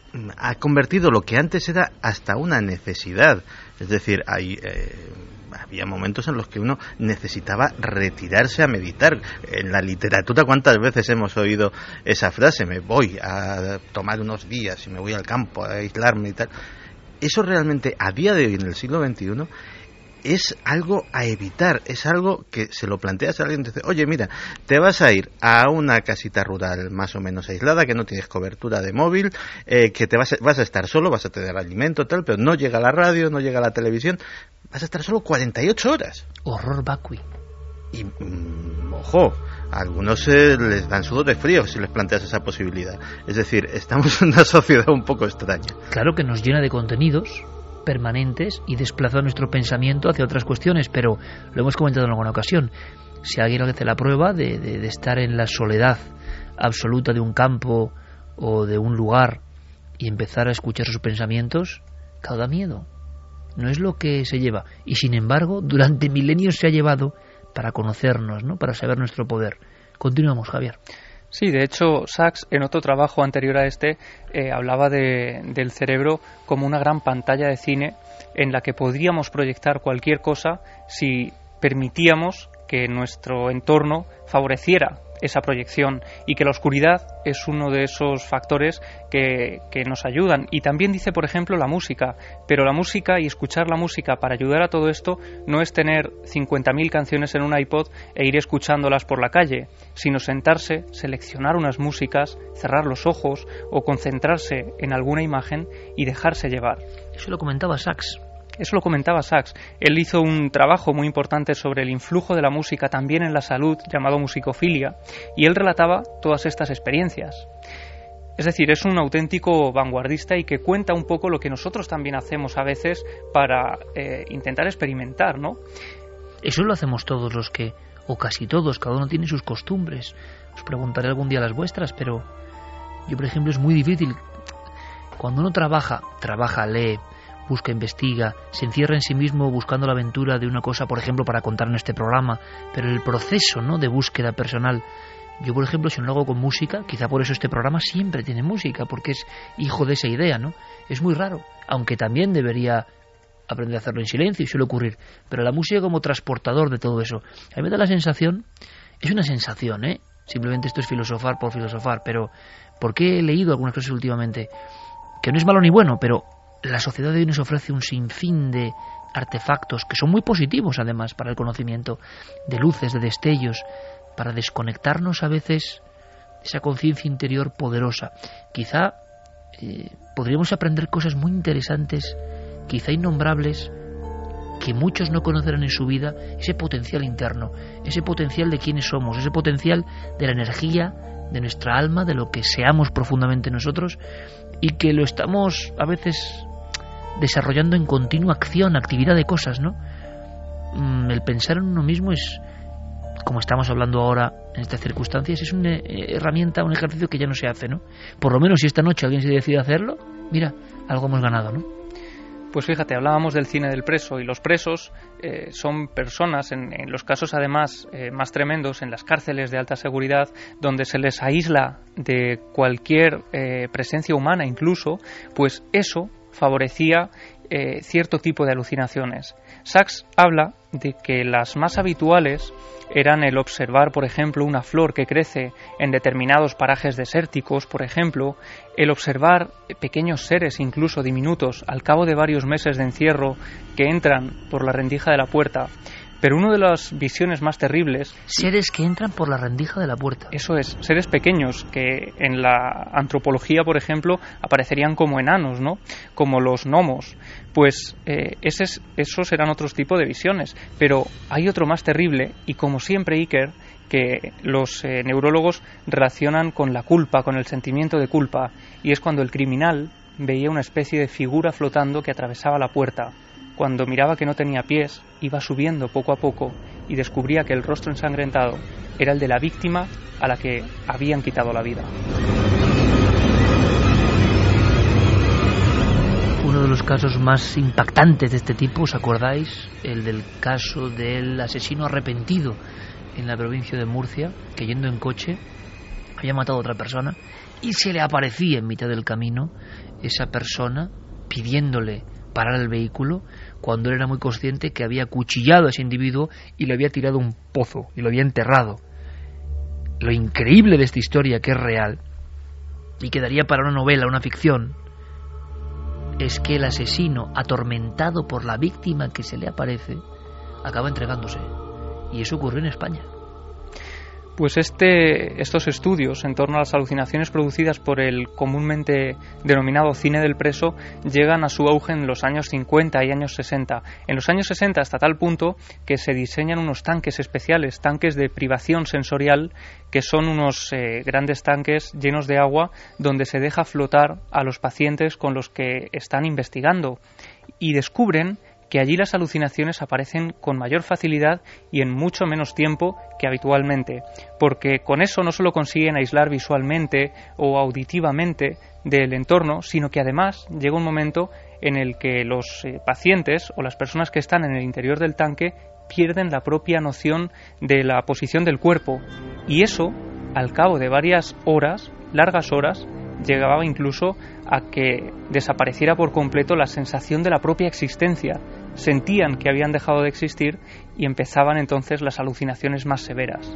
ha convertido lo que antes era hasta una necesidad. Es decir, hay, eh, había momentos en los que uno necesitaba retirarse a meditar. En la literatura, ¿cuántas veces hemos oído esa frase? Me voy a tomar unos días y me voy al campo a aislarme y tal. Eso realmente, a día de hoy, en el siglo veintiuno, es algo a evitar, es algo que se lo planteas a alguien y te dice, oye, mira, te vas a ir a una casita rural más o menos aislada, que no tienes cobertura de móvil, eh, que te vas a, vas a estar solo, vas a tener alimento, tal, pero no llega la radio, no llega la televisión, vas a estar solo cuarenta y ocho horas. Horror vacui. Y, mmm, ojo, a algunos eh, les dan sudor de frío si les planteas esa posibilidad. Es decir, estamos en una sociedad un poco extraña. Claro que nos llena de contenidos permanentes y desplaza nuestro pensamiento hacia otras cuestiones, pero lo hemos comentado en alguna ocasión. Si alguien hace la prueba de, de, de estar en la soledad absoluta de un campo o de un lugar y empezar a escuchar sus pensamientos, claro, da miedo. No es lo que se lleva. Y sin embargo, durante milenios se ha llevado para conocernos, ¿no? Para saber nuestro poder. Continuamos, Javier. Sí, de hecho, Sachs, en otro trabajo anterior a este, eh, hablaba de, del cerebro como una gran pantalla de cine en la que podríamos proyectar cualquier cosa si permitíamos que nuestro entorno favoreciera esa proyección, y que la oscuridad es uno de esos factores que, que nos ayudan. Y también dice, por ejemplo, la música, pero la música y escuchar la música para ayudar a todo esto no es tener cincuenta mil canciones en un iPod e ir escuchándolas por la calle, sino sentarse, seleccionar unas músicas, cerrar los ojos o concentrarse en alguna imagen y dejarse llevar. Eso lo comentaba Sachs. Eso lo comentaba Sachs. Él hizo un trabajo muy importante sobre el influjo de la música también en la salud, llamado musicofilia, y él relataba todas estas experiencias. Es decir, es un auténtico vanguardista y que cuenta un poco lo que nosotros también hacemos a veces para eh, intentar experimentar, ¿no? Eso lo hacemos todos los que, o casi todos, cada uno tiene sus costumbres. Os preguntaré algún día las vuestras, pero yo, por ejemplo, es muy difícil. Cuando uno trabaja, trabaja, lee, busca, investiga, se encierra en sí mismo buscando la aventura de una cosa, por ejemplo, para contar en este programa, pero el proceso, ¿no?, de búsqueda personal. Yo, por ejemplo, si no lo hago con música, quizá por eso este programa siempre tiene música, porque es hijo de esa idea, ¿no? Es muy raro, aunque también debería aprender a hacerlo en silencio y suele ocurrir, pero la música como transportador de todo eso. A mí me da la sensación, es una sensación, ¿eh? Simplemente esto es filosofar por filosofar, pero porque he leído algunas cosas últimamente, que no es malo ni bueno, pero la sociedad de hoy nos ofrece un sinfín de artefactos que son muy positivos, además, para el conocimiento, de luces, de destellos, para desconectarnos a veces de esa conciencia interior poderosa. Quizá eh, podríamos aprender cosas muy interesantes, quizá innombrables, que muchos no conocerán en su vida, ese potencial interno, ese potencial de quiénes somos, ese potencial de la energía, de nuestra alma, de lo que seamos profundamente nosotros, y que lo estamos a veces desarrollando en continua acción, actividad de cosas, ¿no? El pensar en uno mismo es, como estamos hablando ahora en estas circunstancias, es una herramienta, un ejercicio que ya no se hace, ¿no? Por lo menos si esta noche alguien se decide hacerlo, mira, algo hemos ganado, ¿no? Pues fíjate, hablábamos del cine del preso, y los presos eh, son personas, en, en los casos además eh, más tremendos, en las cárceles de alta seguridad, donde se les aísla de cualquier eh, presencia humana incluso, pues eso favorecía eh, cierto tipo de alucinaciones. Sachs habla de que las más habituales eran el observar, por ejemplo, una flor que crece en determinados parajes desérticos, por ejemplo, el observar pequeños seres, incluso diminutos, al cabo de varios meses de encierro, que entran por la rendija de la puerta. Pero una de las visiones más terribles... Seres que entran por la rendija de la puerta. Eso es, seres pequeños que en la antropología, por ejemplo, aparecerían como enanos, ¿no? Como los gnomos. Pues eh, esos, esos eran otros tipos de visiones. Pero hay otro más terrible, y como siempre, Iker, que los eh, neurólogos relacionan con la culpa, con el sentimiento de culpa, y es cuando el criminal veía una especie de figura flotando que atravesaba la puerta. Cuando miraba que no tenía pies, iba subiendo poco a poco y descubría que el rostro ensangrentado era el de la víctima a la que habían quitado la vida. Uno de los casos más impactantes de este tipo, ¿os acordáis? El del caso del asesino arrepentido en la provincia de Murcia, que yendo en coche había matado a otra persona y se le aparecía en mitad del camino esa persona pidiéndole parar el vehículo cuando él era muy consciente que había acuchillado a ese individuo y le había tirado un pozo y lo había enterrado. Lo increíble de esta historia, que es real y quedaría para una novela, una ficción, es que el asesino, atormentado por la víctima que se le aparece, acaba entregándose. Y eso ocurrió en España. Pues este, estos estudios en torno a las alucinaciones producidas por el comúnmente denominado cine del preso llegan a su auge en los años cincuenta y años sesenta. En los años sesenta hasta tal punto que se diseñan unos tanques especiales, tanques de privación sensorial, que son unos eh, grandes tanques llenos de agua donde se deja flotar a los pacientes con los que están investigando, y descubren que allí las alucinaciones aparecen con mayor facilidad y en mucho menos tiempo que habitualmente, porque con eso no solo consiguen aislar visualmente o auditivamente del entorno, sino que además llega un momento en el que los eh, pacientes o las personas que están en el interior del tanque pierden la propia noción de la posición del cuerpo, y eso, al cabo de varias horas, largas horas, llegaba incluso a que desapareciera por completo la sensación de la propia existencia. Sentían que habían dejado de existir y empezaban entonces las alucinaciones más severas.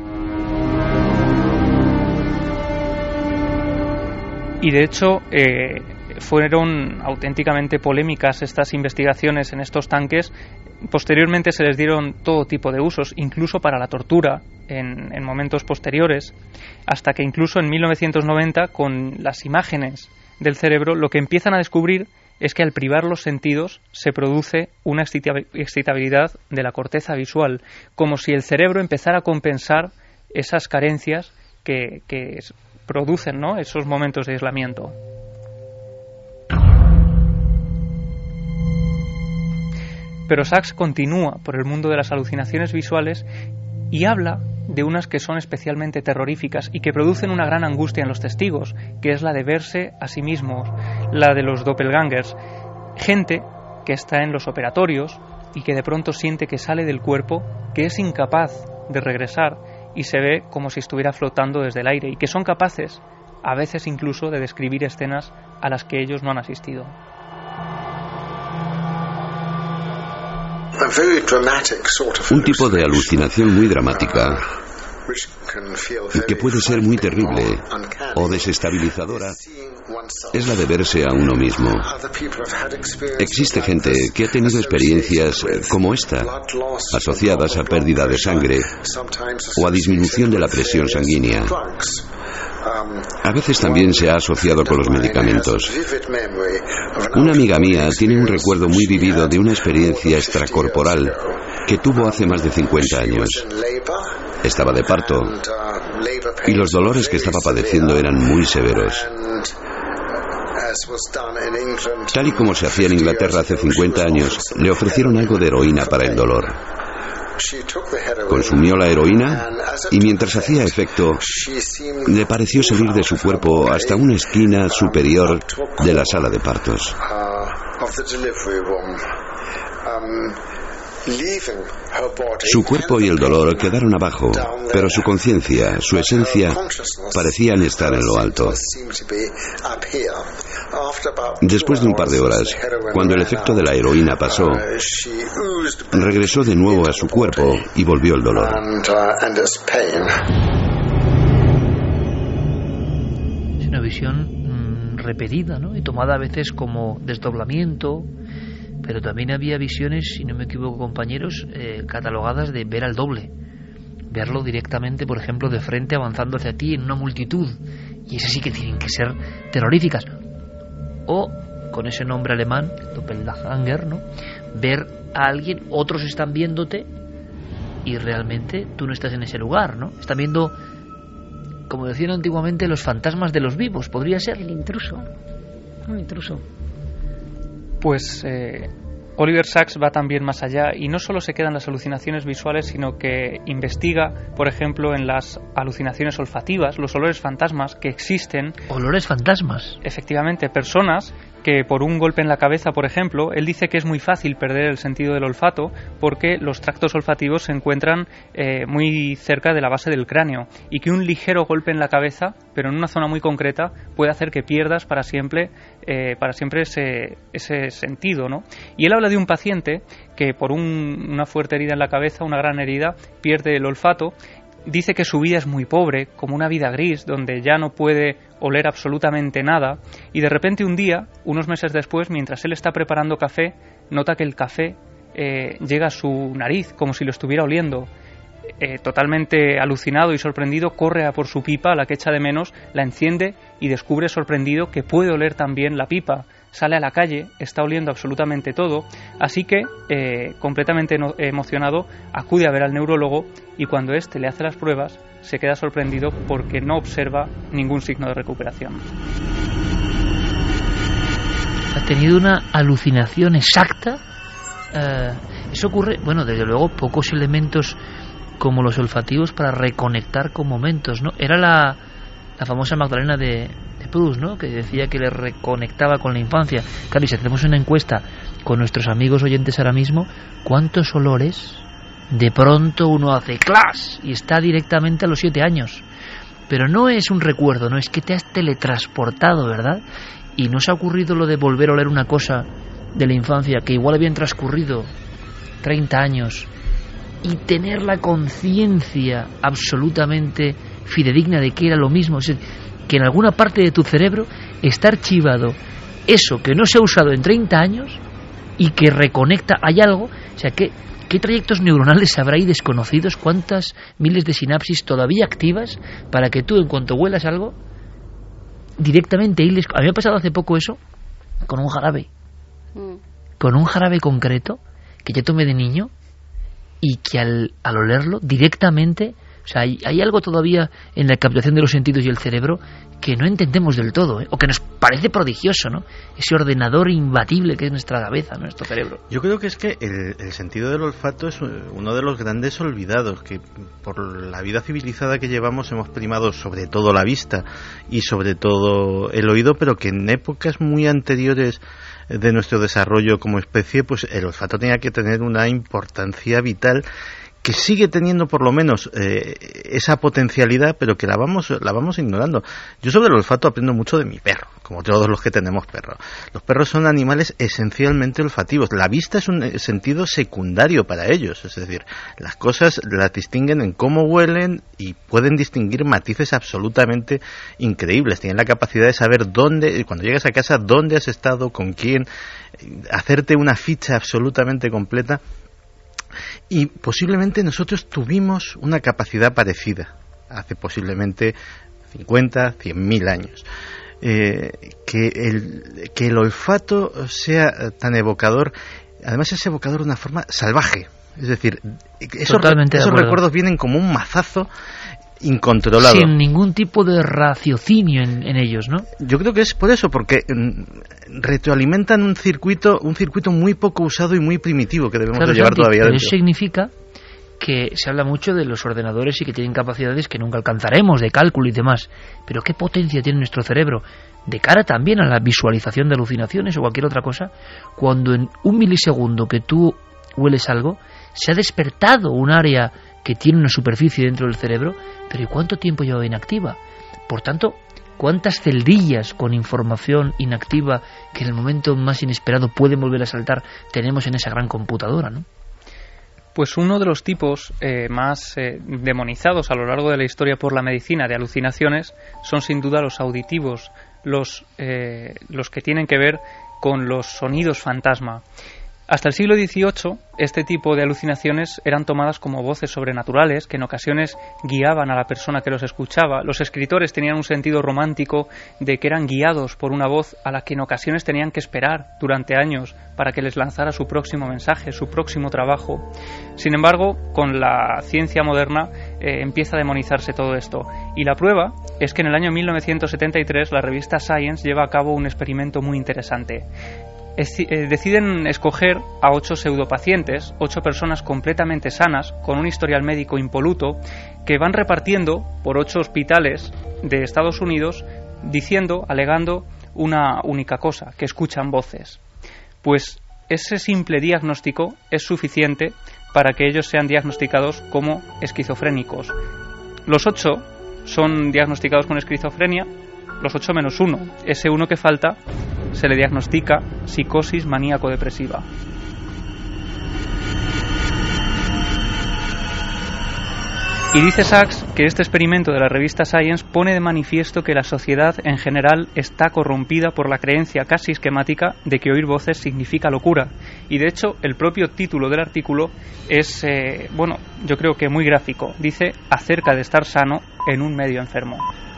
Y de hecho eh, fueron auténticamente polémicas estas investigaciones en estos tanques. Posteriormente se les dieron todo tipo de usos, incluso para la tortura en, en momentos posteriores, hasta que incluso en mil novecientos noventa, con las imágenes del cerebro, lo que empiezan a descubrir es que al privar los sentidos se produce una excitabilidad de la corteza visual, como si el cerebro empezara a compensar esas carencias que, que producen, ¿no?, esos momentos de aislamiento. Pero Sachs continúa por el mundo de las alucinaciones visuales y habla de unas que son especialmente terroríficas y que producen una gran angustia en los testigos, que es la de verse a sí mismos, la de los doppelgangers, gente que está en los operatorios y que de pronto siente que sale del cuerpo, que es incapaz de regresar y se ve como si estuviera flotando desde el aire, y que son capaces, a veces incluso, de describir escenas a las que ellos no han asistido. Un tipo de alucinación muy dramática, que puede ser muy terrible o desestabilizadora, es la de verse a uno mismo. Existe gente que ha tenido experiencias como esta, asociadas a pérdida de sangre o a disminución de la presión sanguínea. A veces también se ha asociado con los medicamentos. Una amiga mía tiene un recuerdo muy vivido de una experiencia extracorporal que tuvo hace más de cincuenta años. Estaba de parto y los dolores que estaba padeciendo eran muy severos. Tal y como se hacía en Inglaterra hace cincuenta años, le ofrecieron algo de heroína para el dolor. Consumió la heroína y mientras hacía efecto, le pareció salir de su cuerpo hasta una esquina superior de la sala de partos. Su cuerpo y el dolor quedaron abajo, pero su conciencia, su esencia, parecían estar en lo alto. Después de un par de horas, cuando el efecto de la heroína pasó, regresó de nuevo a su cuerpo y volvió el dolor. Es una visión mmm, repetida, ¿no?, y tomada a veces como desdoblamiento. Pero también había visiones, si no me equivoco, compañeros, eh, catalogadas de ver al doble. Verlo directamente, por ejemplo, de frente, avanzando hacia ti en una multitud. Y esas sí que tienen que ser terroríficas. O, con ese nombre alemán, Doppelganger, ¿no?, ver a alguien, otros están viéndote y realmente tú no estás en ese lugar, ¿no? Están viendo, como decían antiguamente, los fantasmas de los vivos. ¿Podría ser? El intruso. Un intruso. Pues eh, Oliver Sacks va también más allá y no solo se quedan las alucinaciones visuales, sino que investiga, por ejemplo, en las alucinaciones olfativas, los olores fantasmas que existen. ¿Olores fantasmas? Efectivamente, personas que por un golpe en la cabeza, por ejemplo, él dice que es muy fácil perder el sentido del olfato porque los tractos olfativos se encuentran eh, muy cerca de la base del cráneo y que un ligero golpe en la cabeza, pero en una zona muy concreta, puede hacer que pierdas para siempre, eh, para siempre ese, ese sentido, ¿no? Y él habla de un paciente que por un, una fuerte herida en la cabeza, una gran herida, pierde el olfato. Dice que su vida es muy pobre, como una vida gris, donde ya no puede oler absolutamente nada, y de repente un día, unos meses después, mientras él está preparando café, nota que el café eh, llega a su nariz, como si lo estuviera oliendo. Eh, totalmente alucinado y sorprendido, corre a por su pipa, a la que echa de menos, la enciende y descubre sorprendido que puede oler también la pipa. Sale a la calle, está oliendo absolutamente todo, así que, eh, completamente no, emocionado, acude a ver al neurólogo y cuando éste le hace las pruebas, se queda sorprendido porque no observa ningún signo de recuperación. Ha tenido una alucinación exacta. Eh, eso ocurre, bueno, desde luego, pocos elementos como los olfativos para reconectar con momentos, ¿no? Era la, la famosa Magdalena de... Proust, ¿no? Que decía que le reconectaba con la infancia. Claro, y si hacemos una encuesta con nuestros amigos oyentes ahora mismo, ¿cuántos olores de pronto uno hace ¡clas! Y está directamente a los siete años? Pero no es un recuerdo, no es que te has teletransportado, ¿verdad? Y no se ha ocurrido lo de volver a oler una cosa de la infancia que igual habían transcurrido treinta años y tener la conciencia absolutamente fidedigna de que era lo mismo. Es decir, que en alguna parte de tu cerebro está archivado eso que no se ha usado en treinta años y que reconecta, hay algo, o sea, ¿qué, qué trayectos neuronales habrá ahí desconocidos? ¿Cuántas miles de sinapsis todavía activas para que tú, en cuanto huelas algo, directamente hiles? A mí me ha pasado hace poco eso con un jarabe, mm. con un jarabe concreto que yo tomé de niño y que al, al olerlo directamente... O sea, hay, hay algo todavía en la captación de los sentidos y el cerebro que no entendemos del todo, ¿eh? O que nos parece prodigioso, ¿no? Ese ordenador imbatible que es nuestra cabeza, nuestro cerebro. Yo creo que es que el, el sentido del olfato es uno de los grandes olvidados, que por la vida civilizada que llevamos hemos primado sobre todo la vista y sobre todo el oído, pero que en épocas muy anteriores de nuestro desarrollo como especie, pues el olfato tenía que tener una importancia vital, que sigue teniendo por lo menos eh, esa potencialidad, pero que la vamos la vamos ignorando. Yo sobre el olfato aprendo mucho de mi perro, como todos los que tenemos perros. Los perros son animales esencialmente olfativos. La vista es un sentido secundario para ellos, es decir, las cosas las distinguen en cómo huelen y pueden distinguir matices absolutamente increíbles. Tienen la capacidad de saber dónde, cuando llegas a casa, dónde has estado, con quién, hacerte una ficha absolutamente completa. Y posiblemente nosotros tuvimos una capacidad parecida hace posiblemente cincuenta, cien mil años. Eh, que, el, que el olfato sea tan evocador, además es evocador de una forma salvaje. Es decir, esos, esos recuerdos vienen como un mazazo incontrolado. Sin ningún tipo de raciocinio en, en ellos, ¿no? Yo creo que es por eso, porque retroalimentan un circuito un circuito muy poco usado y muy primitivo que debemos claro, de llevar Santi, todavía pero dentro. Eso significa que se habla mucho de los ordenadores y que tienen capacidades que nunca alcanzaremos, de cálculo y demás. Pero ¿qué potencia tiene nuestro cerebro de cara también a la visualización de alucinaciones o cualquier otra cosa? Cuando en un milisegundo que tú hueles algo, se ha despertado un área que tiene una superficie dentro del cerebro, pero ¿y cuánto tiempo lleva inactiva? Por tanto, ¿cuántas celdillas con información inactiva que en el momento más inesperado pueden volver a saltar tenemos en esa gran computadora, ¿no? Pues uno de los tipos eh, más eh, demonizados a lo largo de la historia por la medicina de alucinaciones son sin duda los auditivos, los, eh, los que tienen que ver con los sonidos fantasma. Hasta el siglo dieciocho, este tipo de alucinaciones eran tomadas como voces sobrenaturales que en ocasiones guiaban a la persona que los escuchaba. Los escritores tenían un sentido romántico de que eran guiados por una voz a la que en ocasiones tenían que esperar durante años para que les lanzara su próximo mensaje, su próximo trabajo. Sin embargo, con la ciencia moderna eh, empieza a demonizarse todo esto. Y la prueba es que en el año mil novecientos setenta y tres la revista Science lleva a cabo un experimento muy interesante. es, eh, deciden escoger a ocho pseudopacientes, ocho personas completamente sanas, con un historial médico impoluto, que van repartiendo por ocho hospitales de Estados Unidos, diciendo, alegando una única cosa, que escuchan voces. Pues ese simple diagnóstico es suficiente para que ellos sean diagnosticados como esquizofrénicos. Los ocho son diagnosticados con esquizofrenia, los ocho menos uno. Ese uno que falta se le diagnostica psicosis maníaco-depresiva. Y dice Sachs que este experimento de la revista Science pone de manifiesto que la sociedad en general está corrompida por la creencia casi esquemática de que oír voces significa locura. Y de hecho el propio título del artículo es, eh, bueno, yo creo que muy gráfico. Dice acerca de estar sano en un medio enfermo.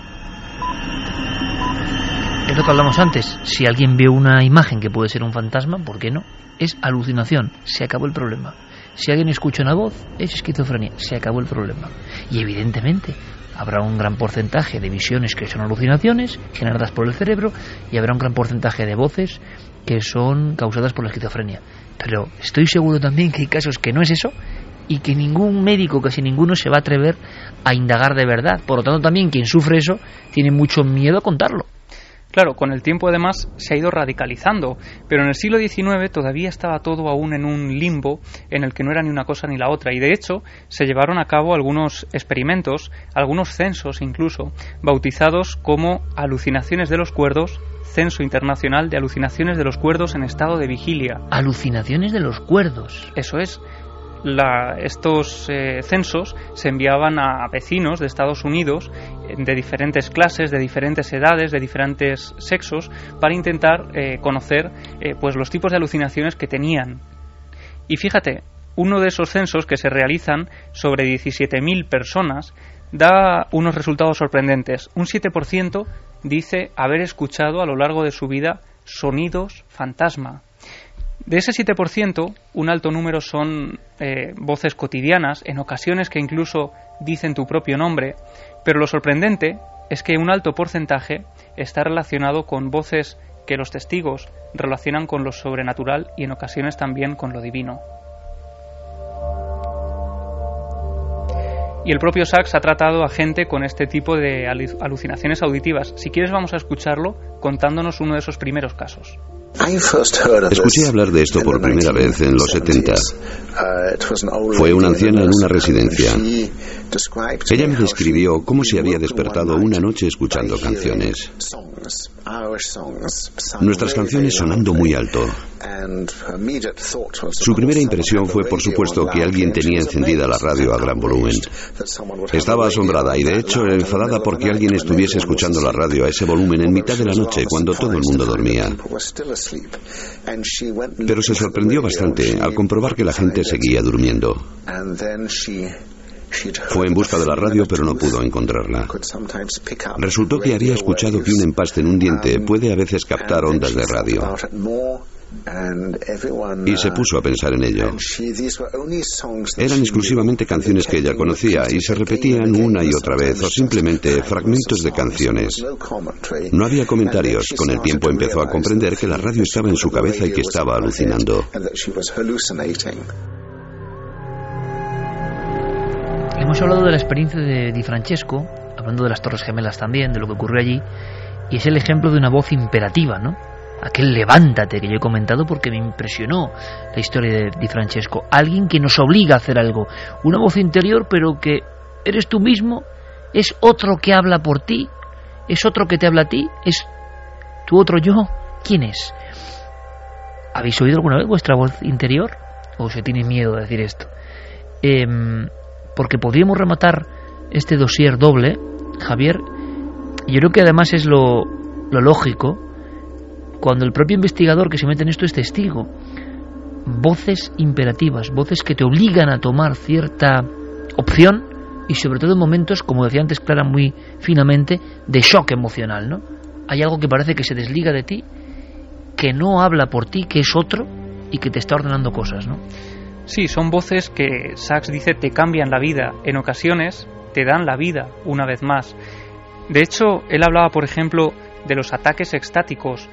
Es lo que hablamos antes. Si alguien ve una imagen que puede ser un fantasma, ¿por qué no? Es alucinación. Se acabó el problema. Si alguien escucha una voz, es esquizofrenia. Se acabó el problema. Y evidentemente habrá un gran porcentaje de visiones que son alucinaciones generadas por el cerebro, y habrá un gran porcentaje de voces que son causadas por la esquizofrenia. Pero estoy seguro también que hay casos que no es eso, y que ningún médico, casi ninguno, se va a atrever a indagar de verdad. Por lo tanto, también quien sufre eso tiene mucho miedo a contarlo. Claro, con el tiempo además se ha ido radicalizando, pero en el siglo diecinueve todavía estaba todo aún en un limbo en el que no era ni una cosa ni la otra, y de hecho se llevaron a cabo algunos experimentos, algunos censos incluso, bautizados como alucinaciones de los cuerdos, Censo Internacional de Alucinaciones de los Cuerdos en Estado de Vigilia. Alucinaciones de los cuerdos. Eso es. La, estos eh, censos se enviaban a vecinos de Estados Unidos de diferentes clases, de diferentes edades, de diferentes sexos, para intentar eh, conocer eh, pues los tipos de alucinaciones que tenían. Y fíjate, uno de esos censos que se realizan sobre diecisiete mil personas da unos resultados sorprendentes. Un siete por ciento dice haber escuchado a lo largo de su vida sonidos fantasma. De ese siete por ciento, un alto número son eh, voces cotidianas, en ocasiones que incluso dicen tu propio nombre, pero lo sorprendente es que un alto porcentaje está relacionado con voces que los testigos relacionan con lo sobrenatural y en ocasiones también con lo divino. Y el propio Sachs ha tratado a gente con este tipo de alucinaciones auditivas. Si quieres vamos a escucharlo contándonos uno de esos primeros casos. Escuché hablar de esto por primera vez en los setenta. Fue una anciana en una residencia. Ella me describió cómo se había despertado una noche escuchando canciones. Nuestras canciones sonando muy alto. Su primera impresión fue, por supuesto, que alguien tenía encendida la radio a gran volumen. Estaba asombrada y, de hecho, enfadada porque alguien estuviese escuchando la radio a ese volumen en mitad de la noche cuando todo el mundo dormía. Pero se sorprendió bastante al comprobar que la gente seguía durmiendo. Fue en busca de la radio, pero no pudo encontrarla. Resultó que había escuchado que un empaste en un diente puede a veces captar ondas de radio. Y se puso a pensar en ello. Eran exclusivamente canciones que ella conocía y se repetían una y otra vez, o simplemente fragmentos de canciones. No había comentarios. Con el tiempo empezó a comprender que la radio estaba en su cabeza y que estaba alucinando. Hemos hablado de la experiencia de Di Francesco, hablando de las Torres Gemelas también, de lo que ocurrió allí, y es el ejemplo de una voz imperativa, ¿no? Aquel levántate que yo he comentado porque me impresionó la historia de Di Francesco. Alguien que nos obliga a hacer algo. Una voz interior, pero que eres tú mismo, es otro que habla por ti, es otro que te habla a ti, es tu otro yo. ¿Quién es? ¿Habéis oído alguna vez vuestra voz interior? ¿O se tiene miedo de decir esto? Eh, porque podríamos rematar este dossier doble, Javier, y yo creo que además es lo, lo lógico, cuando el propio investigador que se mete en esto es testigo. Voces imperativas, voces que te obligan a tomar cierta opción y sobre todo en momentos, como decía antes Clara muy finamente, de shock emocional, ¿no? Hay algo que parece que se desliga de ti, que no habla por ti, que es otro y que te está ordenando cosas, ¿no? Sí, son voces que Sachs dice te cambian la vida, en ocasiones te dan la vida una vez más. De hecho, él hablaba, por ejemplo, de los ataques extáticos,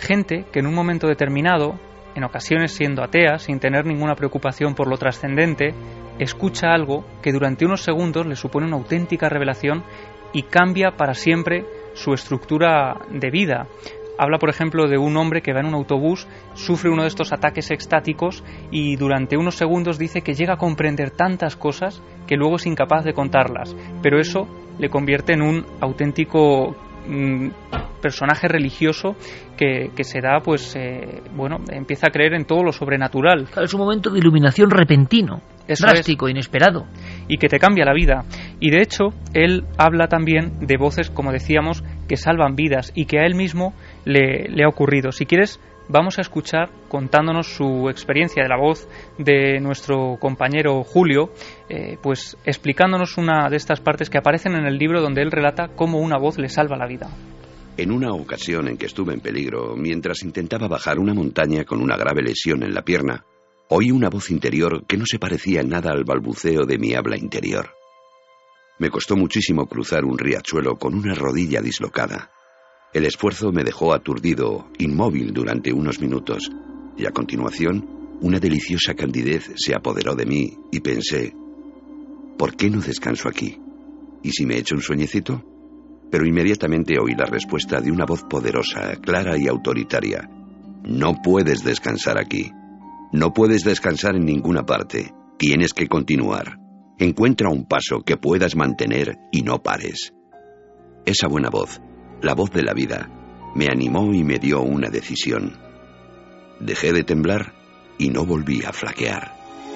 gente que en un momento determinado, en ocasiones siendo atea, sin tener ninguna preocupación por lo trascendente, escucha algo que durante unos segundos le supone una auténtica revelación y cambia para siempre su estructura de vida. Habla, por ejemplo, de un hombre que va en un autobús, sufre uno de estos ataques extáticos y durante unos segundos dice que llega a comprender tantas cosas que luego es incapaz de contarlas, pero eso le convierte en un auténtico mmm, personaje religioso que, que se da, pues, eh, bueno, empieza a creer en todo lo sobrenatural. Es un momento de iluminación repentino, Eso drástico, es. inesperado. Y que te cambia la vida. Y de hecho, él habla también de voces, como decíamos, que salvan vidas y que a él mismo le, le ha ocurrido. Si quieres, vamos a escuchar contándonos su experiencia de la voz de nuestro compañero Julio, eh, pues explicándonos una de estas partes que aparecen en el libro donde él relata cómo una voz le salva la vida. En una ocasión en que estuve en peligro, mientras intentaba bajar una montaña con una grave lesión en la pierna, oí una voz interior que no se parecía en nada al balbuceo de mi habla interior. Me costó muchísimo cruzar un riachuelo con una rodilla dislocada. El esfuerzo me dejó aturdido, inmóvil durante unos minutos, y a continuación, una deliciosa candidez se apoderó de mí y pensé, ¿por qué no descanso aquí? ¿Y si me echo un sueñecito? Pero inmediatamente oí la respuesta de una voz poderosa, clara y autoritaria. No puedes descansar aquí. No puedes descansar en ninguna parte. Tienes que continuar. Encuentra un paso que puedas mantener y no pares. Esa buena voz, la voz de la vida, me animó y me dio una decisión. Dejé de temblar y no volví a flaquear.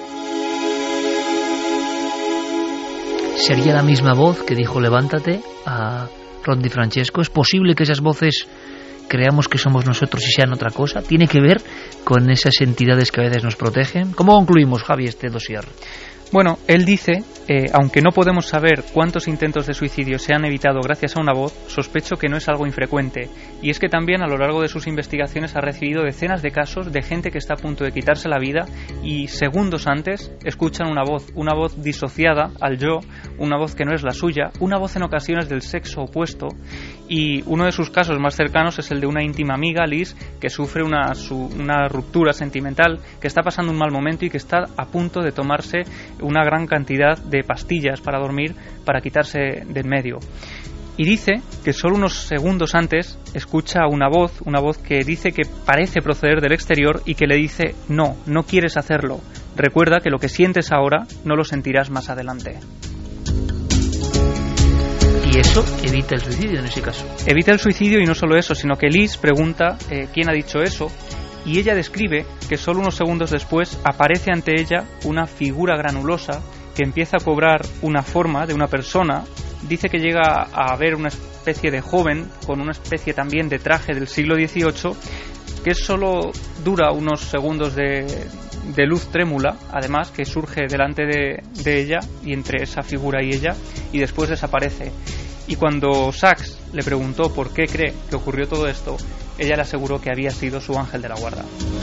¿Sería la misma voz que dijo levántate a Ron DiFrancesco? ¿Es posible que esas voces creamos que somos nosotros y sean otra cosa? ¿Tiene que ver con esas entidades que a veces nos protegen? ¿Cómo concluimos, Javi, este dossier? Bueno, él dice, eh, aunque no podemos saber cuántos intentos de suicidio se han evitado gracias a una voz, sospecho que no es algo infrecuente. Y es que también a lo largo de sus investigaciones ha recibido decenas de casos de gente que está a punto de quitarse la vida y segundos antes escuchan una voz, una voz disociada al yo, una voz que no es la suya, una voz en ocasiones del sexo opuesto. Y uno de sus casos más cercanos es el de una íntima amiga, Liz, que sufre una, su, una ruptura sentimental, que está pasando un mal momento y que está a punto de tomarse una gran cantidad de pastillas para dormir, para quitarse de en medio. Y dice que solo unos segundos antes escucha una voz, una voz que dice que parece proceder del exterior y que le dice no, no quieres hacerlo. Recuerda que lo que sientes ahora no lo sentirás más adelante. Y eso evita el suicidio en ese caso. Evita el suicidio y no solo eso, sino que Liz pregunta eh, quién ha dicho eso. Y ella describe que solo unos segundos después aparece ante ella una figura granulosa que empieza a cobrar una forma de una persona. Dice que llega a ver una especie de joven con una especie también de traje del siglo dieciocho que solo dura unos segundos de, de luz trémula, además, que surge delante de, de ella y entre esa figura y ella, y después desaparece. Y cuando Sachs le preguntó por qué cree que ocurrió todo esto, ella le aseguró que había sido su ángel de la guarda.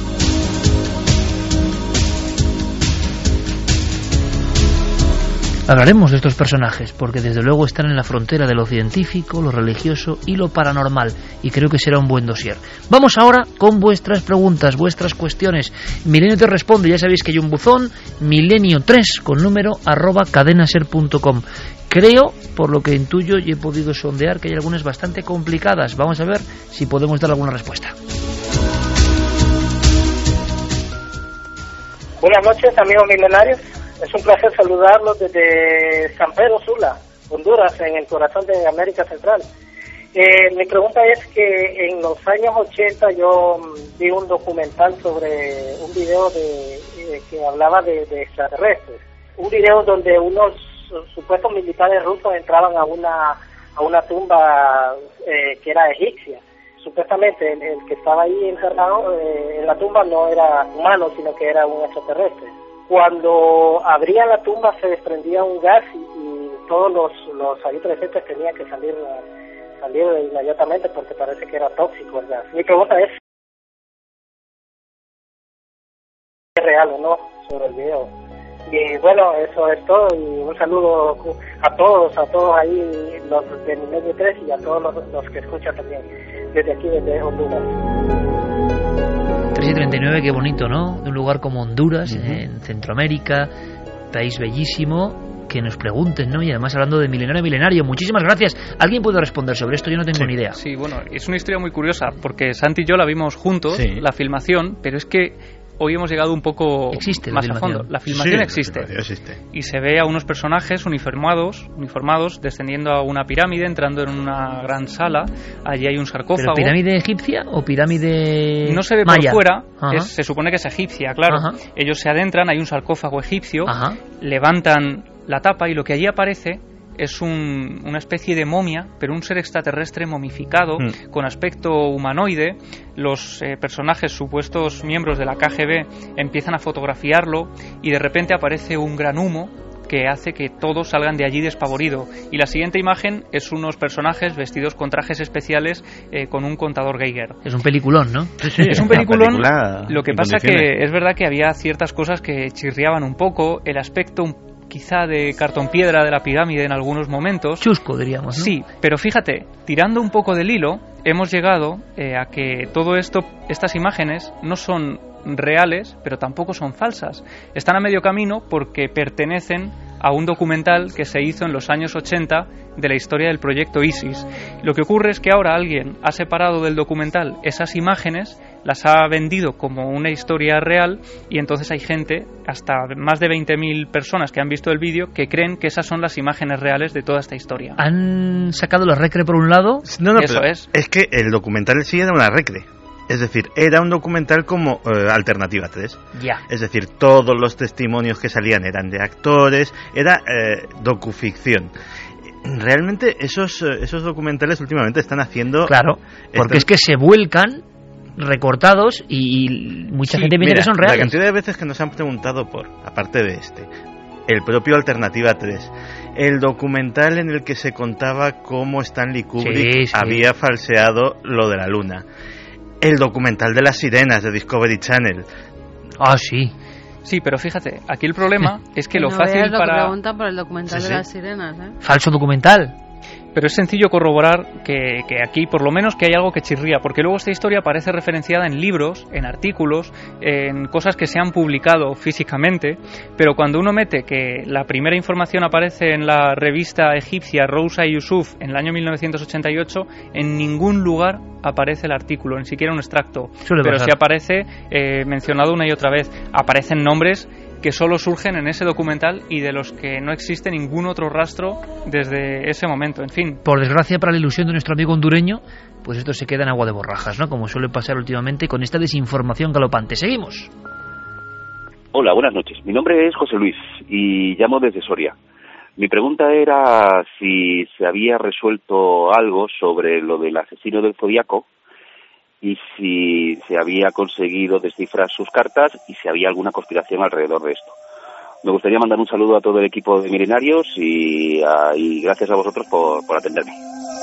Hablaremos de estos personajes porque desde luego están en la frontera de lo científico, lo religioso y lo paranormal, y creo que será un buen dossier. Vamos ahora con vuestras preguntas, vuestras cuestiones. Milenio te responde, ya sabéis que hay un buzón, milenio tres con número arroba cadenaser punto com. Creo, por lo que intuyo y he podido sondear, que hay algunas bastante complicadas. Vamos a ver si podemos dar alguna respuesta. Buenas noches, amigos milenarios. Es un placer saludarlos desde San Pedro Sula, Honduras, en el corazón de América Central. Eh, mi pregunta es que en los años ochenta yo vi un documental sobre un video de, eh, que hablaba de, de extraterrestres. Un video donde unos supuestos militares rusos entraban a una a una tumba eh, que era egipcia. Supuestamente el, el que estaba ahí encerrado eh, en la tumba no era humano, sino que era un extraterrestre. Cuando abrían la tumba se desprendía un gas y, y todos los, los ahí presentes tenían que salir salir inmediatamente porque parece que era tóxico el gas. Mi pregunta es ¿es real o no sobre el video? Y bueno, eso es todo y un saludo a todos, a todos ahí, los de Milenio tres y a todos los, los que escuchan también. desde aquí, desde Honduras. tres y treinta y nueve, qué bonito, ¿no? De un lugar como Honduras, uh-huh. en Centroamérica, país bellísimo. Que nos pregunten, ¿no? Y además hablando de milenario milenario, muchísimas gracias. ¿Alguien puede responder sobre esto? Yo no tengo sí, ni idea. Sí, bueno, es una historia muy curiosa, porque Santi y yo la vimos juntos, sí. la filmación, pero es que hoy hemos llegado un poco existe más a fondo. La filmación sí, existe. La filmación existe. Y se ve a unos personajes uniformados, uniformados descendiendo a una pirámide, entrando en una gran sala. Allí hay un sarcófago. ¿Pero pirámide egipcia o pirámide no se ve maya? Por fuera, es, se supone que es egipcia, claro. Ajá. Ellos se adentran, hay un sarcófago egipcio, Ajá. levantan la tapa y lo que allí aparece es un, una especie de momia, pero un ser extraterrestre momificado, mm. con aspecto humanoide. Los eh, personajes, supuestos miembros de la K G B, empiezan a fotografiarlo y de repente aparece un gran humo que hace que todos salgan de allí despavorido. Y la siguiente imagen es unos personajes vestidos con trajes especiales eh, con un contador Geiger. Es un peliculón, ¿no? Sí, sí, es un peliculón. Lo que pasa que es verdad que había ciertas cosas que chirriaban un poco, el aspecto un quizá de cartón piedra de la pirámide en algunos momentos. Chusco, diríamos, ¿no? Sí, pero fíjate, tirando un poco del hilo, hemos llegado eh, a que todo esto, estas imágenes no son reales, pero tampoco son falsas. Están a medio camino porque pertenecen a un documental que se hizo en los años ochenta de la historia del proyecto ISIS. Lo que ocurre es que ahora alguien ha separado del documental esas imágenes, las ha vendido como una historia real y entonces hay gente, hasta más de veinte mil personas que han visto el vídeo, que creen que esas son las imágenes reales de toda esta historia. ¿Han sacado la recre por un lado? No, no, Eso es. Es que el documental sí era una recre. Es decir, era un documental como eh, Alternativa tres. Ya. Es decir, todos los testimonios que salían eran de actores, era eh, docuficción. Realmente esos esos documentales últimamente están haciendo... Claro, porque están... es que se vuelcan recortados y mucha sí, gente piensa que son reales. La cantidad de veces que nos han preguntado por, aparte de este, el propio Alternativa tres, el documental en el que se contaba cómo Stanley Kubrick sí, sí. había falseado lo de la luna, el documental de las sirenas de Discovery Channel. Ah, sí. Sí, pero fíjate, aquí el problema es que no lo fácil lo para... Que preguntan por el documental sí, sí. de las sirenas, ¿eh? Falso documental. Pero es sencillo corroborar que, que aquí, por lo menos, que hay algo que chirría, porque luego esta historia aparece referenciada en libros, en artículos, en cosas que se han publicado físicamente, pero cuando uno mete que la primera información aparece en la revista egipcia Rousa y Yusuf en el año mil novecientos ochenta y ocho, en ningún lugar aparece el artículo, ni siquiera un extracto. Suele pero pasar. sí aparece eh, mencionado una y otra vez. Aparecen nombres que solo surgen en ese documental y de los que no existe ningún otro rastro desde ese momento, en fin. Por desgracia, para la ilusión de nuestro amigo hondureño, pues esto se queda en agua de borrajas, ¿no? Como suele pasar últimamente con esta desinformación galopante. Seguimos. Hola, buenas noches. Mi nombre es José Luis y llamo desde Soria. Mi pregunta era si se había resuelto algo sobre lo del asesino del Zodíaco y si se había conseguido descifrar sus cartas y si había alguna conspiración alrededor de esto. Me gustaría mandar un saludo a todo el equipo de Milenarios y, a, y gracias a vosotros por, por atenderme.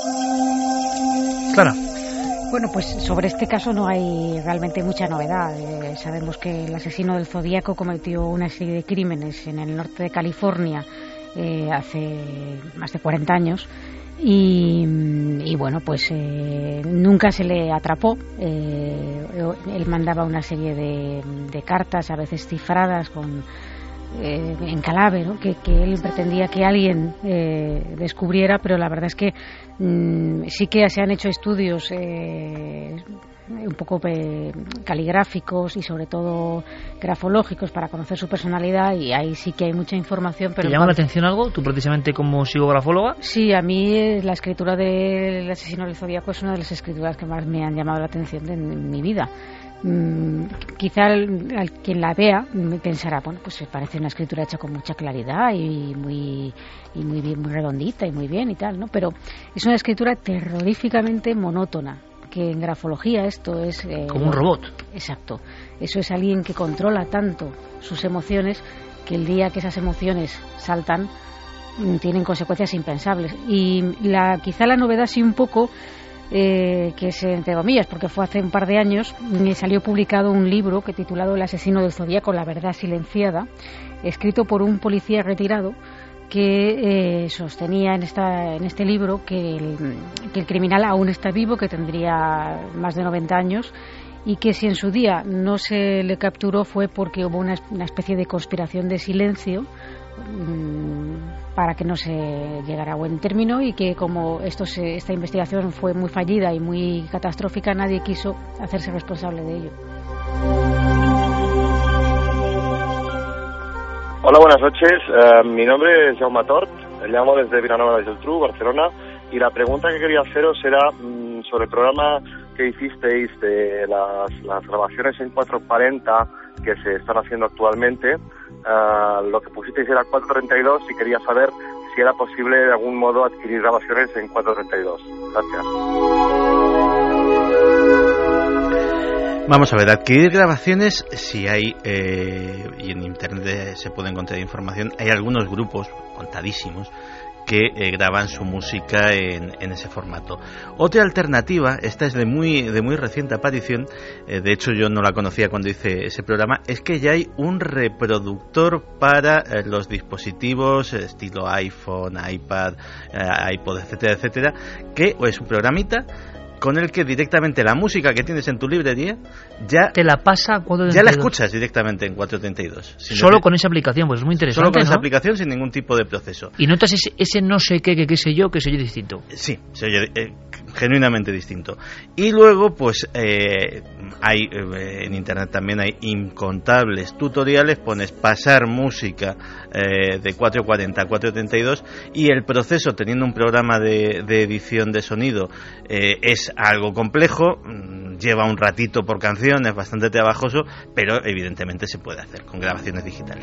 Clara. Bueno, pues sobre este caso no hay realmente mucha novedad. Eh, sabemos que el asesino del Zodíaco cometió una serie de crímenes en el norte de California eh, hace más de cuarenta años. Y, y bueno, pues eh, nunca se le atrapó. Eh, él mandaba una serie de, de cartas, a veces cifradas, con eh, en clave, ¿no? que, que él pretendía que alguien eh, descubriera, pero la verdad es que mm, sí que se han hecho estudios eh, un poco eh, caligráficos y sobre todo grafológicos para conocer su personalidad, y ahí sí que hay mucha información. Pero ¿te llama la atención algo, tú precisamente como psicografóloga? Sí, a mí la escritura del asesino del Zodíaco es una de las escrituras que más me han llamado la atención de, en mi vida. Mm, quizá al, al quien la vea me pensará, bueno, pues parece una escritura hecha con mucha claridad y muy y muy bien, muy redondita y muy bien y tal, ¿no? Pero es una escritura terroríficamente monótona, que en grafología esto es... Eh, como un robot. Exacto. Eso es alguien que controla tanto sus emociones que el día que esas emociones saltan tienen consecuencias impensables. Y la quizá la novedad sí un poco, eh, que es entre comillas, porque fue hace un par de años, me salió publicado un libro que titulado El asesino del Zodíaco, la verdad silenciada, escrito por un policía retirado que eh, sostenía en, esta, en este libro que el, que el criminal aún está vivo, que tendría más de noventa años, y que si en su día no se le capturó fue porque hubo una, una especie de conspiración de silencio mmm, para que no se llegara a buen término, y que como esto se, esta investigación fue muy fallida y muy catastrófica, nadie quiso hacerse responsable de ello. Hola, buenas noches. Uh, mi nombre es Jaume Tort, llamo desde Vilanova de Geltrú, Barcelona, y la pregunta que quería haceros era mmm, sobre el programa que hicisteis de las, las grabaciones en cuatrocientos cuarenta que se están haciendo actualmente. Uh, lo que pusisteis era cuatrocientos treinta y dos y quería saber si era posible de algún modo adquirir grabaciones en cuatrocientos treinta y dos. Gracias. Vamos a ver, adquirir grabaciones, si hay, eh, y en internet se puede encontrar información, hay algunos grupos, contadísimos, que eh, graban su música en, en ese formato. Otra alternativa, esta es de muy de muy reciente aparición, eh, de hecho yo no la conocía cuando hice ese programa, es que ya hay un reproductor para eh, los dispositivos eh, estilo iPhone, iPad, eh, iPod, etcétera, etcétera, que o es un programita con el que directamente la música que tienes en tu librería ya te la pasa a cuatrocientos treinta y dos. Ya la escuchas directamente en cuatrocientos treinta y dos. Solo decir, con esa aplicación, pues es muy interesante. Solo con ¿no? esa aplicación, sin ningún tipo de proceso. Y notas ese, ese no sé qué, que qué sé yo, que se oye distinto. Sí, se oye eh, genuinamente distinto. Y luego, pues eh, hay eh, en internet también hay incontables tutoriales. Pones pasar música eh, de cuatrocientos cuarenta a cuatrocientos treinta y dos y el proceso, teniendo un programa de, de edición de sonido, eh, es algo complejo, lleva un ratito por canción, es bastante trabajoso, pero evidentemente se puede hacer con grabaciones digitales.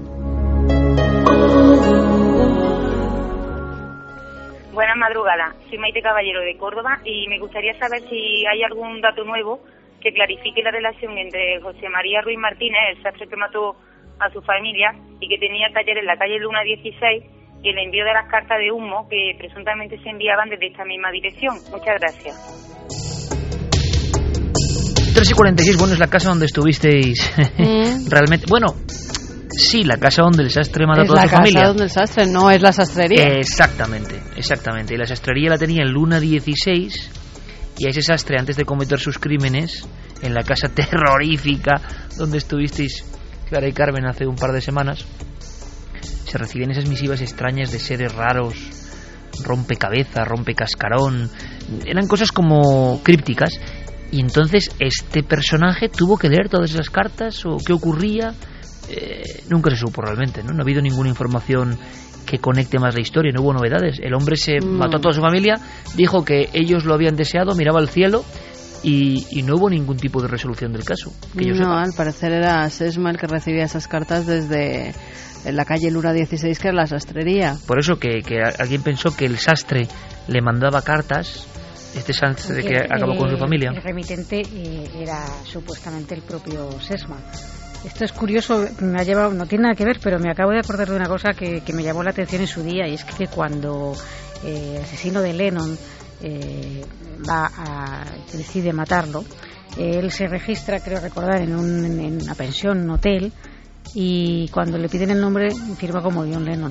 Buenas madrugadas, soy Maite Caballero de Córdoba y me gustaría saber si hay algún dato nuevo que clarifique la relación entre José María Ruiz Martínez, el sastre que mató a su familia y que tenía taller en la calle Luna dieciséis, y el envío de las cartas de humo que presuntamente se enviaban desde esta misma dirección. Muchas gracias. tres y cuarenta y seis, bueno, es la casa donde estuvisteis ¿Mm? realmente. Bueno, sí, la casa donde el sastre mató a toda su familia. Es la casa donde el sastre, no es la sastrería. Exactamente, exactamente. Y la sastrería la tenía en Luna dieciséis, y a ese sastre, antes de cometer sus crímenes, en la casa terrorífica donde estuvisteis Clara y Carmen hace un par de semanas, se recibían esas misivas extrañas de seres raros, rompecabezas, rompecascarón, eran cosas como crípticas, y entonces este personaje tuvo que leer todas esas cartas, o qué ocurría, eh, nunca se supo realmente, ¿no? No ha habido ninguna información que conecte más la historia, no hubo novedades. El hombre se mm. mató a toda su familia, dijo que ellos lo habían deseado, miraba al cielo, Y, y no hubo ningún tipo de resolución del caso. Que yo no, sepa. Al parecer era Sesma el que recibía esas cartas desde la calle Luna dieciséis, que era la sastrería. Por eso que, que alguien pensó que el sastre le mandaba cartas, este sastre que eh, acabó con su familia. El remitente eh, era supuestamente el propio Sesma. Esto es curioso, me ha llevado, no tiene nada que ver, pero me acabo de acordar de una cosa que, que me llamó la atención en su día, y es que cuando eh, el asesino de Lennon Eh, va a decide matarlo, eh, él se registra, creo recordar, en, un, en una pensión, un hotel, y cuando le piden el nombre firma como John Lennon.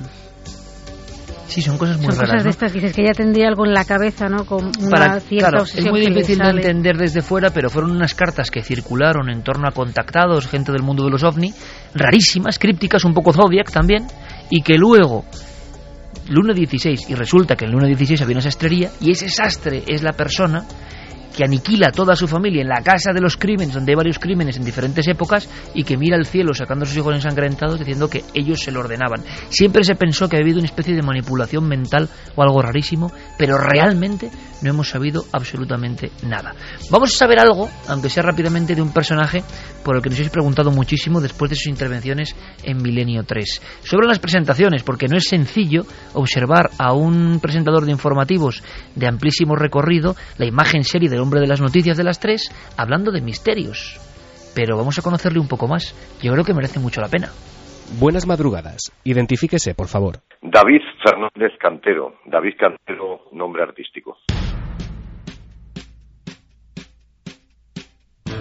Sí, son cosas muy son raras, cosas de ¿no? estas, dices que ya tendría algo en la cabeza, ¿no? Con una Para, cierta claro, obsesión. es muy que difícil de sale. entender desde fuera, pero fueron unas cartas que circularon en torno a contactados, gente del mundo de los ovni, rarísimas, crípticas, un poco Zodiac también, y que luego Luna dieciséis, y resulta que en Luna dieciséis había una sastrería, y ese sastre es la persona que aniquila a toda su familia en la casa de los crímenes, donde hay varios crímenes en diferentes épocas, y que mira al cielo sacando a sus hijos ensangrentados diciendo que ellos se lo ordenaban. Siempre se pensó que había habido una especie de manipulación mental o algo rarísimo, pero realmente no hemos sabido absolutamente nada. Vamos a saber algo, aunque sea rápidamente, de un personaje por el que nos habéis preguntado muchísimo después de sus intervenciones en Milenio tres. Sobre las presentaciones, porque no es sencillo observar a un presentador de informativos de amplísimo recorrido, la imagen serie del hombre de las noticias de las tres, hablando de misterios. Pero vamos a conocerle un poco más. Yo creo que merece mucho la pena. Buenas madrugadas. Identifíquese, por favor. David Fernández Cantero. David Cantero, nombre artístico.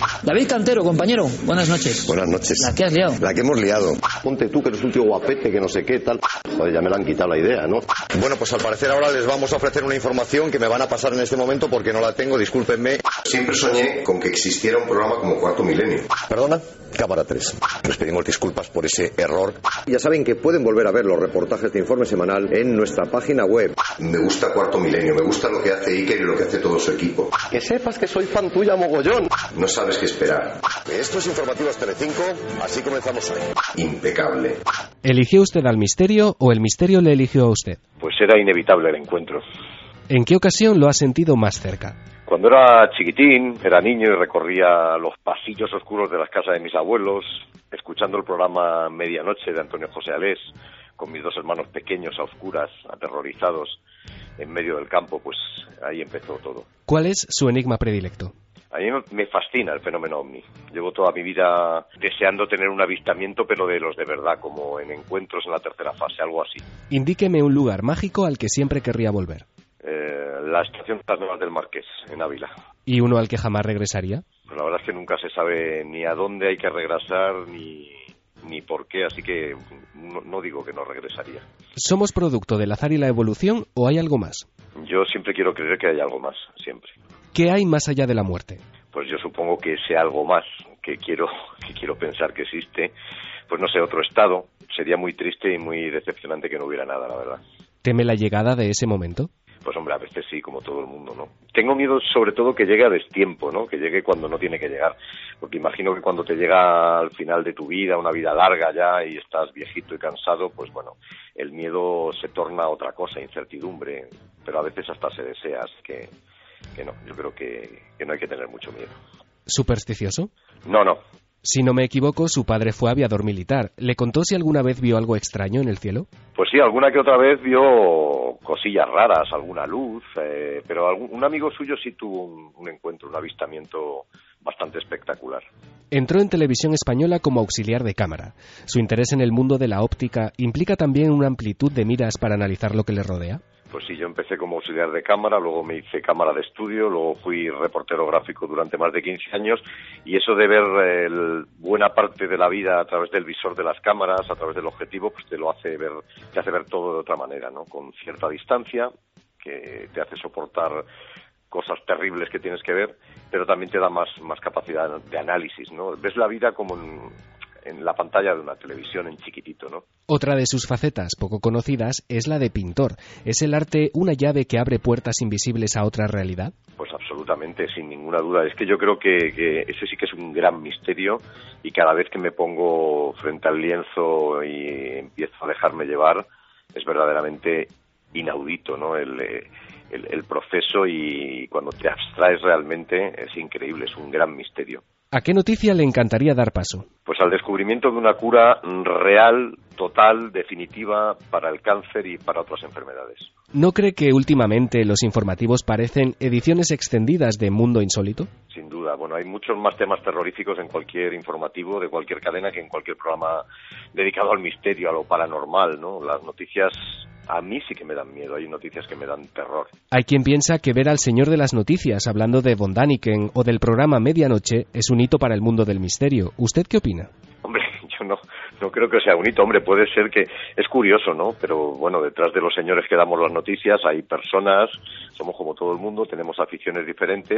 David Cantero, compañero, buenas noches. Buenas noches. ¿La que has liado? La que hemos liado. Ponte tú que eres un tío guapete, que no sé qué, tal. Joder, ya me la han quitado la idea, ¿no? Bueno, pues al parecer ahora les vamos a ofrecer una información que me van a pasar en este momento porque no la tengo, discúlpenme. Siempre soñé con que existiera un programa como Cuarto Milenio. ¿Perdona? Cámara tres. Les pedimos disculpas por ese error. Ya saben que pueden volver a ver los reportajes de Informe Semanal en nuestra página web. Me gusta Cuarto Milenio, me gusta lo que hace Iker y lo que hace todo su equipo. Que sepas que soy fan tuya mogollón. No sabes qué esperar. Esto es Informativos Telecinco, así comenzamos hoy. Impecable. ¿Eligió usted al misterio o el misterio le eligió a usted? Pues era inevitable el encuentro. ¿En qué ocasión lo ha sentido más cerca? Cuando era chiquitín, era niño y recorría los pasillos oscuros de las casas de mis abuelos, escuchando el programa Medianoche de Antonio José Alés, con mis dos hermanos pequeños a oscuras, aterrorizados, en medio del campo, pues ahí empezó todo. ¿Cuál es su enigma predilecto? A mí me fascina el fenómeno ovni. Llevo toda mi vida deseando tener un avistamiento, pero de los de verdad, como en encuentros en la tercera fase, algo así. Indíqueme un lugar mágico al que siempre querría volver. Eh, la estación de las Nuevas del Marqués, en Ávila. ¿Y uno al que jamás regresaría? Pues la verdad es que nunca se sabe ni a dónde hay que regresar, ni, ni por qué, así que no, no digo que no regresaría. ¿Somos producto del azar y la evolución o hay algo más? Yo siempre quiero creer que hay algo más, siempre. ¿Qué hay más allá de la muerte? Pues yo supongo que ese algo más, que quiero, que quiero pensar que existe, pues no sé, otro estado. Sería muy triste y muy decepcionante que no hubiera nada, la verdad. ¿Teme la llegada de ese momento? Pues hombre, a veces sí, como todo el mundo, ¿no? Tengo miedo sobre todo que llegue a destiempo, ¿no? Que llegue cuando no tiene que llegar. Porque imagino que cuando te llega al final de tu vida, una vida larga ya, y estás viejito y cansado, pues bueno, el miedo se torna otra cosa, incertidumbre, pero a veces hasta se desea, así que, que no, yo creo que, que no hay que tener mucho miedo. ¿Supersticioso? No, no. Si no me equivoco, su padre fue aviador militar. ¿Le contó si alguna vez vio algo extraño en el cielo? Pues sí, alguna que otra vez vio cosillas raras, alguna luz, eh, pero algún, un amigo suyo sí tuvo un, un encuentro, un avistamiento bastante espectacular. Entró en Televisión Española como auxiliar de cámara. Su interés en el mundo de la óptica implica también una amplitud de miras para analizar lo que le rodea. Pues sí, yo empecé como auxiliar de cámara, luego me hice cámara de estudio, luego fui reportero gráfico durante más de quince años y eso de ver el, buena parte de la vida a través del visor de las cámaras, a través del objetivo, pues te lo hace ver, te hace ver todo de otra manera, ¿no? Con cierta distancia, que te hace soportar cosas terribles que tienes que ver, pero también te da más, más capacidad de análisis, ¿no? Ves la vida como en, en la pantalla de una televisión en chiquitito, ¿no? Otra de sus facetas poco conocidas es la de pintor. ¿Es el arte una llave que abre puertas invisibles a otra realidad? Pues absolutamente, sin ninguna duda. Es que yo creo que, que ese sí que es un gran misterio y cada vez que me pongo frente al lienzo y empiezo a dejarme llevar, es verdaderamente inaudito, ¿no? El, el, el proceso y cuando te abstraes realmente es increíble, es un gran misterio. ¿A qué noticia le encantaría dar paso? Pues al descubrimiento de una cura real, total, definitiva para el cáncer y para otras enfermedades. ¿No cree que últimamente los informativos parecen ediciones extendidas de Mundo Insólito? Sin duda. Bueno, hay muchos más temas terroríficos en cualquier informativo de cualquier cadena que en cualquier programa dedicado al misterio, a lo paranormal, ¿no? Las noticias a mí sí que me dan miedo, hay noticias que me dan terror. Hay quien piensa que ver al señor de las noticias hablando de von Däniken o del programa Medianoche es un hito para el mundo del misterio. ¿Usted qué opina? Hombre, yo no, no creo que sea un hito. Hombre, puede ser que es curioso, ¿no? Pero bueno, detrás de los señores que damos las noticias hay personas, somos como todo el mundo, tenemos aficiones diferentes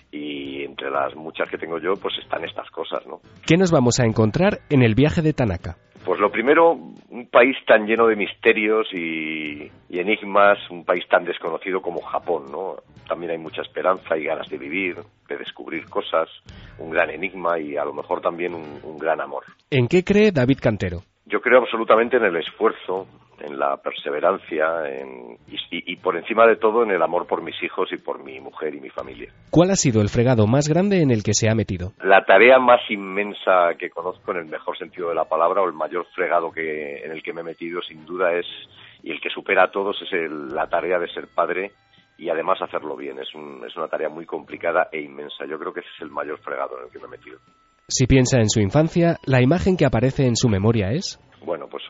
y entre las muchas que tengo yo, pues están estas cosas, ¿no? ¿Qué nos vamos a encontrar en el viaje de Tanaka? Pues lo primero, un país tan lleno de misterios y, y enigmas, un país tan desconocido como Japón, ¿no? También hay mucha esperanza y ganas de vivir, de descubrir cosas, un gran enigma y a lo mejor también un, un gran amor. ¿En qué cree David Cantero? Yo creo absolutamente en el esfuerzo, en la perseverancia en, y, y por encima de todo en el amor por mis hijos y por mi mujer y mi familia. ¿Cuál ha sido el fregado más grande en el que se ha metido? La tarea más inmensa que conozco en el mejor sentido de la palabra, o el mayor fregado que en el que me he metido sin duda es, y el que supera a todos, es el, la tarea de ser padre y además hacerlo bien. Es, un, es una tarea muy complicada e inmensa. Yo creo que ese es el mayor fregado en el que me he metido. Si piensa en su infancia, ¿la imagen que aparece en su memoria es? Bueno, pues a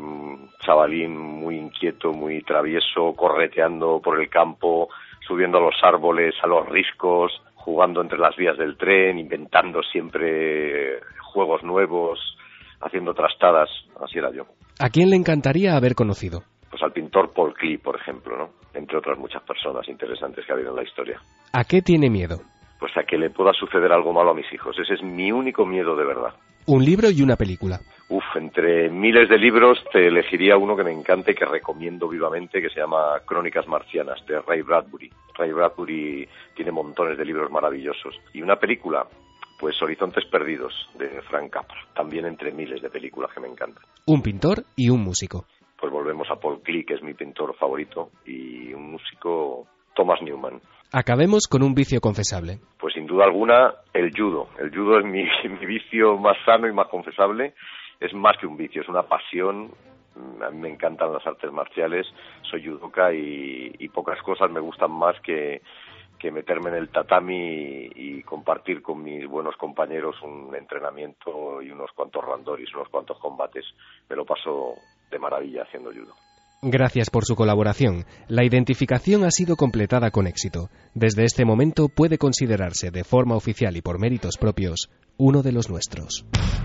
un chavalín muy inquieto, muy travieso, correteando por el campo, subiendo a los árboles, a los riscos, jugando entre las vías del tren, inventando siempre juegos nuevos, haciendo trastadas. Así era yo. ¿A quién le encantaría haber conocido? Pues al pintor Paul Klee, por ejemplo, ¿no? Entre otras muchas personas interesantes que ha habido en la historia. ¿A qué tiene miedo? Pues a que le pueda suceder algo malo a mis hijos. Ese es mi único miedo de verdad. Un libro y una película. Uf, entre miles de libros te elegiría uno que me encante y que recomiendo vivamente, que se llama Crónicas Marcianas, de Ray Bradbury. Ray Bradbury tiene montones de libros maravillosos. Y una película, pues Horizontes Perdidos, de Frank Capra. También entre miles de películas que me encantan. Un pintor y un músico. Pues volvemos a Paul Klee, que es mi pintor favorito, y un músico, Thomas Newman. Acabemos con un vicio confesable. Pues sin duda alguna, el judo. El judo es mi, mi vicio más sano y más confesable. Es más que un vicio, es una pasión. A mí me encantan las artes marciales, soy judoka y, y pocas cosas me gustan más que, que meterme en el tatami y, y compartir con mis buenos compañeros un entrenamiento y unos cuantos randoris, unos cuantos combates. Me lo paso de maravilla haciendo judo. Gracias por su colaboración. La identificación ha sido completada con éxito. Desde este momento puede considerarse de forma oficial y por méritos propios uno de los nuestros.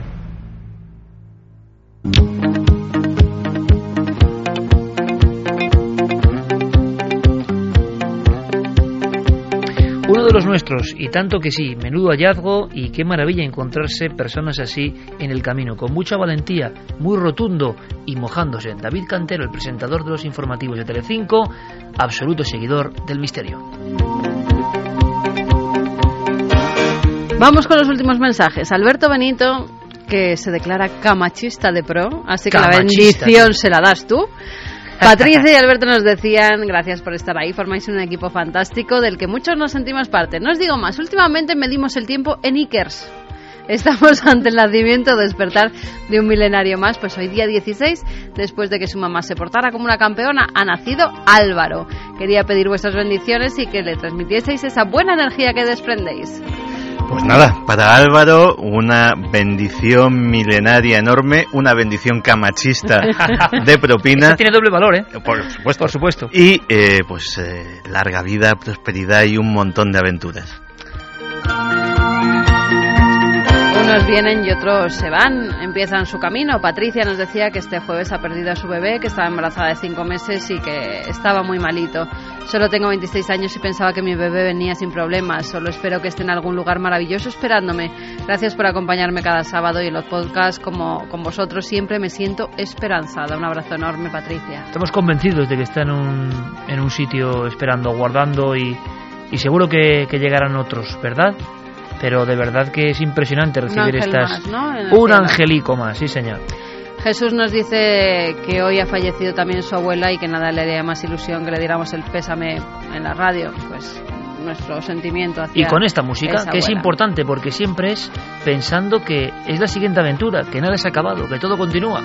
Uno de los nuestros, y tanto que sí, menudo hallazgo y qué maravilla encontrarse personas así en el camino, con mucha valentía, muy rotundo y mojándose. David Cantero, el presentador de los informativos de Telecinco, absoluto seguidor del misterio. Vamos con los últimos mensajes. Alberto Benito, que se declara camachista de pro, así que camachista, la bendición tío. Se la das tú. Patricia y Alberto nos decían, gracias por estar ahí, formáis un equipo fantástico del que muchos nos sentimos parte. No os digo más, últimamente medimos el tiempo en Ikers. Estamos ante el nacimiento o despertar de un milenario más, pues hoy día dieciséis, después de que su mamá se portara como una campeona, ha nacido Álvaro. Quería pedir vuestras bendiciones y que le transmitieseis esa buena energía que desprendéis. Pues nada, para Álvaro una bendición milenaria enorme, una bendición camachista de propina. Eso tiene doble valor, ¿eh? Por supuesto. Por supuesto. Y eh, pues eh, larga vida, prosperidad y un montón de aventuras. Unos vienen y otros se van, empiezan su camino. Patricia nos decía que este jueves ha perdido a su bebé, que estaba embarazada de cinco meses y que estaba muy malito. Solo tengo veintiséis años y pensaba que mi bebé venía sin problemas. Solo espero que esté en algún lugar maravilloso esperándome. Gracias por acompañarme cada sábado y en los podcasts. Como con vosotros siempre me siento esperanzada. Un abrazo enorme, Patricia. Estamos convencidos de que está en un, en un sitio esperando, guardando y, y seguro que, que llegarán otros, ¿verdad? Pero de verdad que es impresionante recibir estas... Más, ¿no? Un cielo. Angelico más, sí señor. Jesús nos dice que hoy ha fallecido también su abuela y que nada le haría más ilusión que le diéramos el pésame en la radio. Pues nuestro sentimiento hacia... Y con esta música, esa que es abuela. Importante porque siempre es pensando que es la siguiente aventura, que nada se ha acabado, que todo continúa.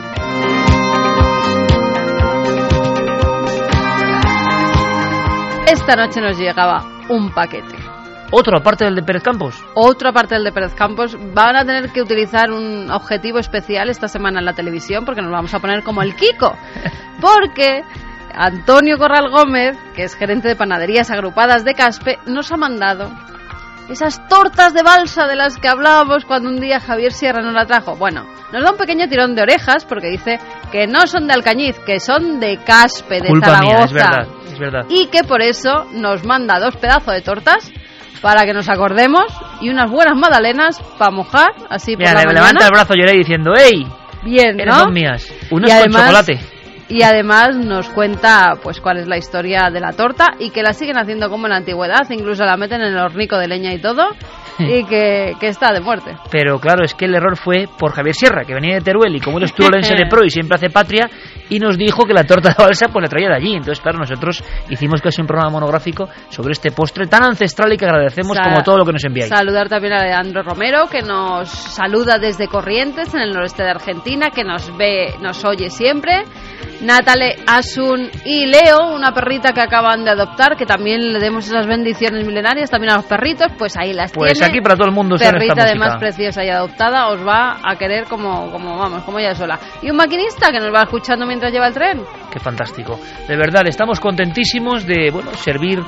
Esta noche nos llegaba un paquete. ¿Otro aparte del de Pérez Campos? Otro aparte del de Pérez Campos. Van a tener que utilizar un objetivo especial esta semana en la televisión porque nos vamos a poner como el Kiko. Porque Antonio Corral Gómez, que es gerente de panaderías agrupadas de Caspe, nos ha mandado esas tortas de balsa de las que hablábamos cuando un día Javier Sierra nos la trajo. Bueno, nos da un pequeño tirón de orejas porque dice que no son de Alcañiz, que son de Caspe, de Culpa Zaragoza. Mía, es verdad, es verdad. Y que por eso nos manda dos pedazos de tortas para que nos acordemos y unas buenas magdalenas para mojar así por Mira, la le mañana. levanta el brazo lloré diciendo ¡ey! Bien, Eres ¿no? son mías. Unas Y con además- chocolate. Y además nos cuenta pues cuál es la historia de la torta y que la siguen haciendo como en la antigüedad, incluso la meten en el hornico de leña y todo, y que, que está de muerte. Pero claro, es que el error fue por Javier Sierra, que venía de Teruel y como él es turolense de pro y siempre hace patria, y nos dijo que la torta de balsa pues la traía de allí. Entonces, claro, nosotros hicimos casi un programa monográfico sobre este postre tan ancestral y que agradecemos Sa- como todo lo que nos enviáis. Saludar también a Leandro Romero, que nos saluda desde Corrientes, en el noreste de Argentina, que nos ve, nos oye siempre. Natale, Asun y Leo, una perrita que acaban de adoptar, que también le demos esas bendiciones milenarias también a los perritos, pues ahí las Pues tiene. aquí para todo el mundo suena esta Perrita música. además preciosa y adoptada, os va a querer como, como vamos, como ella sola. Y un maquinista que nos va escuchando mientras lleva el tren. Qué fantástico. De verdad, estamos contentísimos de, bueno, servir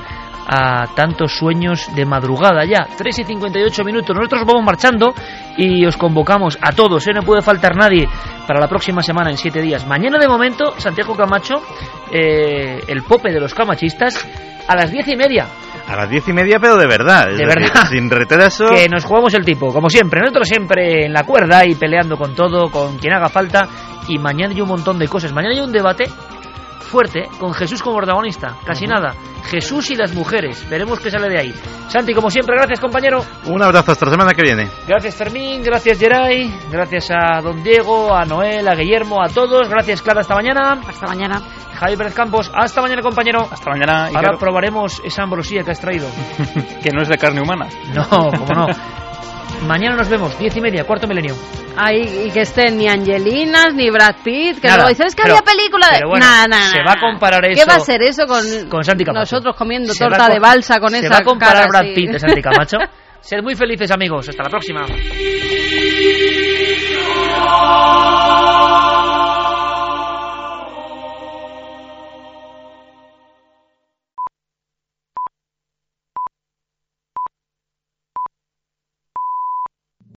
a tantos sueños de madrugada ya. Tres y cincuenta y ocho minutos. Nosotros vamos marchando y os convocamos a todos, ¿eh? No puede faltar nadie para la próxima semana, en siete días. Mañana, de momento, Santiago Camacho, eh, el pope de los camachistas, a las diez y media. A las diez y media, pero de verdad. De es verdad. Decir, sin retraso. Que nos jugamos el tipo, como siempre. Nosotros siempre en la cuerda y peleando con todo, con quien haga falta. Y mañana hay un montón de cosas. Mañana hay un debate fuerte, con Jesús como protagonista. Casi uh-huh. nada. Jesús y las mujeres. Veremos qué sale de ahí. Santi, como siempre, gracias, compañero. Un abrazo, hasta la semana que viene. Gracias, Fermín. Gracias, Geray. Gracias a don Diego, a Noel, a Guillermo, a todos. Gracias, Clara. Hasta mañana. Hasta mañana. Javi Pérez Campos. Hasta mañana, compañero. Hasta mañana. Ahora quiero... probaremos esa ambrosía que has traído. Que no es de carne humana. No, cómo no. Mañana nos vemos, diez y media, Cuarto Milenio. Ay, y que estén ni Angelinas ni Brad Pitt, que nada, luego dices que pero, había película de... Bueno, nah, nah, se va a comparar eso... ¿Qué va a ser eso con, con Santi Camacho? Nosotros comiendo se torta con, de balsa con esa cara? Se va a comparar Brad así. Pitt de Santi Camacho. Sed muy felices, amigos. Hasta la próxima.